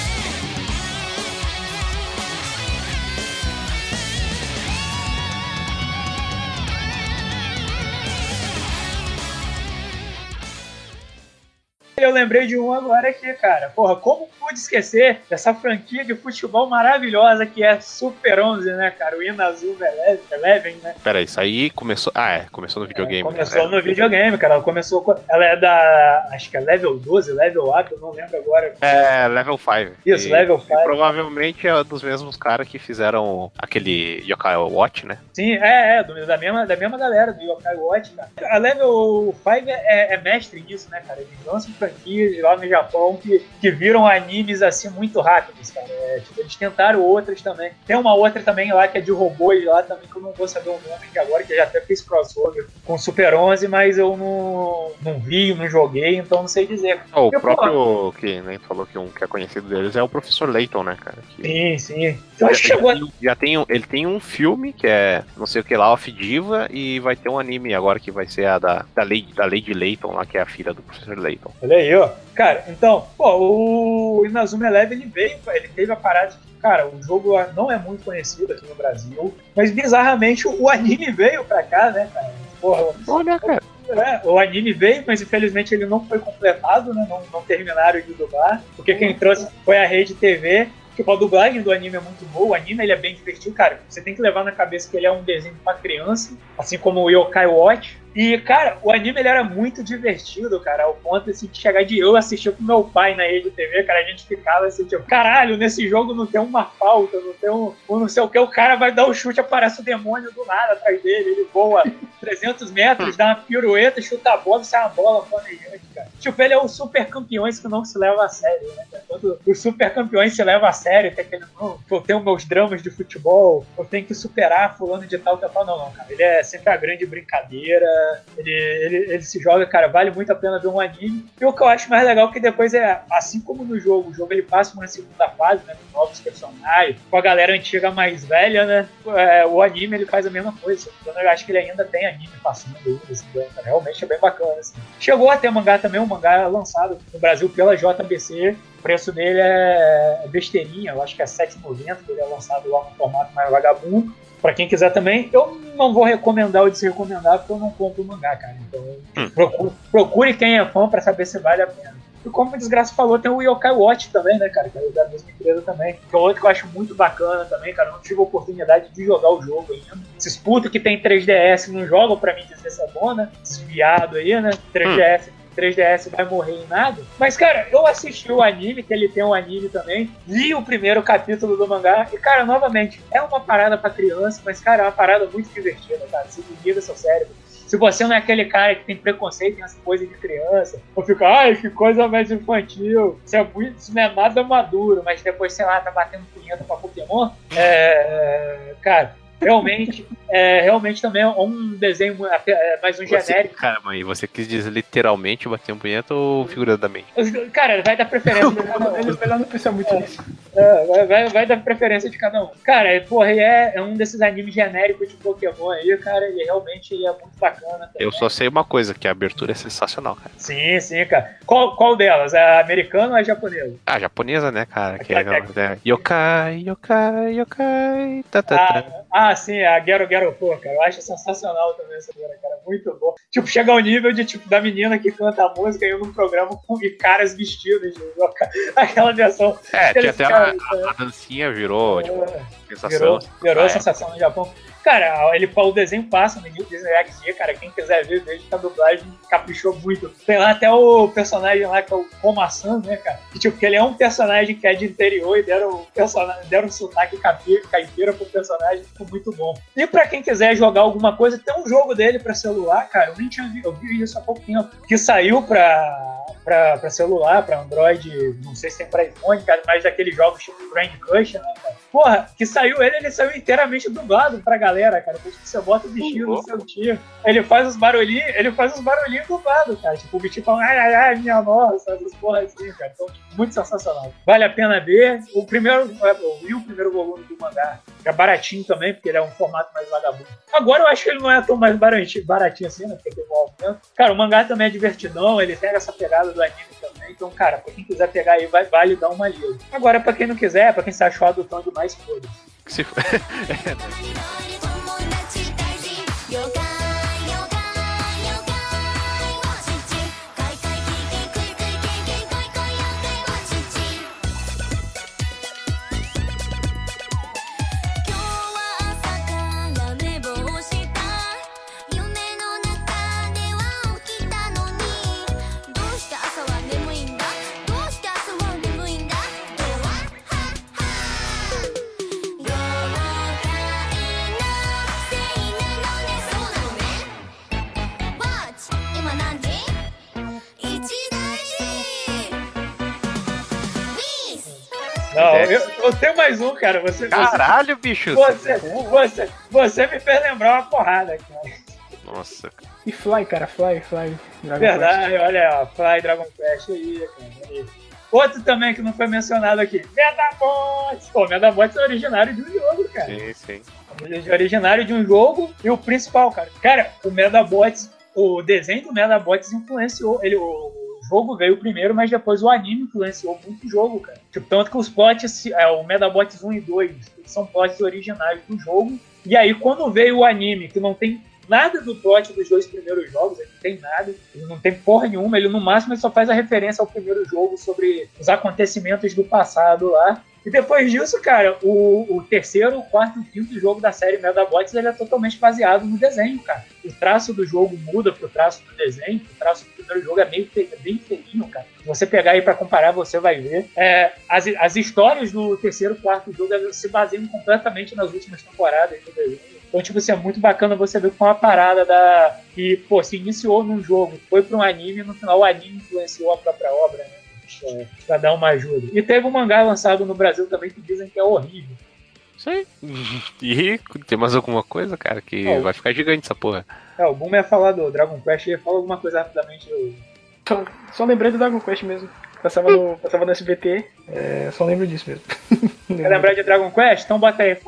Eu lembrei de um agora aqui, cara. Porra, como pude esquecer dessa franquia de futebol maravilhosa que é Super onze, né, cara? O Inazuma Eleven, né? Pera, isso aí começou... Ah, é. Começou no videogame. É, começou né? no videogame, cara. Ela começou... Com... Ela é da... Acho que é Level doze, Level Up, eu não lembro agora. É, Level cinco. Isso, e, Level cinco. E provavelmente é dos mesmos caras que fizeram aquele Yokai Watch, né? Sim, é, é. Do, da, mesma, da mesma galera do Yokai Watch, cara. A Level cinco é, é mestre nisso, né, cara? Eles lançam franquia franquias lá no Japão que, que viram animes assim muito rápidos, cara. É, tipo, eles tentaram outras também. Tem uma outra também lá que é de robôs lá também, que eu não vou saber o nome aqui agora, que já até fez crossover com Super onze, mas eu não, não vi, não joguei, então não sei dizer. Oh, o eu, próprio, pô, que nem falou que um que é conhecido deles é o Professor Layton, né, cara? Que sim, sim. Eu acho que já, chegou... já, tem, já tem um, ele tem um filme que é não sei o que lá, Off Diva, e vai ter um anime agora que vai ser a da, da, Lady, da Lady Layton lá, que é a filha do Professor Layton. Olha aí, ó. Cara, então, pô, o Inazuma Eleven, ele veio, ele teve a parada de, cara, o jogo não é muito conhecido aqui no Brasil, mas bizarramente o anime veio pra cá, né, cara? Porra, olha, cara. É, o anime veio, mas infelizmente ele não foi completado, né? Não, não terminaram de dublar, porque quem trouxe foi a Rede T V. Tipo, a dublagem do anime é muito boa, o anime ele é bem divertido, cara. Você tem que levar na cabeça que ele é um desenho pra criança, assim como o Yokai Watch. E, cara, o anime ele era muito divertido, cara, ao ponto assim, de chegar de eu assistir com meu pai na Rede T V, cara, a gente ficava assim, tipo, caralho, nesse jogo não tem uma falta, não tem um, um não sei o que, o cara vai dar o um chute, aparece o demônio do nada atrás dele, ele voa trezentos metros, dá uma pirueta, chuta a bola e sai uma bola planejante, cara. Tipo, ele é o super campeões que não se leva a sério, né, cara? Quando os super campeões se levam a sério, tem aquele, não, eu tenho meus dramas de futebol, eu tenho que superar fulano de tal, que eu falo, não, não, cara, ele é sempre a grande brincadeira. Ele, ele, ele se joga, cara, vale muito a pena ver um anime. E o que eu acho mais legal é que depois é, assim como no jogo, o jogo ele passa uma segunda fase, né, com novos personagens, com a galera antiga mais velha, né, é, o anime ele faz a mesma coisa. Então eu acho que ele ainda tem anime passando, assim, cara, realmente é bem bacana, assim. Chegou a ter mangá também, um mangá lançado no Brasil pela J B C, o preço dele é besteirinha, eu acho que é sete reais e noventa centavos, ele é lançado lá no formato mais vagabundo. Pra quem quiser também, eu não vou recomendar ou desrecomendar porque eu não compro o mangá, cara. Então, hum. procure, procure quem é fã pra saber se vale a pena. E como o Desgraça falou, tem o Yokai Watch também, né, cara? Que é da mesma empresa também. Que é outro que eu acho muito bacana também, cara. Eu não tive a oportunidade de jogar o jogo ainda. Esses putos que tem três D S não jogam pra mim dizer se é bom, né? Desviado aí, né? três D S. Hum. três D S vai morrer em nada. Mas, cara, eu assisti o anime, que ele tem um anime também, li o primeiro capítulo do mangá, e, cara, novamente, é uma parada pra criança, mas, cara, é uma parada muito divertida, cara. Você desliga seu cérebro. Se você não é aquele cara que tem preconceito, tem essa coisa de criança, ou fica, ai, que coisa mais infantil, isso, é muito, isso não é nada maduro, mas depois, sei lá, tá batendo punheta pra Pokémon, é, cara... Realmente, é, realmente também é um desenho é, mais um você, genérico. Cara, mãe, você quis dizer literalmente bater um punheta ou figuradamente? Cara, vai dar preferência. Ele melhor não pensar muito nisso. É, vai, vai, vai dar preferência de cada um. Cara, porra, é, é um desses animes genéricos de Pokémon aí, cara, ele realmente é muito bacana. Também. Eu só sei uma coisa, que a abertura é sensacional, cara. Sim, sim, cara. Qual, qual delas? A americana ou a japonesa? Ah, japonesa, né, cara? Que é, é, yokai, yokai, yokai, tá, tá, ah, tá. ah, sim, a Gero Gero Pô, cara. Eu acho sensacional também essa música, cara. Muito bom. Tipo, chega ao nível de, tipo, da menina que canta a música e eu num programa com caras vestidos de yokai. Aquela versão. É, tinha até a, a, a dancinha virou, tipo, é, sensação. Virou, virou ah, sensação no Japão. Cara, ele, o desenho passa no Disney X D, cara, quem quiser ver, veja que a dublagem caprichou muito. Tem lá até o personagem lá, que é o Komasan, né, cara? Que, tipo, que ele é um personagem que é de interior e deram, deram um sotaque caipira pro personagem, ficou muito bom. E pra quem quiser jogar alguma coisa, tem um jogo dele pra celular, cara, eu nem tinha visto, eu vi isso há pouco tempo, que saiu pra, pra, pra celular, pra Android, não sei se tem pra iPhone, cara, mas daqueles jogos tipo Grand Crush, né, cara? Porra, que saiu ele, ele saiu inteiramente dublado pra galera, cara. Depois que você bota o bichinho no seu tio, ele faz os barulhinhos, ele faz os barulhinhos dublados, cara. Tipo, o bichinho fala, ai, ai, ai, minha nossa, essas porra assim, cara. Então, tipo, muito sensacional. Vale a pena ver. O primeiro, eu vi o primeiro volume do mangá, que é baratinho também, porque ele é um formato mais vagabundo. Agora eu acho que ele não é tão mais baratinho, baratinho assim, né? Porque teve um aumento. Cara, o mangá também é divertidão, ele tem essa pegada do anime também. Então, cara, pra quem quiser pegar aí, vai, vale dar uma lida. Agora, pra quem não quiser, pra quem se achou adotando demais, foda-se. Se... eu, eu tenho mais um, cara. Você, Caralho, você, bicho! Você, você, você me fez lembrar uma porrada, cara. Nossa. E Fly, cara, Fly, Fly. Dragon Verdade, Quest. olha, ó, Fly Dragon Quest aí, cara. Aí. Outro também que não foi mencionado aqui, Medabots! Pô, Medabots é originário de um jogo, cara. Sim, sim. É originário de um jogo e o principal, cara. Cara, o Medabots, o desenho do Medabots influenciou. Ele, o jogo veio primeiro, mas depois o anime influenciou muito o jogo, cara. Tipo, tanto que os plots, é, o Medabots um e dois, são plots originais do jogo. E aí, quando veio o anime, que não tem nada do plot dos dois primeiros jogos, ele não tem nada, ele não tem porra nenhuma, ele no máximo ele só faz a referência ao primeiro jogo sobre os acontecimentos do passado lá. E depois disso, cara, o, o terceiro, o quarto e o quinto jogo da série Medabots, ele é totalmente baseado no desenho, cara. O traço do jogo muda pro traço do desenho, o traço do primeiro jogo é meio fe- bem feinho, cara. Se você pegar aí pra comparar, você vai ver. É, as, as histórias do terceiro e quarto jogo se baseiam completamente nas últimas temporadas do desenho. Então, tipo assim, é muito bacana você ver com uma parada da que, pô, se iniciou num jogo, foi pra um anime e no final o anime influenciou a própria obra, né? É, pra dar uma ajuda. E teve um mangá lançado no Brasil também que dizem que é horrível. Isso aí. E tem mais alguma coisa, cara, que Oh. vai ficar gigante essa porra. É, o Boom ia falar do Dragon Quest, ia falar alguma coisa rapidamente. Eu... Só, só lembrei do Dragon Quest mesmo. Passava no, passava no S B T, é, só lembro disso mesmo. Quer lembrar de Dragon Quest? Então bota aí.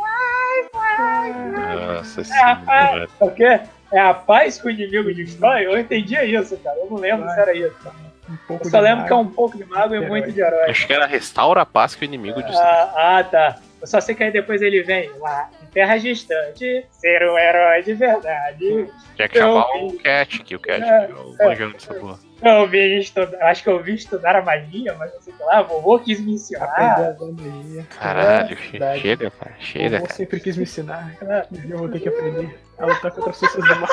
Nossa É a senhora. paz, o quê? É a paz que o inimigo destrói? Eu entendia isso, cara. Eu não lembro se era isso. Um pouco Eu só de lembro mago. que é um pouco de mago e Herói. muito de herói. Acho que era restaura a paz que o inimigo disse. Ah, ah, tá. Eu só sei que aí depois ele vem lá, em terra distante, ser um herói de verdade. Tinha que eu chamar vi. o Cat, que o Cat É, é o é. manjão dessa porra. Eu vim estudar, acho que eu vim estudar a magia, mas não sei o que lá, a vovô quis me ensinar. Aprender a usar magia. Caralho, É verdade. chega, cara, O chega, avô cara. sempre quis me ensinar. Eu vou ter que aprender a lutar contra as forças do mal.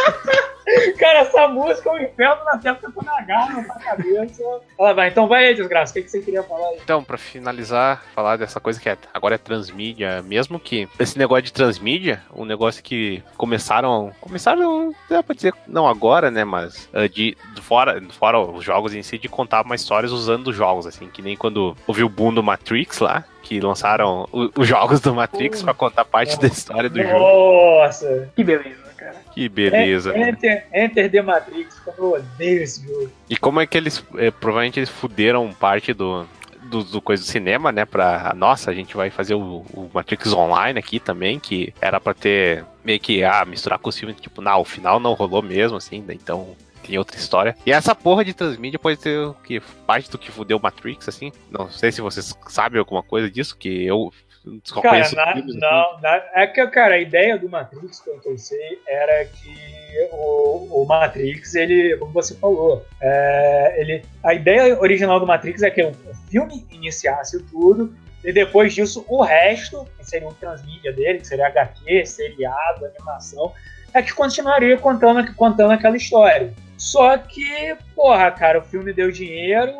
Cara, essa música é um inferno na tela que na garra, na cabeça. Ela vai, então vai aí, desgraça. O que, que você queria falar aí? Então, pra finalizar, falar dessa coisa que é, agora é transmídia, mesmo que esse negócio de transmídia, um negócio que começaram, começaram, dá pra dizer, não agora, né, mas uh, de, de fora, fora os jogos em si, de contar mais histórias usando os jogos, assim, que nem quando houve o boom do Matrix lá, que lançaram o- os jogos do Matrix pra contar parte da história do jogo. Nossa! Que beleza, cara. Que beleza, né? Enter, Enter the Matrix, como eu odeio esse jogo. E como é que eles, eh, provavelmente eles fuderam parte do, do, do coisa do cinema, né, pra, nossa, a gente vai fazer o, o Matrix Online aqui também, que era pra ter, meio que, ah, misturar com os filmes, tipo, não, o final não rolou mesmo, assim, né, então tem outra história. E essa porra de transmídia pode ter o que, parte do que fudeu o Matrix, assim, não sei se vocês sabem alguma coisa disso, que eu só Cara, conheço na- filmes, assim. não, na- é que, cara, a ideia do Matrix, pelo que eu sei, era que o, o Matrix, ele, como você falou, é, ele, a ideia original do Matrix é que o, o filme iniciasse tudo, e depois disso, o resto, que seria o transmídia dele, que seria H Q, seriado, animação, é que continuaria contando, contando aquela história. Só que, porra, cara, o filme deu dinheiro,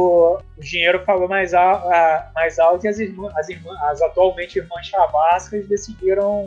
o dinheiro falou mais, al- a- mais alto e as, irmã, as, irmã, as atualmente irmãs chavascas decidiram.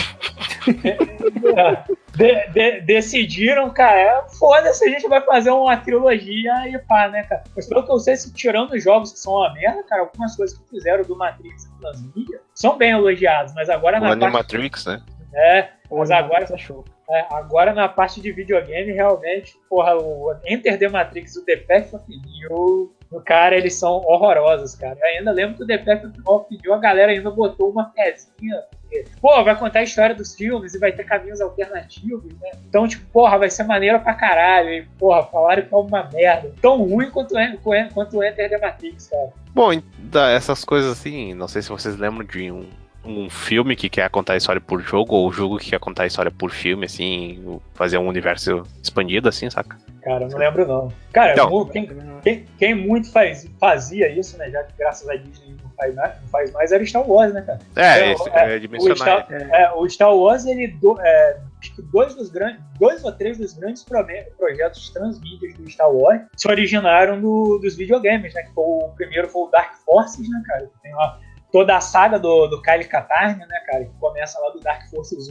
de, de, decidiram, cara, foda-se, a gente vai fazer uma trilogia e pá, né, cara? Mas pelo que eu sei, se tirando os jogos que são uma merda, cara, algumas coisas que fizeram do Matrix e Transmídia são bem elogiadas, mas agora O na parte. Animatrix, né? É, mas agora. Tá show. É, agora na parte de videogame, realmente, porra, o Enter the Matrix e o The Path of New, o cara, eles são horrorosos, cara. Eu ainda lembro que o The Path of New, a galera ainda botou uma pezinha, porque, pô, vai contar a história dos filmes e vai ter caminhos alternativos, né? Então, tipo, porra, vai ser maneiro pra caralho. E, porra, falaram que é uma merda. Tão ruim quanto, quanto o Enter the Matrix, cara. Bom, da- essas coisas assim, não sei se vocês lembram de um, um filme que quer contar a história por jogo, ou um jogo que quer contar a história por filme, assim, fazer um universo expandido, assim, saca? Cara, eu não lembro não. Cara, Então. mu- quem, quem, quem muito faz, fazia isso, né, já que graças a Disney não faz mais, não faz mais, era o Star Wars, né, cara? É, É, esse, é, é de O mencionar. Star, é, o Star Wars, ele do, é, acho que dois dos grandes, dois ou três dos grandes prome- projetos transmídias do Star Wars se originaram do, dos videogames, né? Que foi, o primeiro foi o Dark Forces, né, cara? Que tem lá toda a saga do, do Kyle Katarn, né, cara? Que começa lá do Dark Forces um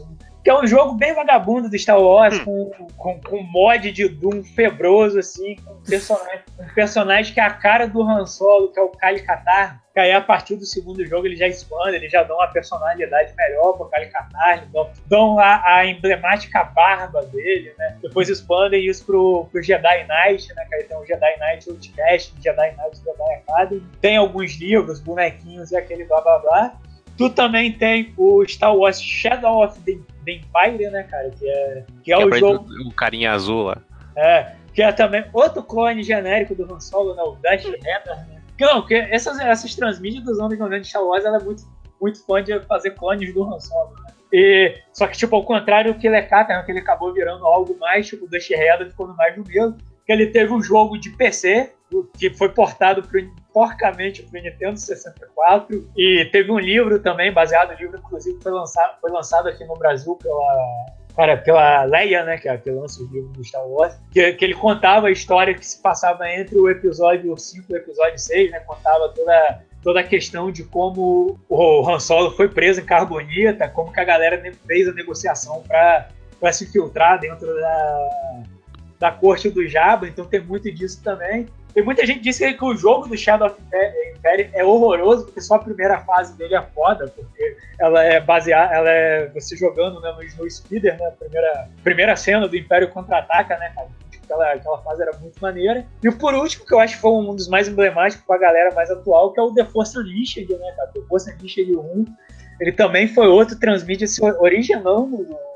Que é um jogo bem vagabundo do Star Wars, com, com, com mod de Doom febroso, assim, com um personagem, um personagem que é a cara do Han Solo, que é o Kali Katarn. Que aí, a partir do segundo jogo, ele já expande, eles já dão uma personalidade melhor pro Kali Katarn, dão, dão a, a emblemática barba dele, né? Depois expandem isso pro, pro Jedi Knight, né? Que aí tem o Jedi Knight Outcast, Jedi Knight Jedi Academy. Tem alguns livros, bonequinhos e aquele blá blá blá. Tu também tem o Star Wars Shadow of the, the Empire, né, cara? Que é, que é que o é jogo... O carinha azul lá. É, que é também outro clone genérico do Han Solo, né? O Dash Rendar, né? Que não, porque essas, essas transmídias dos anos de Star Wars, ela é muito, muito fã de fazer clones do Han Solo, né? E, só que, tipo, ao contrário do que ele é Katarn, que ele acabou virando algo mais, tipo, o Dash Rendar ficou no mais do mesmo, que ele teve um jogo de P C, que foi portado pro, porcamente para o Nintendo sessenta e quatro, e teve um livro também, baseado no livro, inclusive foi lançado, foi lançado aqui no Brasil pela, cara, pela Leia, né, que, é, que lança o livro do Star Wars, que, que ele contava a história que se passava entre o episódio cinco e o episódio seis, né, contava toda, toda a questão de como o Han Solo foi preso em Carbonita, como que a galera fez a negociação para se filtrar dentro da, da corte do Jabba, então tem muito disso também. Tem muita gente que diz que o jogo do Shadow of Empire é horroroso, porque só a primeira fase dele é foda, porque ela é baseada, ela é você jogando, né, no Snow Speeder, né, a primeira, primeira cena do Império Contra-Ataca, né, cara? Aquela, aquela fase era muito maneira. E por último, que eu acho que foi um dos mais emblemáticos pra galera mais atual, que é o The Force Unleashed, né, cara? The Force Unleashed um, ele também foi outro transmídia se originando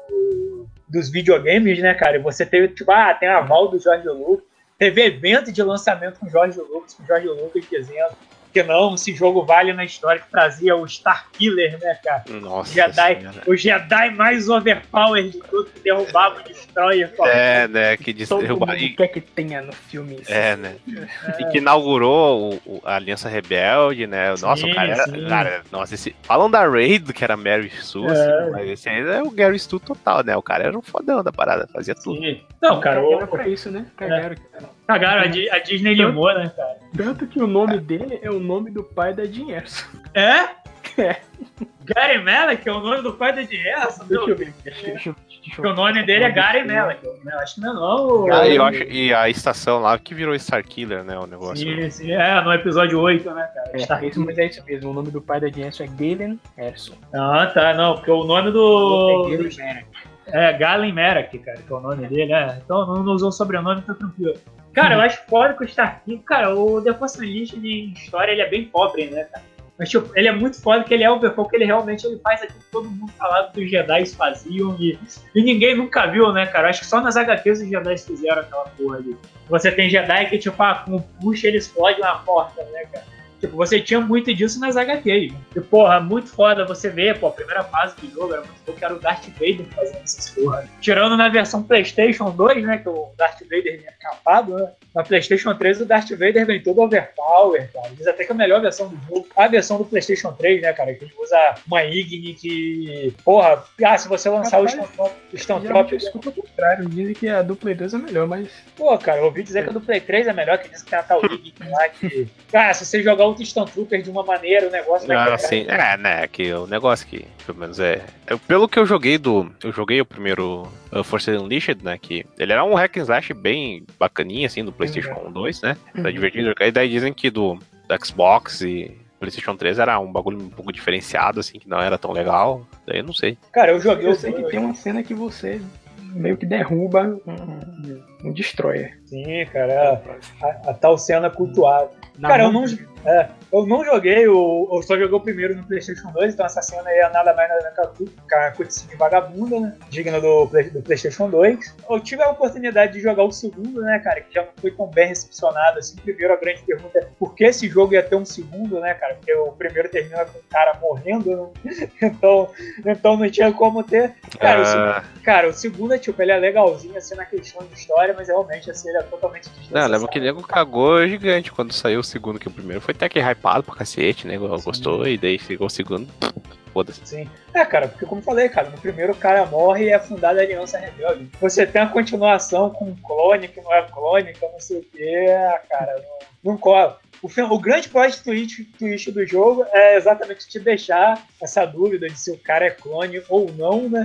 do, dos videogames, né, cara? E você teve, tipo, ah, tem a aval do George Lucas. Teve evento de lançamento com o Jorge Lucas, com o Jorge Lucas dizendo que não, esse jogo vale na história, que trazia o Starkiller, né, cara? Nossa, Jedi, o Jedi mais overpower de tudo, que derrubava o Destroyer. É, né, que derrubava. O que é que tenha no filme isso? É, né? É. E que inaugurou o, o, a Aliança Rebelde, né? Nossa, sim, o cara era... Cara, nossa, esse... Falam da Raid, que era Mary Sue, é. assim, mas esse ainda é o Gary Stu total, né? O cara era um fodão da parada, fazia tudo. Sim. Não, cara... Cagaram pra isso, né? Cagaram. É. Cagaram, a, a Disney limou, né, cara? Tanto que o nome dele é o nome do pai da Jean Erso. É? É. Gary Malek, que é o nome do pai da Jean Erso? Deixa eu ver. Deixa, deixa, deixa eu... O nome dele é Gary Malek. Eu acho que não é não. Ah, eu acho, e a estação lá que virou Starkiller, né, o negócio. Sim, sim, é, no episódio oito, né, cara? É, Star... isso, mas é isso mesmo, o nome do pai da Jean Erso é Galen Erso. Ah, tá, não, porque o nome do... É Galen Merrick. É, Galen Merrick, cara, que é o nome dele, é. Então não, não usou o sobrenome, tá tranquilo. Cara, eu acho foda que o Starkiller... Cara, o The Force Unleashed em história, ele é bem pobre, né, cara? Mas, tipo, ele é muito foda que ele é overpower, que ele realmente ele faz aquilo que todo mundo falava que os Jedi faziam e, e ninguém nunca viu, né, cara? Acho que só nas H Qs os Jedi fizeram aquela porra ali. Você tem Jedi que, tipo, ah, com puxa ele explode uma porta, né, cara? Tipo, você tinha muito disso nas H Qs. E, porra, muito foda você ver, pô, a primeira fase do jogo era muito foda, que era o Darth Vader fazendo essas porra. Tirando na versão PlayStation dois, né, que o Darth Vader vinha capado, né? Na PlayStation três o Darth Vader vem todo overpower, cara. Diz até que a melhor versão do jogo, a versão do PlayStation três, né, cara, que ele usa uma Igni que, porra, ah, se você lançar Rapaz, o Stormtrooper... Desculpa o contrário, dizem que a do Play dois é melhor, mas... Pô, cara, eu ouvi dizer que a do Play três é melhor, que diz que tem a tal Igni lá que... Cara, se você jogar o Stormtrooper de uma maneira, o negócio vai ah, sim. É, né, que o negócio que, pelo menos é... Eu, pelo que eu joguei do... Eu joguei o primeiro uh, Force Unleashed, né, que ele era um hack and slash bem bacaninha, assim, do PlayStation uhum. dois, né, uhum. Tá divertido. E daí dizem que do, do Xbox e PlayStation três era um bagulho um pouco diferenciado, assim, que não era tão legal. Daí eu não sei. Cara, eu joguei... Eu sei que tem uma cena que você meio que derruba um, um Destroyer. Sim, cara, a, a tal cena cultuada. Cara, eu não, é, eu não joguei, o, eu só joguei o primeiro no PlayStation dois, então essa cena aí é nada mais nada que a cutscene vagabunda, né? Digna do, do PlayStation dois. Eu tive a oportunidade de jogar o segundo, né, cara, que já não foi tão bem recepcionado assim. Primeiro, a grande pergunta é por que esse jogo ia ter um segundo, né, cara? Porque o primeiro termina com o cara morrendo, né? então, então não tinha como ter. Cara, uh... o segundo, cara, o segundo é tipo, ele é legalzinho assim na questão de história, mas realmente assim, ele é totalmente desnecessário. Não, lembra que o nego cagou gigante quando saiu o segundo, que o primeiro foi até que hypado pra cacete, né? Gostou, Sim. E daí chegou o segundo, foda-se. Sim. É, cara, porque como eu falei, cara, no primeiro o cara morre e é fundada a Aliança Rebelde. Você tem a continuação com um clone que não é clone, que eu não sei o que, cara, não, não cola. O, o grande plot twist, twist do jogo é exatamente te deixar essa dúvida de se o cara é clone ou não, né?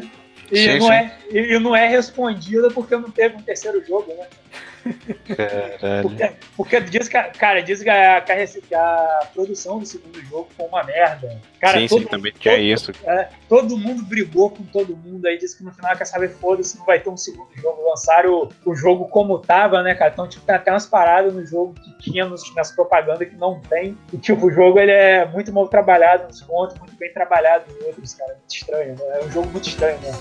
E, Sim, não sim. É, e não é respondida porque não teve um terceiro jogo, né? Caralho. Porque, porque diz que, cara, diz que a, que a, que a produção do segundo jogo foi uma merda. Cara, sim, todo, sim, também tinha todo, isso. é, todo mundo brigou com todo mundo. Aí disse que no final quer saber, foda-se, não vai ter um segundo jogo. Lançaram o, o jogo como tava, né, cara? Então, tipo, tem até umas paradas no jogo que tinha nos, nas propagandas que não tem. E, tipo, o jogo ele é muito mal trabalhado nos pontos, muito bem trabalhado nos outros, cara. Muito estranho, né? É um jogo muito estranho, né?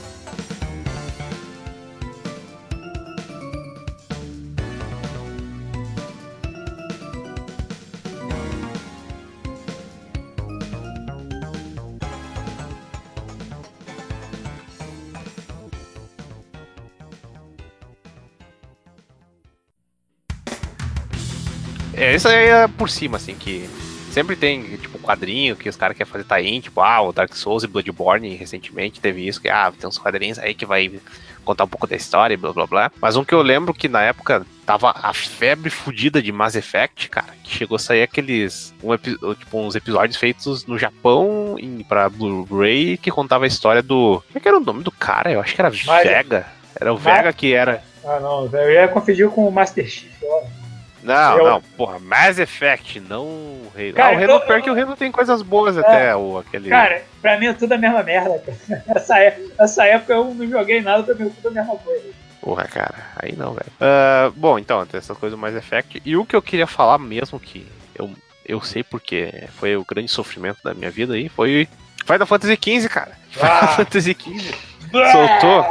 É, isso aí é por cima, assim, que sempre tem, tipo, quadrinho que os caras querem fazer tie-in, tipo, ah, o Dark Souls e Bloodborne recentemente teve isso, que, ah, tem uns quadrinhos aí que vai contar um pouco da história e blá blá blá. Mas um que eu lembro que na época tava a febre fodida de Mass Effect, cara, que chegou a sair aqueles, um epi- tipo, uns episódios feitos no Japão em, pra Blu-ray que contava a história do... Como é que era o nome do cara? Eu acho que era Mas- Vega. Era o Mas- Vega que era... Ah, não, velho. Eu ia confundir com o Master Chief, ó. Não, Eu- não, porra, Mass Effect, não o Halo. Cara, ah, o Halo, eu- pior que o Halo tem coisas boas até, o, aquele... Cara, pra mim é tudo a mesma merda, cara. Essa, é- essa época eu não joguei nada, pra mim é tudo a mesma coisa. Porra, cara, aí não, velho. Ah, bom, então, tem essas coisas do Mass Effect. E o que eu queria falar mesmo, que eu, eu sei porque foi o grande sofrimento da minha vida aí, foi Final Fantasy quinze, cara. Final Ah. Fantasy quinze. Soltou.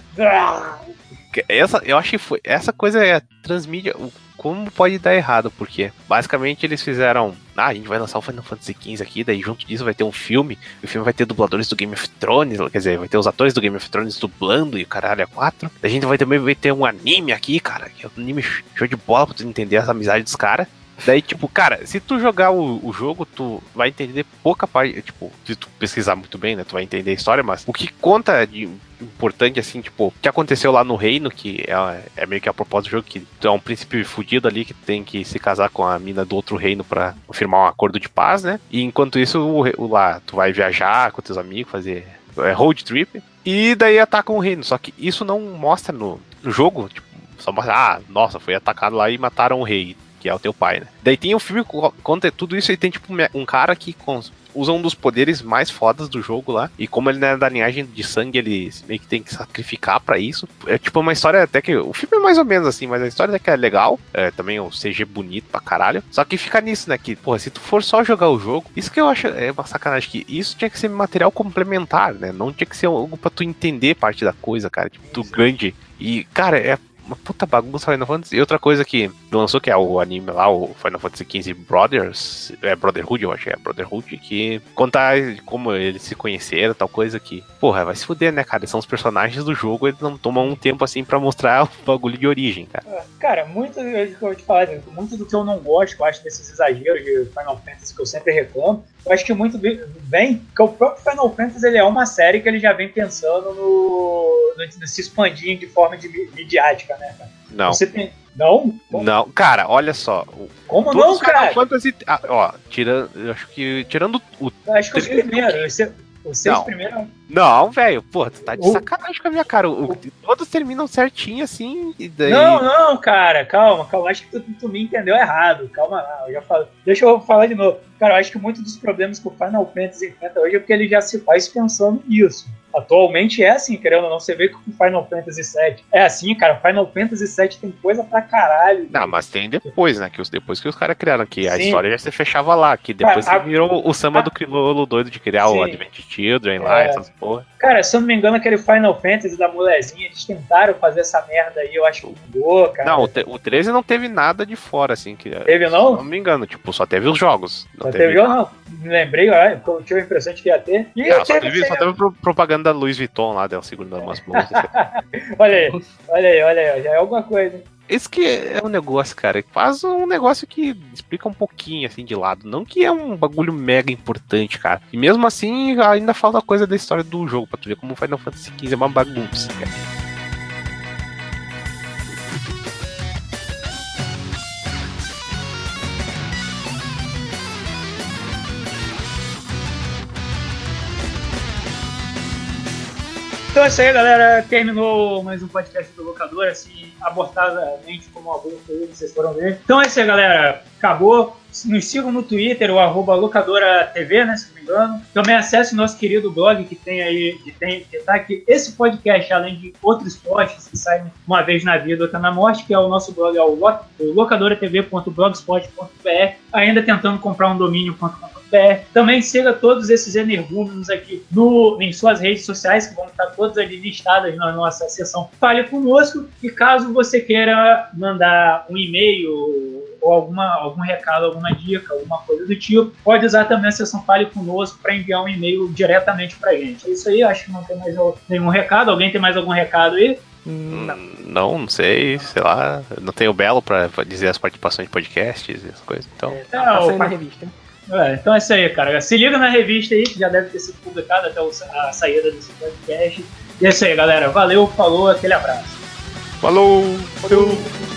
Ah. Essa, eu acho que foi. Essa coisa é transmídia. o- Como pode dar errado? Porque basicamente eles fizeram. Ah, a gente vai lançar o Final Fantasy quinze aqui, daí junto disso vai ter um filme. O filme vai ter dubladores do Game of Thrones, quer dizer, vai ter os atores do Game of Thrones dublando e o caralho é quatro. Daí a gente vai também vai ter um anime aqui, cara, que é um anime show de bola pra tu entender essa amizade dos caras. Daí, tipo, cara, se tu jogar o, o jogo, tu vai entender pouca parte. Tipo, se tu pesquisar muito bem, né? Tu vai entender a história, mas o que conta de importante, assim, tipo, o que aconteceu lá no reino, que é, é meio que a propósito do jogo, que tu é um príncipe fudido ali que tem que se casar com a mina do outro reino pra firmar um acordo de paz, né? E enquanto isso, o, re- o lá, tu vai viajar com teus amigos, fazer é, road trip, e daí atacam o reino. Só que isso não mostra no, no jogo, tipo, só mostra, ah, nossa, foi atacado lá e mataram o rei, que é o teu pai, né? Daí tem um filme que conta tudo isso e tem tipo um cara que cons- usa um dos poderes mais fodas do jogo lá, e como ele não é da linhagem de sangue, ele meio que tem que sacrificar pra isso. É tipo uma história até que... O filme é mais ou menos assim, mas a história até que é legal, é, também o C G bonito pra caralho, só que fica nisso, né, que, porra, se tu for só jogar o jogo, isso que eu acho é uma sacanagem, que isso tinha que ser material complementar, né, não tinha que ser algo pra tu entender parte da coisa, cara, tipo, do grande. E, cara, é uma puta bagunça Final Fantasy. E outra coisa que lançou, que é o anime lá, o Final Fantasy quinze Brothers, é Brotherhood, eu acho que é Brotherhood, que conta como eles se conheceram, tal coisa que, porra, vai se fuder, né, cara? São os personagens do jogo, eles não tomam um tempo assim pra mostrar o bagulho de origem, cara. Cara, muito do que eu vou te falar, muito do que eu não gosto, eu acho, desses exageros de Final Fantasy que eu sempre reclamo, eu acho que muito vem, que o próprio Final Fantasy ele é uma série que ele já vem pensando no, no, no se expandir de forma de midiática, né, cara? Não. Você tem... Não? Como, Não, cara, olha só. o- como todos não, os Final cara? Fantasy. Ah, ó, tirando. Eu acho que. Tirando o. Eu acho que os primeiros, os seis- os seis Não. primeiros... Não, velho, porra, tu tá de O- sacanagem com a minha cara. O- todos terminam certinho assim, e daí. Não, não, cara, calma, calma. Acho que tu, tu me entendeu errado. Calma lá, eu já falo. Deixa eu falar de novo. Cara, eu acho que muito dos problemas que o Final Fantasy enfrenta hoje é porque ele já se faz pensando nisso. Atualmente é assim, querendo ou não, você vê que o Final Fantasy sete é assim, cara. Final Fantasy sete tem coisa pra caralho. Não, mas tem depois, né? Que os, depois que os caras criaram, que a Sim. história já se fechava lá, que depois Cara, que virou o samba a- do Criolo doido de criar Sim. o Advent Children lá, É. essas porra. Cara, se eu não me engano, aquele Final Fantasy da molezinha, eles tentaram fazer essa merda aí, eu acho que mudou, cara. Não, o, te- o treze não teve nada de fora, assim. Que, Teve, não? Se não me engano, tipo, só teve os jogos. Não Só teve. teve eu, não. Me lembrei, olha, porque eu tive a impressão de que ia ter. E Não, só teve, teve, só teve pro- propaganda da Louis Vuitton lá, dela segurando umas bolsas. Olha aí, olha aí, olha aí, já é alguma coisa. Esse que é um negócio, cara. Faz um negócio que explica um pouquinho, assim, de lado. Não que é um bagulho mega importante, cara. E mesmo assim, ainda falta coisa da história do jogo, pra tu ver como o Final Fantasy quinze é uma bagunça, cara. Então é isso aí, galera. Terminou mais um podcast do Locador, assim, abortadamente, como o aborto aí, vocês foram ver. Então é isso aí, galera. Acabou. Nos sigam no Twitter, o arroba locadora T V, né, se não me engano. Também acesse o nosso querido blog que tem aí, que tem, que tá aqui. Esse podcast, além de outros posts que saem uma vez na vida, outra na morte, que é o nosso blog, é o locadora t v ponto blogspot ponto b r. Ainda tentando comprar um domínio ponto com ponto b r. Também siga todos esses energúmenos aqui no, em suas redes sociais, que vão estar todas ali listadas na nossa seção Fale Conosco. E caso você queira mandar um e-mail ou alguma, algum recado, alguma dica, alguma coisa do tipo, pode usar também a seção Fale Conosco para enviar um e-mail diretamente para a gente. É isso aí, acho que não tem mais nenhum recado. Alguém tem mais algum recado aí? Não, não, não sei, sei lá. Não tenho o Belo pra dizer as participações de podcasts e as coisas. Então, é, tá, tá saindo na revista, hein? É, então é isso aí, cara. Se liga na revista aí, que já deve ter sido publicada até a saída desse podcast. E é isso aí, galera. Valeu, falou, aquele abraço. Falou! Falou.